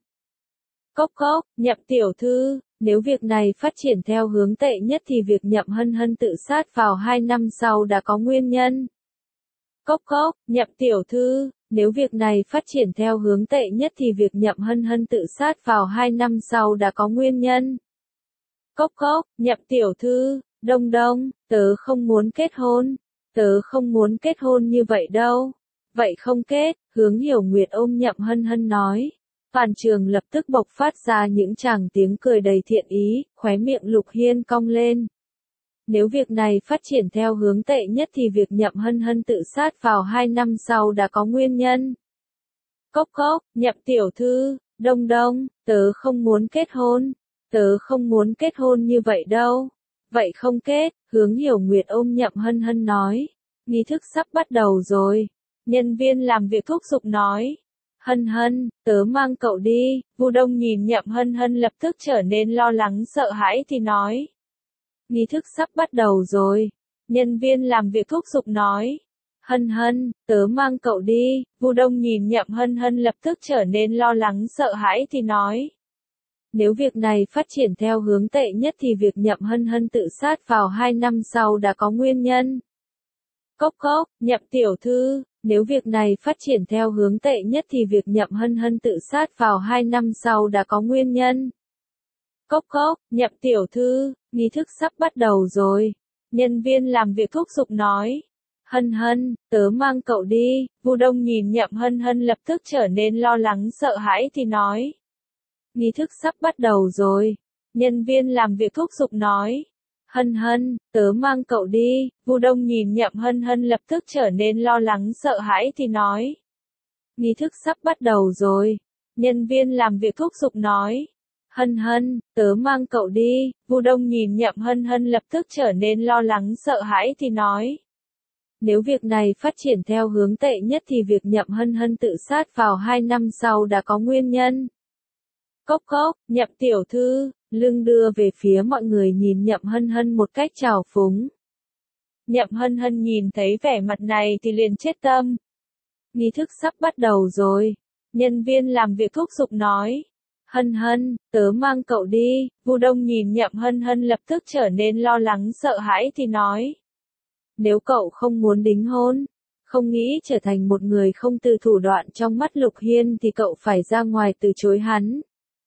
Cốc cốc, Nhậm tiểu thư, nếu việc này phát triển theo hướng tệ nhất thì việc Nhậm Hân Hân tự sát vào 2 năm sau đã có nguyên nhân. Cốc cốc, Nhậm tiểu thư, nếu việc này phát triển theo hướng tệ nhất thì việc Nhậm Hân Hân tự sát vào 2 năm sau đã có nguyên nhân. Cốc cốc, Nhậm tiểu thư, Đông Đông, tớ không muốn kết hôn. Tớ không muốn kết hôn như vậy đâu. Vậy không kết, Hướng Hiểu Nguyệt ôm Nhậm Hân Hân nói. Toàn trường lập tức bộc phát ra những tràng tiếng cười đầy thiện ý, khóe miệng Lục Hiên cong lên. Nếu việc này phát triển theo hướng tệ nhất thì việc Nhậm Hân Hân tự sát vào 2 năm sau đã có nguyên nhân. Cốc cốc, Nhậm tiểu thư, Đông Đông, tớ không muốn kết hôn. Tớ không muốn kết hôn như vậy đâu. Vậy không kết, Hướng Hiểu Nguyệt ôm Nhậm Hân Hân nói. Nghi thức sắp bắt đầu rồi. Nhân viên làm việc thúc giục nói. Hân Hân, tớ mang cậu đi. Vu Đông nhìn Nhậm Hân Hân lập tức trở nên lo lắng sợ hãi thì nói. Nghi thức sắp bắt đầu rồi. Nhân viên làm việc thúc giục nói. Hân Hân, tớ mang cậu đi. Vu Đông nhìn Nhậm Hân Hân lập tức trở nên lo lắng sợ hãi thì nói. Nếu việc này phát triển theo hướng tệ nhất thì việc Nhậm Hân Hân tự sát vào 2 năm sau đã có nguyên nhân. Cốc cốc, Nhậm tiểu thư, nếu việc này phát triển theo hướng tệ nhất thì việc Nhậm Hân Hân tự sát vào 2 năm sau đã có nguyên nhân. Cốc cốc, Nhậm tiểu thư, nghi thức sắp bắt đầu rồi. Nhân viên làm việc thúc giục nói. Hân Hân, tớ mang cậu đi. Vu Đông nhìn Nhậm Hân Hân lập tức trở nên lo lắng sợ hãi thì nói. Nghi thức sắp bắt đầu rồi. Nhân viên làm việc thúc giục nói. Hân Hân, tớ mang cậu đi. Vu Đông nhìn Nhậm Hân Hân lập tức trở nên lo lắng sợ hãi thì nói. Nghi thức sắp bắt đầu rồi. Nhân viên làm việc thúc giục nói. Hân Hân, tớ mang cậu đi. Vu Đông nhìn Nhậm Hân Hân lập tức trở nên lo lắng sợ hãi thì nói. Nếu việc này phát triển theo hướng tệ nhất thì việc Nhậm Hân Hân tự sát vào 2 năm sau đã có nguyên nhân. Cốc cốc, Nhậm tiểu thư, lưng đưa về phía mọi người nhìn Nhậm Hân Hân một cách trào phúng. Nhậm Hân Hân nhìn thấy vẻ mặt này thì liền chết tâm. Nghi thức sắp bắt đầu rồi. Nhân viên làm việc thúc giục nói. Hân Hân, tớ mang cậu đi. Vu Đông nhìn Nhậm Hân Hân lập tức trở nên lo lắng sợ hãi thì nói. Nếu cậu không muốn đính hôn, không nghĩ trở thành một người không từ thủ đoạn trong mắt Lục Hiên thì cậu phải ra ngoài từ chối hắn.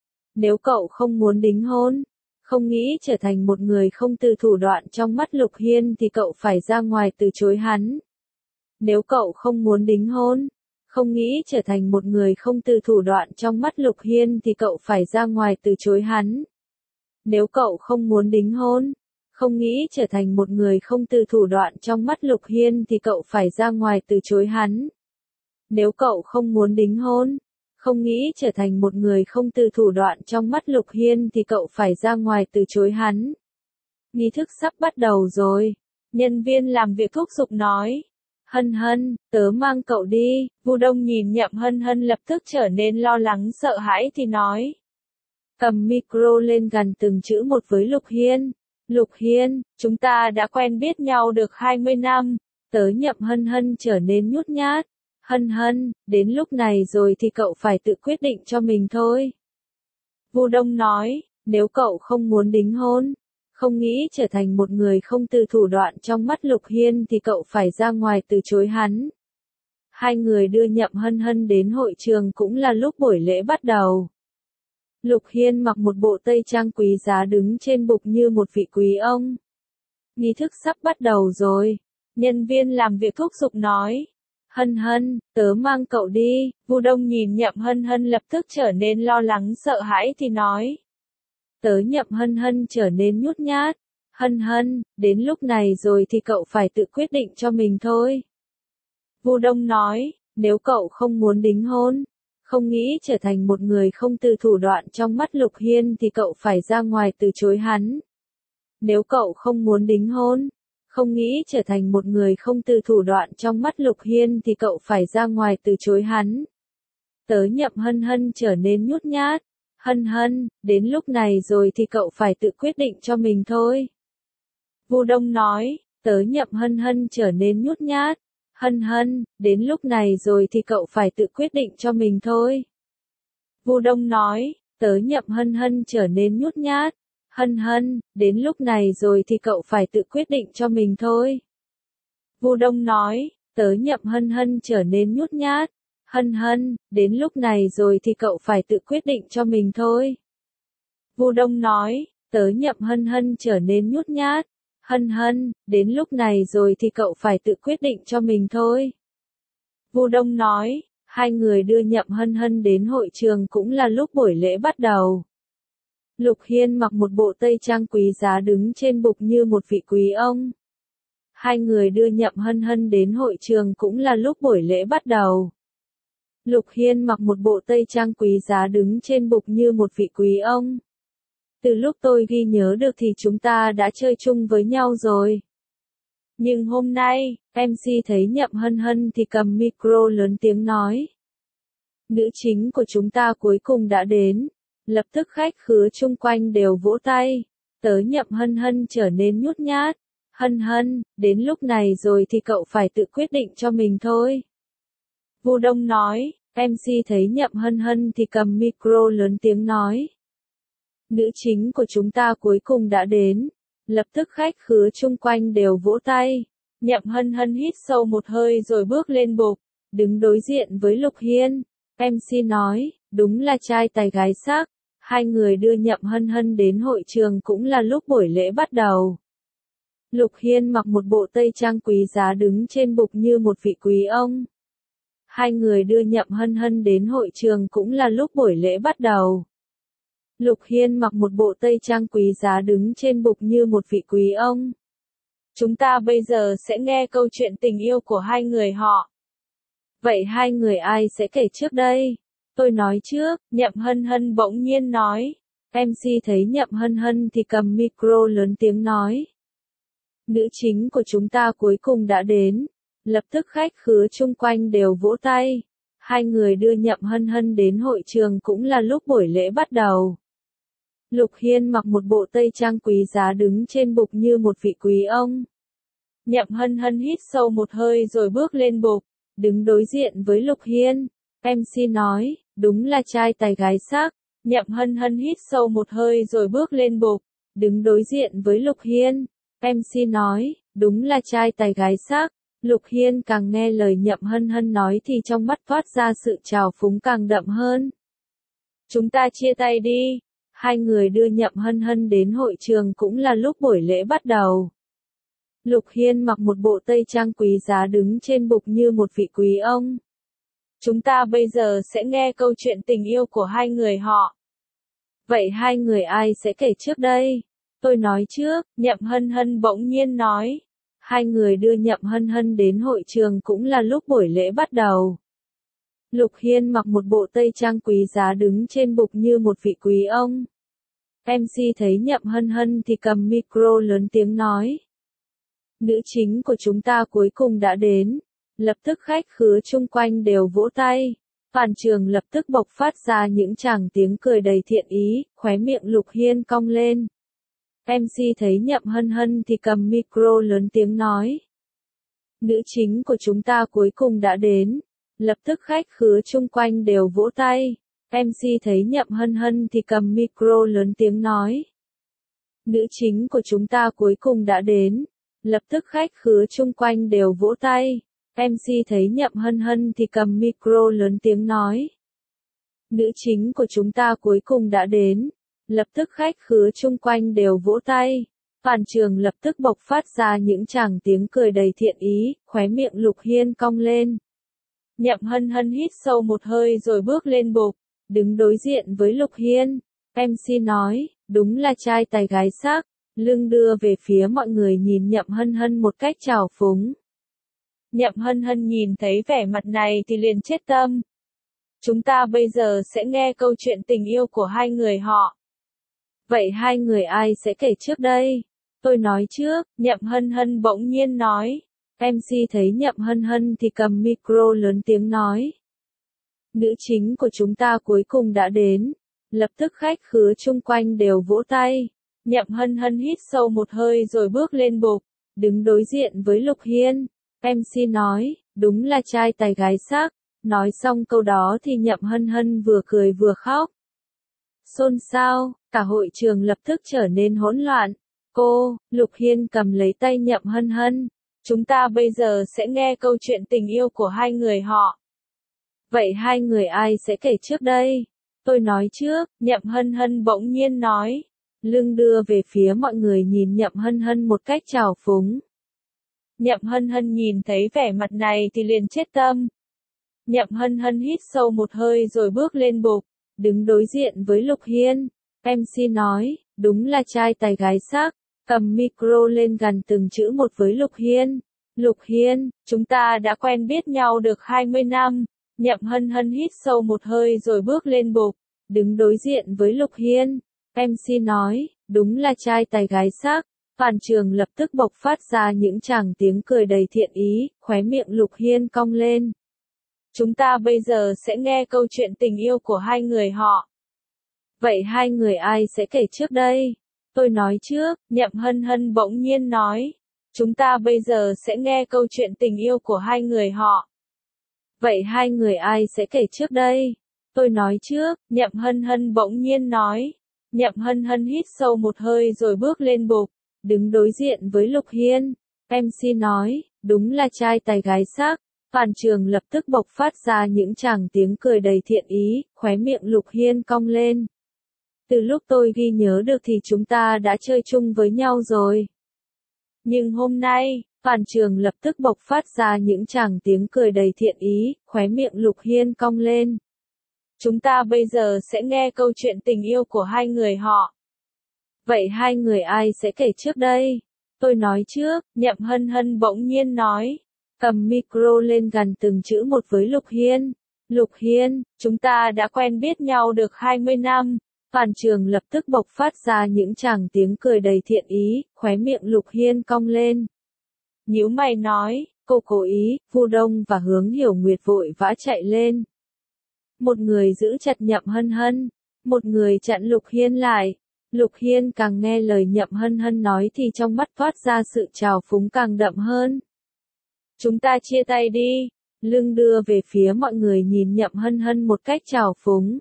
Nếu cậu không muốn đính hôn, không nghĩ trở thành một người không từ thủ đoạn trong mắt Lục Hiên thì cậu phải ra ngoài từ chối hắn. Nếu cậu không muốn đính hôn, không nghĩ trở thành một người không từ thủ đoạn trong mắt Lục Hiên thì cậu phải ra ngoài từ chối hắn. Nếu cậu không muốn đính hôn, không nghĩ trở thành một người không từ thủ đoạn trong mắt Lục Hiên thì cậu phải ra ngoài từ chối hắn. Nếu cậu không muốn đính hôn, không nghĩ trở thành một người không từ thủ đoạn trong mắt Lục Hiên thì cậu phải ra ngoài từ chối hắn. Nghi thức sắp bắt đầu rồi. Nhân viên làm việc thúc giục nói. Hân Hân, tớ mang cậu đi. Vu Đông nhìn Nhậm Hân Hân lập tức trở nên lo lắng sợ hãi thì nói. Cầm micro lên gần từng chữ một với Lục Hiên. Lục Hiên, chúng ta đã quen biết nhau được 20 năm. Tớ Nhậm Hân Hân trở nên nhút nhát. Hân Hân, đến lúc này rồi thì cậu phải tự quyết định cho mình thôi. Vu Đông nói, nếu cậu không muốn đính hôn, không nghĩ trở thành một người không từ thủ đoạn trong mắt Lục Hiên thì cậu phải ra ngoài từ chối hắn. Hai người đưa Nhậm Hân Hân đến hội trường cũng là lúc buổi lễ bắt đầu. Lục Hiên mặc một bộ tây trang quý giá đứng trên bục như một vị quý ông. Nghi thức sắp bắt đầu rồi. Nhân viên làm việc thúc giục nói. Hân Hân, tớ mang cậu đi. Vu Đông nhìn Nhậm Hân Hân lập tức trở nên lo lắng sợ hãi thì nói. Tớ Nhậm Hân Hân trở nên nhút nhát. Hân Hân, đến lúc này rồi thì cậu phải tự quyết định cho mình thôi. Vu Đông nói, nếu cậu không muốn đính hôn, không nghĩ trở thành một người không từ thủ đoạn trong mắt Lục Hiên thì cậu phải ra ngoài từ chối hắn. Nếu cậu không muốn đính hôn, không nghĩ trở thành một người không từ thủ đoạn trong mắt Lục Hiên thì cậu phải ra ngoài từ chối hắn. Tớ Nhậm Hân Hân trở nên nhút nhát. Hân Hân, đến lúc này rồi thì cậu phải tự quyết định cho mình thôi. Vu Đông nói, tớ Nhậm Hân Hân trở nên nhút nhát. Hân Hân, đến lúc này rồi thì cậu phải tự quyết định cho mình thôi. Vu Đông nói, tớ Nhậm Hân Hân trở nên nhút nhát. Hân Hân, đến lúc này rồi thì cậu phải tự quyết định cho mình thôi. Vu Đông nói, tớ Nhậm Hân Hân trở nên nhút nhát. Hân Hân, đến lúc này rồi thì cậu phải tự quyết định cho mình thôi. Vu Đông nói, Tớ Nhậm Hân Hân trở nên nhút nhát. Hân Hân, đến lúc này rồi thì cậu phải tự quyết định cho mình thôi. Vu Đông nói, hai người đưa Nhậm Hân Hân đến hội trường cũng là lúc buổi lễ bắt đầu. Lục Hiên mặc một bộ tây trang quý giá đứng trên bục như một vị quý ông. Hai người đưa Nhậm Hân Hân đến hội trường cũng là lúc buổi lễ bắt đầu. Lục Hiên mặc một bộ tây trang quý giá đứng trên bục như một vị quý ông. Từ lúc tôi ghi nhớ được thì chúng ta đã chơi chung với nhau rồi. Nhưng hôm nay, MC thấy Nhậm Hân Hân thì cầm micro lớn tiếng nói. Nữ chính của chúng ta cuối cùng đã đến. Lập tức khách khứa chung quanh đều vỗ tay. Tớ Nhậm Hân Hân trở nên nhút nhát. Hân Hân, đến lúc này rồi thì cậu phải tự quyết định cho mình thôi. Vu Đông nói, MC thấy Nhậm Hân Hân thì cầm micro lớn tiếng nói. Nữ chính của chúng ta cuối cùng đã đến. Lập tức khách khứa chung quanh đều vỗ tay. Nhậm Hân Hân hít sâu một hơi rồi bước lên bục, đứng đối diện với Lục Hiên. MC nói, đúng là trai tài gái sắc. Hai người đưa Nhậm Hân Hân đến hội trường cũng là lúc buổi lễ bắt đầu. Lục Hiên mặc một bộ tây trang quý giá đứng trên bục như một vị quý ông. Hai người đưa Nhậm Hân Hân đến hội trường cũng là lúc buổi lễ bắt đầu. Lục Hiên mặc một bộ tây trang quý giá đứng trên bục như một vị quý ông. Chúng ta bây giờ sẽ nghe câu chuyện tình yêu của hai người họ. Vậy hai người ai sẽ kể trước đây? Tôi nói trước, Nhậm Hân Hân bỗng nhiên nói. MC thấy Nhậm Hân Hân thì cầm micro lớn tiếng nói. Nữ chính của chúng ta cuối cùng đã đến. Lập tức khách khứa chung quanh đều vỗ tay. Hai người đưa Nhậm Hân Hân đến hội trường cũng là lúc buổi lễ bắt đầu. Lục Hiên mặc một bộ tây trang quý giá đứng trên bục như một vị quý ông. Nhậm Hân Hân hít sâu một hơi rồi bước lên bục, đứng đối diện với Lục Hiên. MC nói, đúng là trai tài gái sắc. Nhậm Hân Hân hít sâu một hơi rồi bước lên bục, đứng đối diện với Lục Hiên. MC nói, đúng là trai tài gái sắc. Lục Hiên càng nghe lời Nhậm Hân Hân nói thì trong mắt thoát ra sự trào phúng càng đậm hơn. Chúng ta chia tay đi. Hai người đưa Nhậm Hân Hân đến hội trường cũng là lúc buổi lễ bắt đầu. Lục Hiên mặc một bộ tây trang quý giá đứng trên bục như một vị quý ông. Chúng ta bây giờ sẽ nghe câu chuyện tình yêu của hai người họ. Vậy hai người ai sẽ kể trước đây? Tôi nói trước, Nhậm Hân Hân bỗng nhiên nói. Hai người đưa Nhậm Hân Hân đến hội trường cũng là lúc buổi lễ bắt đầu. Lục Hiên mặc một bộ tây trang quý giá đứng trên bục như một vị quý ông. MC thấy Nhậm Hân Hân thì cầm micro lớn tiếng nói. Nữ chính của chúng ta cuối cùng đã đến. Lập tức khách khứa chung quanh đều vỗ tay. Toàn trường lập tức bộc phát ra những tràng tiếng cười đầy thiện ý, khóe miệng Lục Hiên cong lên. MC thấy Nhậm Hân Hân thì cầm micro lớn tiếng nói. Nữ chính của chúng ta cuối cùng đã đến. Lập tức khách khứa chung quanh đều vỗ tay. MC thấy Nhậm Hân Hân thì cầm micro lớn tiếng nói. Nữ chính của chúng ta cuối cùng đã đến. Lập tức khách khứa chung quanh đều vỗ tay. MC thấy Nhậm Hân Hân thì cầm micro lớn tiếng nói. Nữ chính của chúng ta cuối cùng đã đến. Lập tức khách khứa chung quanh đều vỗ tay. Toàn trường lập tức bộc phát ra những tràng tiếng cười đầy thiện ý, khóe miệng Lục Hiên cong lên. Nhậm Hân Hân hít sâu một hơi rồi bước lên bục, đứng đối diện với Lục Hiên. MC nói, đúng là trai tài gái sắc. Lưng đưa về phía mọi người nhìn Nhậm Hân Hân một cách trào phúng. Nhậm Hân Hân nhìn thấy vẻ mặt này thì liền chết tâm. Chúng ta bây giờ sẽ nghe câu chuyện tình yêu của hai người họ. Vậy hai người ai sẽ kể trước đây? Tôi nói trước, Nhậm Hân Hân bỗng nhiên nói. MC thấy Nhậm Hân Hân thì cầm micro lớn tiếng nói. Nữ chính của chúng ta cuối cùng đã đến. Lập tức khách khứa chung quanh đều vỗ tay. Nhậm Hân Hân hít sâu một hơi rồi bước lên bục, đứng đối diện với Lục Hiên. MC nói, đúng là trai tài gái sắc. Nói xong câu đó thì Nhậm Hân Hân vừa cười vừa khóc. Xôn xao, cả hội trường lập tức trở nên hỗn loạn. Lục Hiên cầm lấy tay Nhậm Hân Hân. Chúng ta bây giờ sẽ nghe câu chuyện tình yêu của hai người họ. Vậy hai người ai sẽ kể trước đây? Tôi nói trước, Nhậm Hân Hân bỗng nhiên nói. lưng đưa về phía mọi người nhìn Nhậm Hân Hân một cách trào phúng. Nhậm Hân Hân nhìn thấy vẻ mặt này thì liền chết tâm. Nhậm Hân Hân hít sâu một hơi rồi bước lên bục, đứng đối diện với Lục Hiên. MC nói, đúng là trai tài gái sắc, cầm micro lên gần từng chữ một với Lục Hiên. Lục Hiên, chúng ta đã quen biết nhau được 20 năm. Nhậm Hân Hân hít sâu một hơi rồi bước lên bục, đứng đối diện với Lục Hiên. MC nói, đúng là trai tài gái sắc. Toàn trường lập tức bộc phát ra những tràng tiếng cười đầy thiện ý, khóe miệng Lục Hiên cong lên. Chúng ta bây giờ sẽ nghe câu chuyện tình yêu của hai người họ. Vậy hai người ai sẽ kể trước đây? Tôi nói trước, Nhậm Hân Hân bỗng nhiên nói. Chúng ta bây giờ sẽ nghe câu chuyện tình yêu của hai người họ. Vậy hai người ai sẽ kể trước đây? Tôi nói trước, Nhậm Hân Hân bỗng nhiên nói. Nhậm Hân Hân hít sâu một hơi rồi bước lên bục, đứng đối diện với Lục Hiên. MC nói, đúng là trai tài gái sắc. Toàn trường lập tức bộc phát ra những tràng tiếng cười đầy thiện ý, khóe miệng Lục Hiên cong lên. Từ lúc tôi ghi nhớ được thì chúng ta đã chơi chung với nhau rồi. Nhưng hôm nay, toàn trường lập tức bộc phát ra những tràng tiếng cười đầy thiện ý, khóe miệng Lục Hiên cong lên. Chúng ta bây giờ sẽ nghe câu chuyện tình yêu của hai người họ. Vậy hai người ai sẽ kể trước đây? Tôi nói trước, Nhậm Hân Hân bỗng nhiên nói. Cầm micro lên gần từng chữ một với Lục Hiên. Lục Hiên, chúng ta đã quen biết nhau được 20 năm. Toàn trường lập tức bộc phát ra những tràng tiếng cười đầy thiện ý, khóe miệng Lục Hiên cong lên. Nhíu mày nói, cô cố ý, Vu Đông và Hướng Hiểu Nguyệt vội vã chạy lên. Một người giữ chặt Nhậm Hân Hân, một người chặn Lục Hiên lại. Lục Hiên càng nghe lời Nhậm Hân Hân nói thì trong mắt thoát ra sự trào phúng càng đậm hơn. Chúng ta chia tay đi, lưng đưa về phía mọi người nhìn Nhậm Hân Hân một cách trào phúng.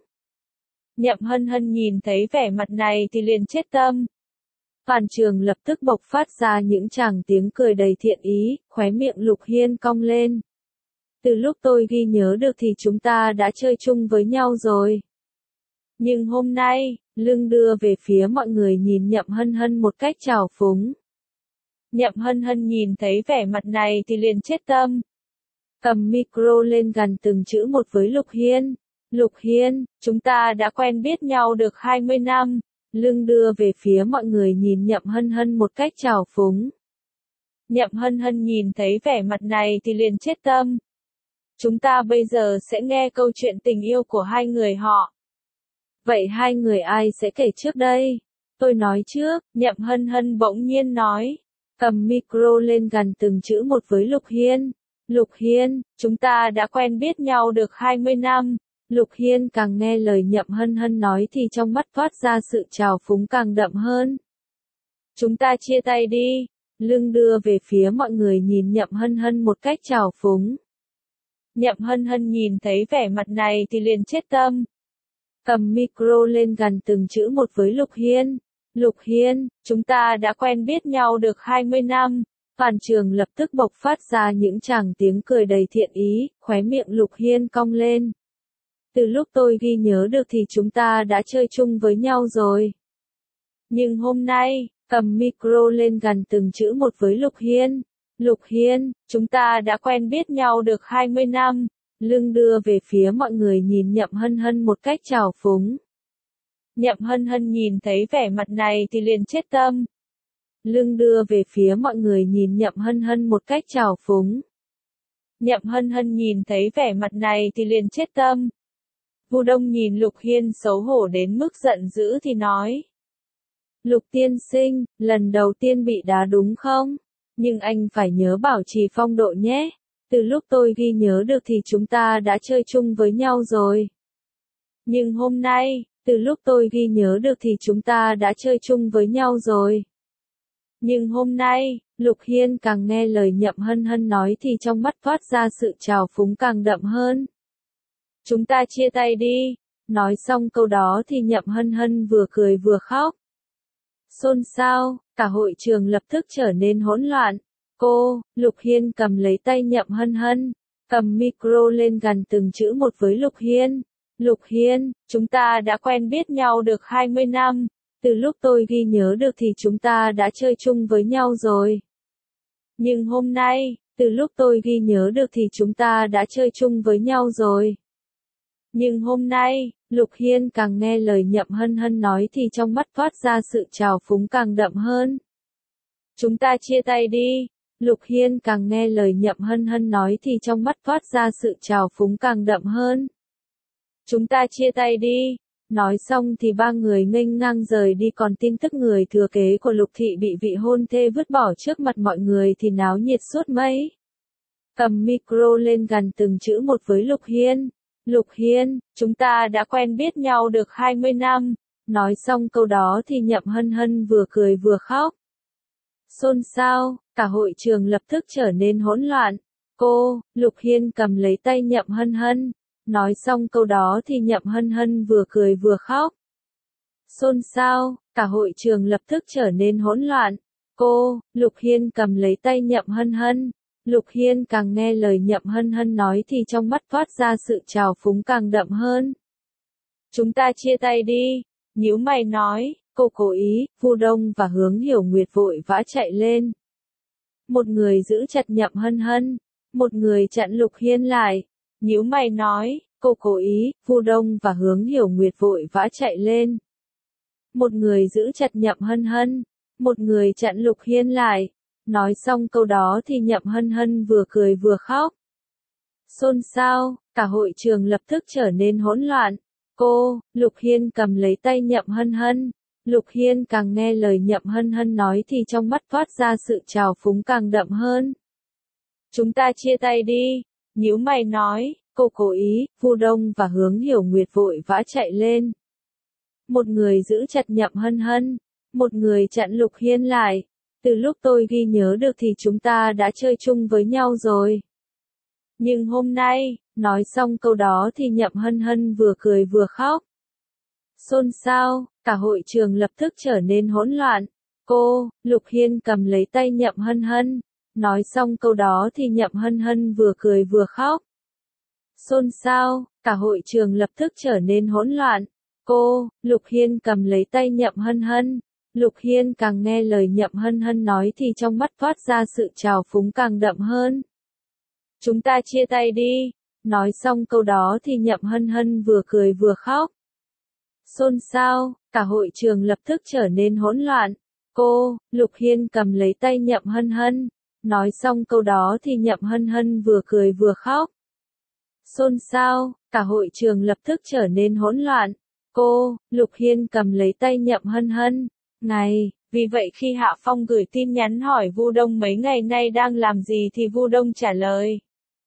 Nhậm Hân Hân nhìn thấy vẻ mặt này thì liền chết tâm. Toàn trường lập tức bộc phát ra những tràng tiếng cười đầy thiện ý, khóe miệng Lục Hiên cong lên. Từ lúc tôi ghi nhớ được thì chúng ta đã chơi chung với nhau rồi. Nhưng hôm nay, lưng đưa về phía mọi người nhìn Nhậm Hân Hân một cách trào phúng. Nhậm Hân Hân nhìn thấy vẻ mặt này thì liền chết tâm. Cầm micro lên gần từng chữ một với Lục Hiên. Lục Hiên, chúng ta đã quen biết nhau được 20 năm. Lưng đưa về phía mọi người nhìn Nhậm Hân Hân một cách trào phúng. Nhậm Hân Hân nhìn thấy vẻ mặt này thì liền chết tâm. Chúng ta bây giờ sẽ nghe câu chuyện tình yêu của hai người họ. Vậy hai người ai sẽ kể trước đây? Tôi nói trước, Nhậm Hân Hân bỗng nhiên nói. Cầm micro lên gần từng chữ một với Lục Hiên. Lục Hiên, chúng ta đã quen biết nhau được 20 năm. Lục Hiên càng nghe lời Nhậm Hân Hân nói thì trong mắt thoát ra sự trào phúng càng đậm hơn. Chúng ta chia tay đi, lưng đưa về phía mọi người nhìn Nhậm Hân Hân một cách trào phúng. Nhậm Hân Hân nhìn thấy vẻ mặt này thì liền chết tâm. Cầm micro lên gần từng chữ một với Lục Hiên. Lục Hiên, chúng ta đã quen biết nhau được 20 năm. Toàn trường lập tức bộc phát ra những tràng tiếng cười đầy thiện ý, khóe miệng Lục Hiên cong lên. Từ lúc tôi ghi nhớ được thì chúng ta đã chơi chung với nhau rồi. Nhưng hôm nay, cầm micro lên gần từng chữ một với Lục Hiên. Lục Hiên, chúng ta đã quen biết nhau được 20 năm. Lưng đưa về phía mọi người nhìn Nhậm Hân Hân một cách trào phúng. Nhậm Hân Hân nhìn thấy vẻ mặt này thì liền chết tâm. Lưng đưa về phía mọi người nhìn Nhậm Hân Hân một cách trào phúng. Nhậm Hân Hân nhìn thấy vẻ mặt này thì liền chết tâm. Vu Đông nhìn Lục Hiên xấu hổ đến mức giận dữ thì nói. Lục tiên sinh, lần đầu tiên bị đá đúng không? Nhưng anh phải nhớ bảo trì phong độ nhé. Từ lúc tôi ghi nhớ được thì chúng ta đã chơi chung với nhau rồi. Nhưng hôm nay, từ lúc tôi ghi nhớ được thì chúng ta đã chơi chung với nhau rồi. Nhưng hôm nay, Lục Hiên càng nghe lời Nhậm Hân Hân nói thì trong mắt thoát ra sự trào phúng càng đậm hơn. Chúng ta chia tay đi. Nói xong câu đó thì Nhậm Hân Hân vừa cười vừa khóc. Xôn xao, cả hội trường lập tức trở nên hỗn loạn. Lục Hiên cầm lấy tay Nhậm Hân Hân, cầm micro lên gần từng chữ một với Lục Hiên. Lục Hiên, chúng ta đã quen biết nhau được 20 năm. từ lúc tôi ghi nhớ được thì chúng ta đã chơi chung với nhau rồi. Nhưng hôm nay, từ lúc tôi ghi nhớ được thì chúng ta đã chơi chung với nhau rồi. Nhưng hôm nay, Lục Hiên càng nghe lời Nhậm Hân Hân nói thì trong mắt thoát ra sự trào phúng càng đậm hơn. Chúng ta chia tay đi. Lục Hiên càng nghe lời Nhậm Hân Hân nói thì trong mắt thoát ra sự trào phúng càng đậm hơn. Chúng ta chia tay đi. Nói xong thì ba người nghênh ngang rời đi, còn tin tức người thừa kế của Lục Thị bị vị hôn thê vứt bỏ trước mặt mọi người thì náo nhiệt suốt mấy. Cầm micro lên gần từng chữ một với Lục Hiên. Lục Hiên, chúng ta đã quen biết nhau được 20 năm. Nói xong câu đó thì Nhậm Hân Hân vừa cười vừa khóc. Xôn xao, cả hội trường lập tức trở nên hỗn loạn. Lục Hiên cầm lấy tay Nhậm Hân Hân. Nói xong câu đó thì Nhậm Hân Hân vừa cười vừa khóc. Xôn xao, cả hội trường lập tức trở nên hỗn loạn. Lục Hiên cầm lấy tay Nhậm Hân Hân. Lục Hiên càng nghe lời Nhậm Hân Hân nói thì trong mắt thoát ra sự trào phúng càng đậm hơn. Chúng ta chia tay đi. Nhíu mày nói, cô cố ý. Vu Đông và Hướng Hiểu Nguyệt vội vã chạy lên. Một người giữ chặt Nhậm Hân Hân, một người chặn Lục Hiên lại. Nhíu mày nói, cô cố ý. Vu Đông và Hướng Hiểu Nguyệt vội vã chạy lên. Một người giữ chặt Nhậm Hân Hân, một người chặn Lục Hiên lại. Nói xong câu đó thì Nhậm Hân Hân vừa cười vừa khóc. Xôn xao, cả hội trường lập tức trở nên hỗn loạn. Lục Hiên cầm lấy tay Nhậm Hân Hân. Lục Hiên càng nghe lời Nhậm Hân Hân nói thì trong mắt thoát ra sự trào phúng càng đậm hơn. Chúng ta chia tay đi. Nhíu mày nói, cô cố ý. Vu Đông và Hướng Hiểu Nguyệt vội vã chạy lên. Một người giữ chặt Nhậm Hân Hân, một người chặn Lục Hiên lại. Từ lúc tôi ghi nhớ được thì chúng ta đã chơi chung với nhau rồi. Nhưng hôm nay, nói xong câu đó thì Nhậm Hân Hân vừa cười vừa khóc. Xôn xao, cả hội trường lập tức trở nên hỗn loạn. Lục Hiên cầm lấy tay Nhậm Hân Hân. Nói xong câu đó thì Nhậm Hân Hân vừa cười vừa khóc. Xôn xao, cả hội trường lập tức trở nên hỗn loạn. Lục Hiên cầm lấy tay Nhậm Hân Hân. Lục Hiên càng nghe lời Nhậm Hân Hân nói thì trong mắt thoát ra sự trào phúng càng đậm hơn. Chúng ta chia tay đi. Nói xong câu đó thì Nhậm Hân Hân vừa cười vừa khóc. Xôn xao, cả hội trường lập tức trở nên hỗn loạn. Lục Hiên cầm lấy tay Nhậm Hân Hân. Nói xong câu đó thì Nhậm Hân Hân vừa cười vừa khóc. Xôn xao, cả hội trường lập tức trở nên hỗn loạn. Lục Hiên cầm lấy tay Nhậm Hân Hân. Vì vậy khi Hạ Phong gửi tin nhắn hỏi Vu Đông mấy ngày nay đang làm gì thì Vu Đông trả lời.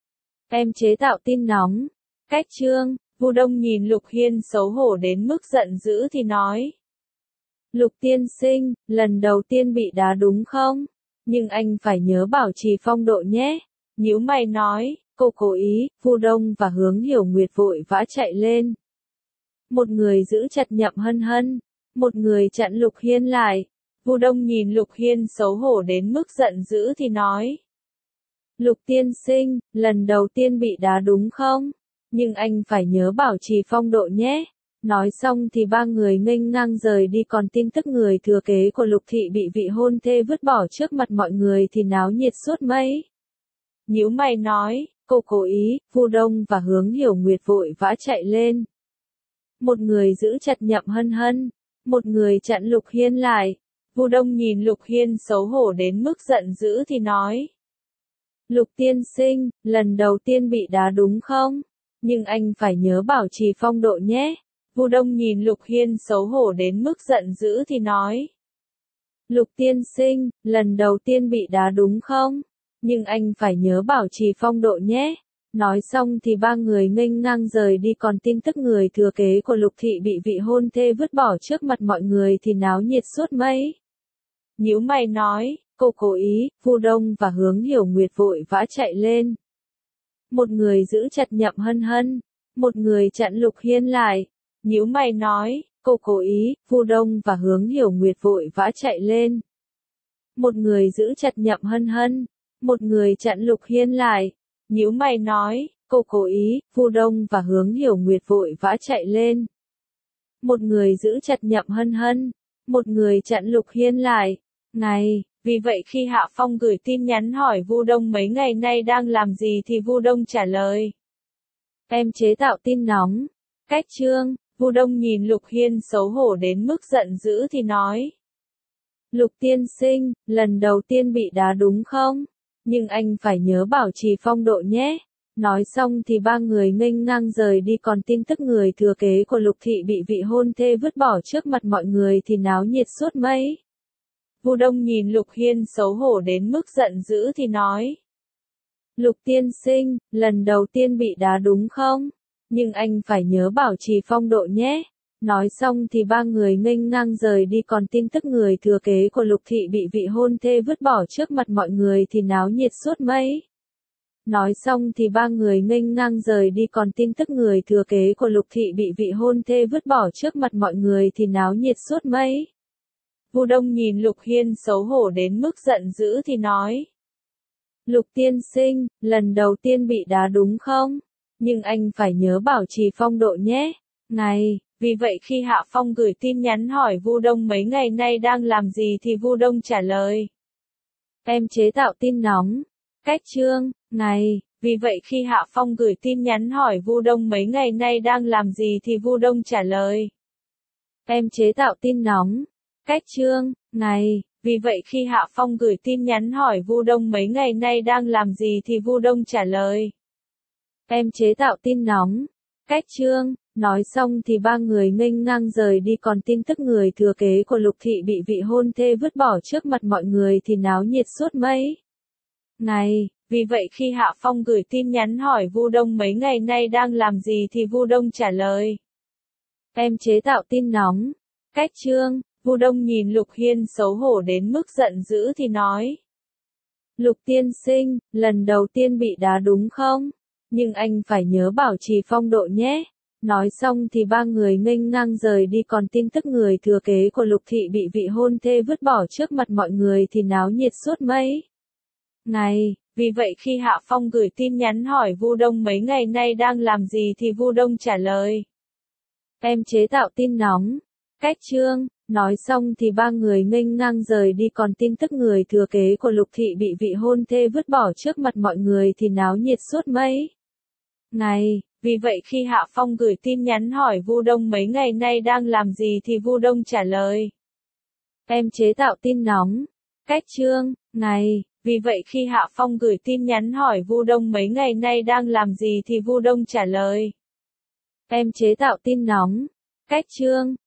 Em chế tạo tin nóng. Cách chương, Vu Đông nhìn Lục Hiên xấu hổ đến mức giận dữ thì nói. Lục tiên sinh, lần đầu tiên bị đá đúng không? Nhưng anh phải nhớ bảo trì phong độ nhé. Nhíu mày nói, cô cố ý. Vu Đông và Hướng Hiểu Nguyệt vội vã chạy lên. Một người giữ chặt Nhậm Hân Hân, một người chặn Lục Hiên lại. Vu Đông nhìn Lục Hiên xấu hổ đến mức giận dữ thì nói. Lục tiên sinh, lần đầu tiên bị đá đúng không? Nhưng anh phải nhớ bảo trì phong độ nhé. Nói xong thì ba người nghênh ngang rời đi, còn tin tức người thừa kế của Lục Thị bị vị hôn thê vứt bỏ trước mặt mọi người thì náo nhiệt suốt mấy. Nhíu mày nói, cô cố ý. Vu Đông và Hướng Hiểu Nguyệt vội vã chạy lên. Một người giữ chặt Nhậm Hân Hân, một người chặn Lục Hiên lại. Vu Đông nhìn Lục Hiên xấu hổ đến mức giận dữ thì nói. Lục tiên sinh, lần đầu tiên bị đá đúng không? Nhưng anh phải nhớ bảo trì phong độ nhé. Vu Đông nhìn Lục Hiên xấu hổ đến mức giận dữ thì nói. Lục tiên sinh, lần đầu tiên bị đá đúng không? Nhưng anh phải nhớ bảo trì phong độ nhé. Nói xong thì ba người nghênh ngang rời đi, còn tin tức người thừa kế của Lục Thị bị vị hôn thê vứt bỏ trước mặt mọi người thì náo nhiệt suốt mấy. Nhíu mày nói, cô cố ý. Vu Đông và Hướng Hiểu Nguyệt vội vã chạy lên. Một người giữ chặt Nhậm Hân Hân, một người chặn Lục Hiên lại. Nhíu mày nói, cô cố ý. Vu Đông và Hướng Hiểu Nguyệt vội vã chạy lên. Một người giữ chặt Nhậm Hân Hân, một người chặn Lục Hiên lại. Nhíu mày nói, cô cố ý. Vu Đông và Hướng Hiểu Nguyệt vội vã chạy lên. Một người giữ chặt Nhậm Hân Hân, một người chặn Lục Hiên lại. Này, vì vậy khi Hạ Phong gửi tin nhắn hỏi Vu Đông mấy ngày nay đang làm gì thì Vu Đông trả lời. Em chế tạo tin nóng. Cách chương, Vu Đông nhìn Lục Hiên xấu hổ đến mức giận dữ thì nói. Lục tiên sinh, lần đầu tiên bị đá đúng không? Nhưng anh phải nhớ bảo trì phong độ nhé. Nói xong thì ba người nghênh ngang rời đi, còn tin tức người thừa kế của Lục thị bị vị hôn thê vứt bỏ trước mặt mọi người thì náo nhiệt suốt mấy. Vu Đông nhìn Lục Hiên xấu hổ đến mức giận dữ thì nói. Lục tiên sinh, lần đầu tiên bị đá đúng không? Nhưng anh phải nhớ bảo trì phong độ nhé. Nói xong thì ba người nghênh ngang rời đi, còn tin tức người thừa kế của Lục thị bị vị hôn thê vứt bỏ trước mặt mọi người thì náo nhiệt suốt mấy. Nói xong thì ba người nghênh ngang rời đi, còn tin tức người thừa kế của Lục thị bị vị hôn thê vứt bỏ trước mặt mọi người thì náo nhiệt suốt mấy. Vu Đông nhìn Lục Hiên xấu hổ đến mức giận dữ thì nói. Lục tiên sinh, lần đầu tiên bị đá đúng không? Nhưng anh phải nhớ bảo trì phong độ nhé. Này, vì vậy khi Hạ Phong gửi tin nhắn hỏi Vu Đông mấy ngày nay đang làm gì thì Vu Đông trả lời. Em chế tạo tin nóng. Cách chương, này, vì vậy khi Hạ Phong gửi tin nhắn hỏi Vu Đông mấy ngày nay đang làm gì thì Vu Đông trả lời. Em chế tạo tin nóng. Cách chương, này, vì vậy khi Hạ Phong gửi tin nhắn hỏi Vu Đông mấy ngày nay đang làm gì thì Vu Đông trả lời. Em chế tạo tin nóng. Cách chương, nói xong thì ba người nghênh ngang rời đi, còn tin tức người thừa kế của Lục thị bị vị hôn thê vứt bỏ trước mặt mọi người thì náo nhiệt suốt mấy. Này, vì vậy khi Hạ Phong gửi tin nhắn hỏi Vu Đông mấy ngày nay đang làm gì thì Vu Đông trả lời. Em chế tạo tin nóng. Cách chương, Vu Đông nhìn Lục Hiên xấu hổ đến mức giận dữ thì nói. Lục tiên sinh, lần đầu tiên bị đá đúng không? Nhưng anh phải nhớ bảo trì phong độ nhé. Nói xong thì ba người nghênh ngang rời đi, còn tin tức người thừa kế của Lục thị bị vị hôn thê vứt bỏ trước mặt mọi người thì náo nhiệt suốt mấy. Này, vì vậy khi Hạ Phong gửi tin nhắn hỏi Vu Đông mấy ngày nay đang làm gì thì Vu Đông trả lời. Em chế tạo tin nóng. Cách chương, nói xong thì ba người nghênh ngang rời đi, còn tin tức người thừa kế của Lục thị bị vị hôn thê vứt bỏ trước mặt mọi người thì náo nhiệt suốt mấy. Này, vì vậy khi Hạ Phong gửi tin nhắn hỏi Vu Đông mấy ngày nay đang làm gì thì Vu Đông trả lời. Em chế tạo tin nóng. Cách chương, này, vì vậy khi Hạ Phong gửi tin nhắn hỏi Vu Đông mấy ngày nay đang làm gì thì Vu Đông trả lời. Em chế tạo tin nóng. Cách chương,